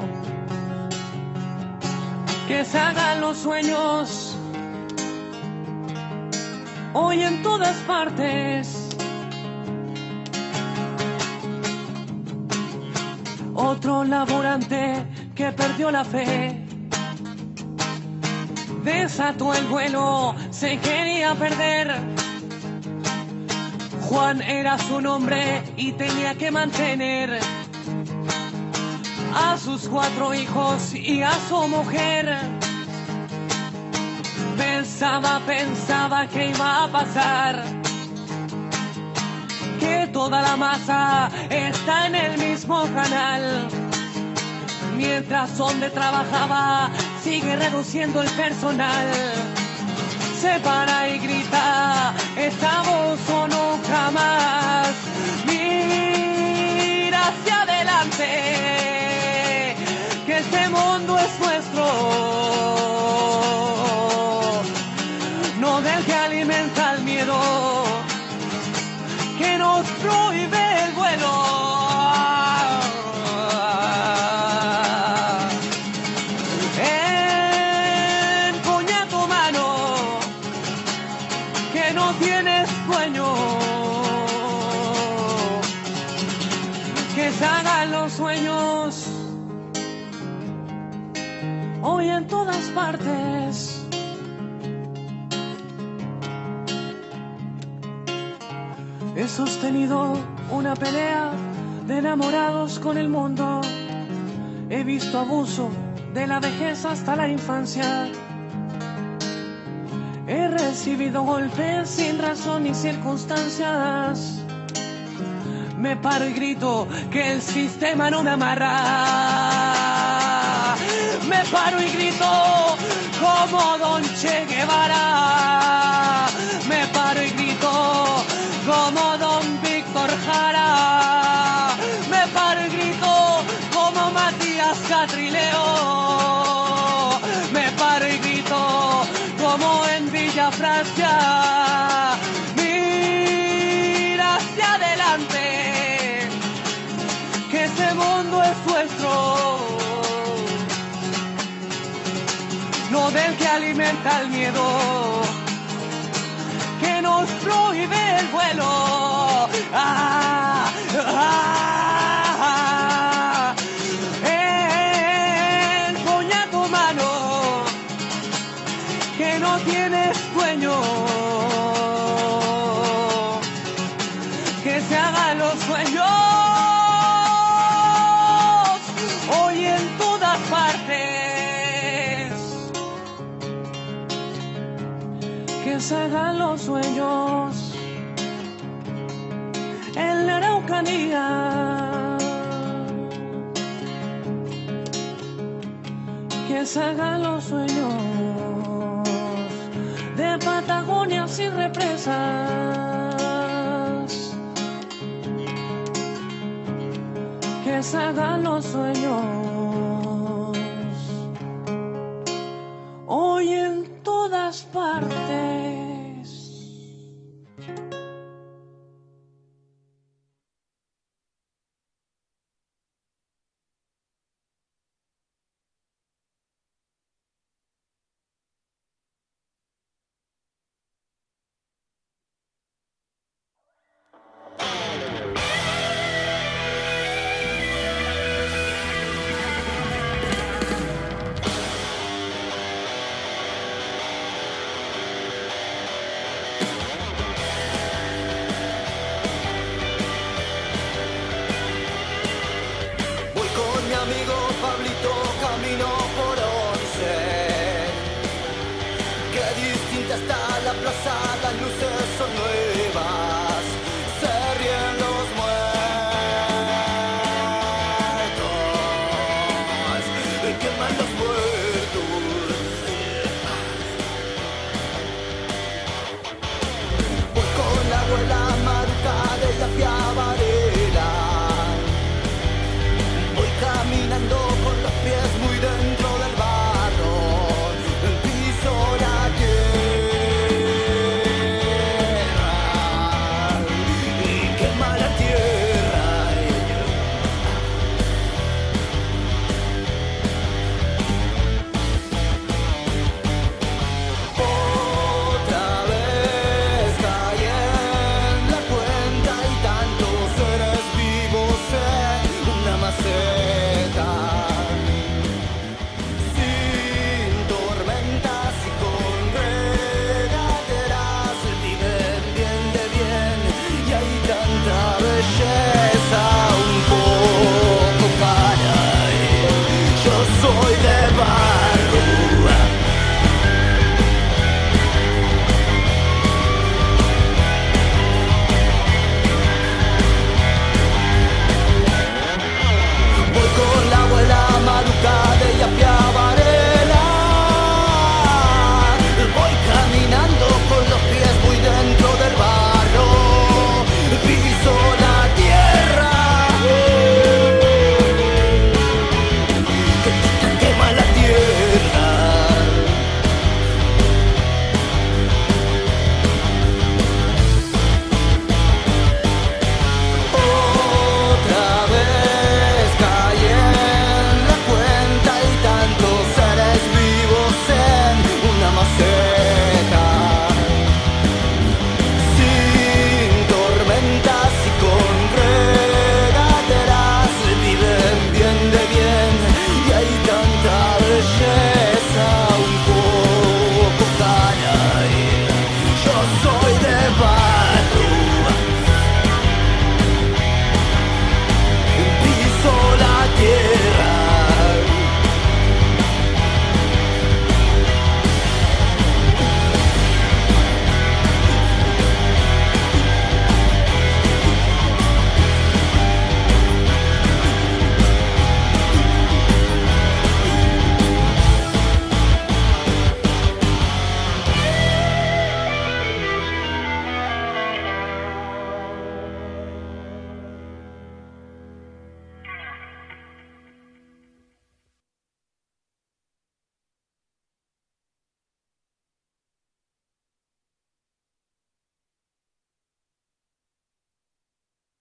que se hagan los sueños hoy en todas partes. Otro laborante que perdió la fe, desató el vuelo, se quería perder. Juan era su nombre y tenía que mantener a sus cuatro hijos y a su mujer. Pensaba, pensaba que iba a pasar, que toda la masa está en el mismo canal. Mientras donde trabajaba sigue reduciendo el personal. Se para y grita, estamos o nunca más. Mira hacia adelante, que este mundo es nuestro, no del que alimenta el miedo, que nos prohíbe el vuelo. Empuña tu mano, que no tienes dueño, que se hagan los sueños hoy en todas partes. He sostenido una pelea de enamorados con el mundo. He visto abuso de la vejez hasta la infancia. He recibido golpes sin razón ni circunstancias. Me paro y grito que el sistema no me amarra. Me paro y grito como Don Che Guevara. Me paro y grito como Don Víctor Jara. Me paro y grito como Matías Catrileo. alimenta el miedo, que nos prohíbe el vuelo. Ah, ah, ah, el coñac humano que no tiene dueño, que se hagan los sueños hoy en todas partes, que se hagan los sueños en la Araucanía, que se hagan los sueños de Patagonia sin represas, que se hagan los sueños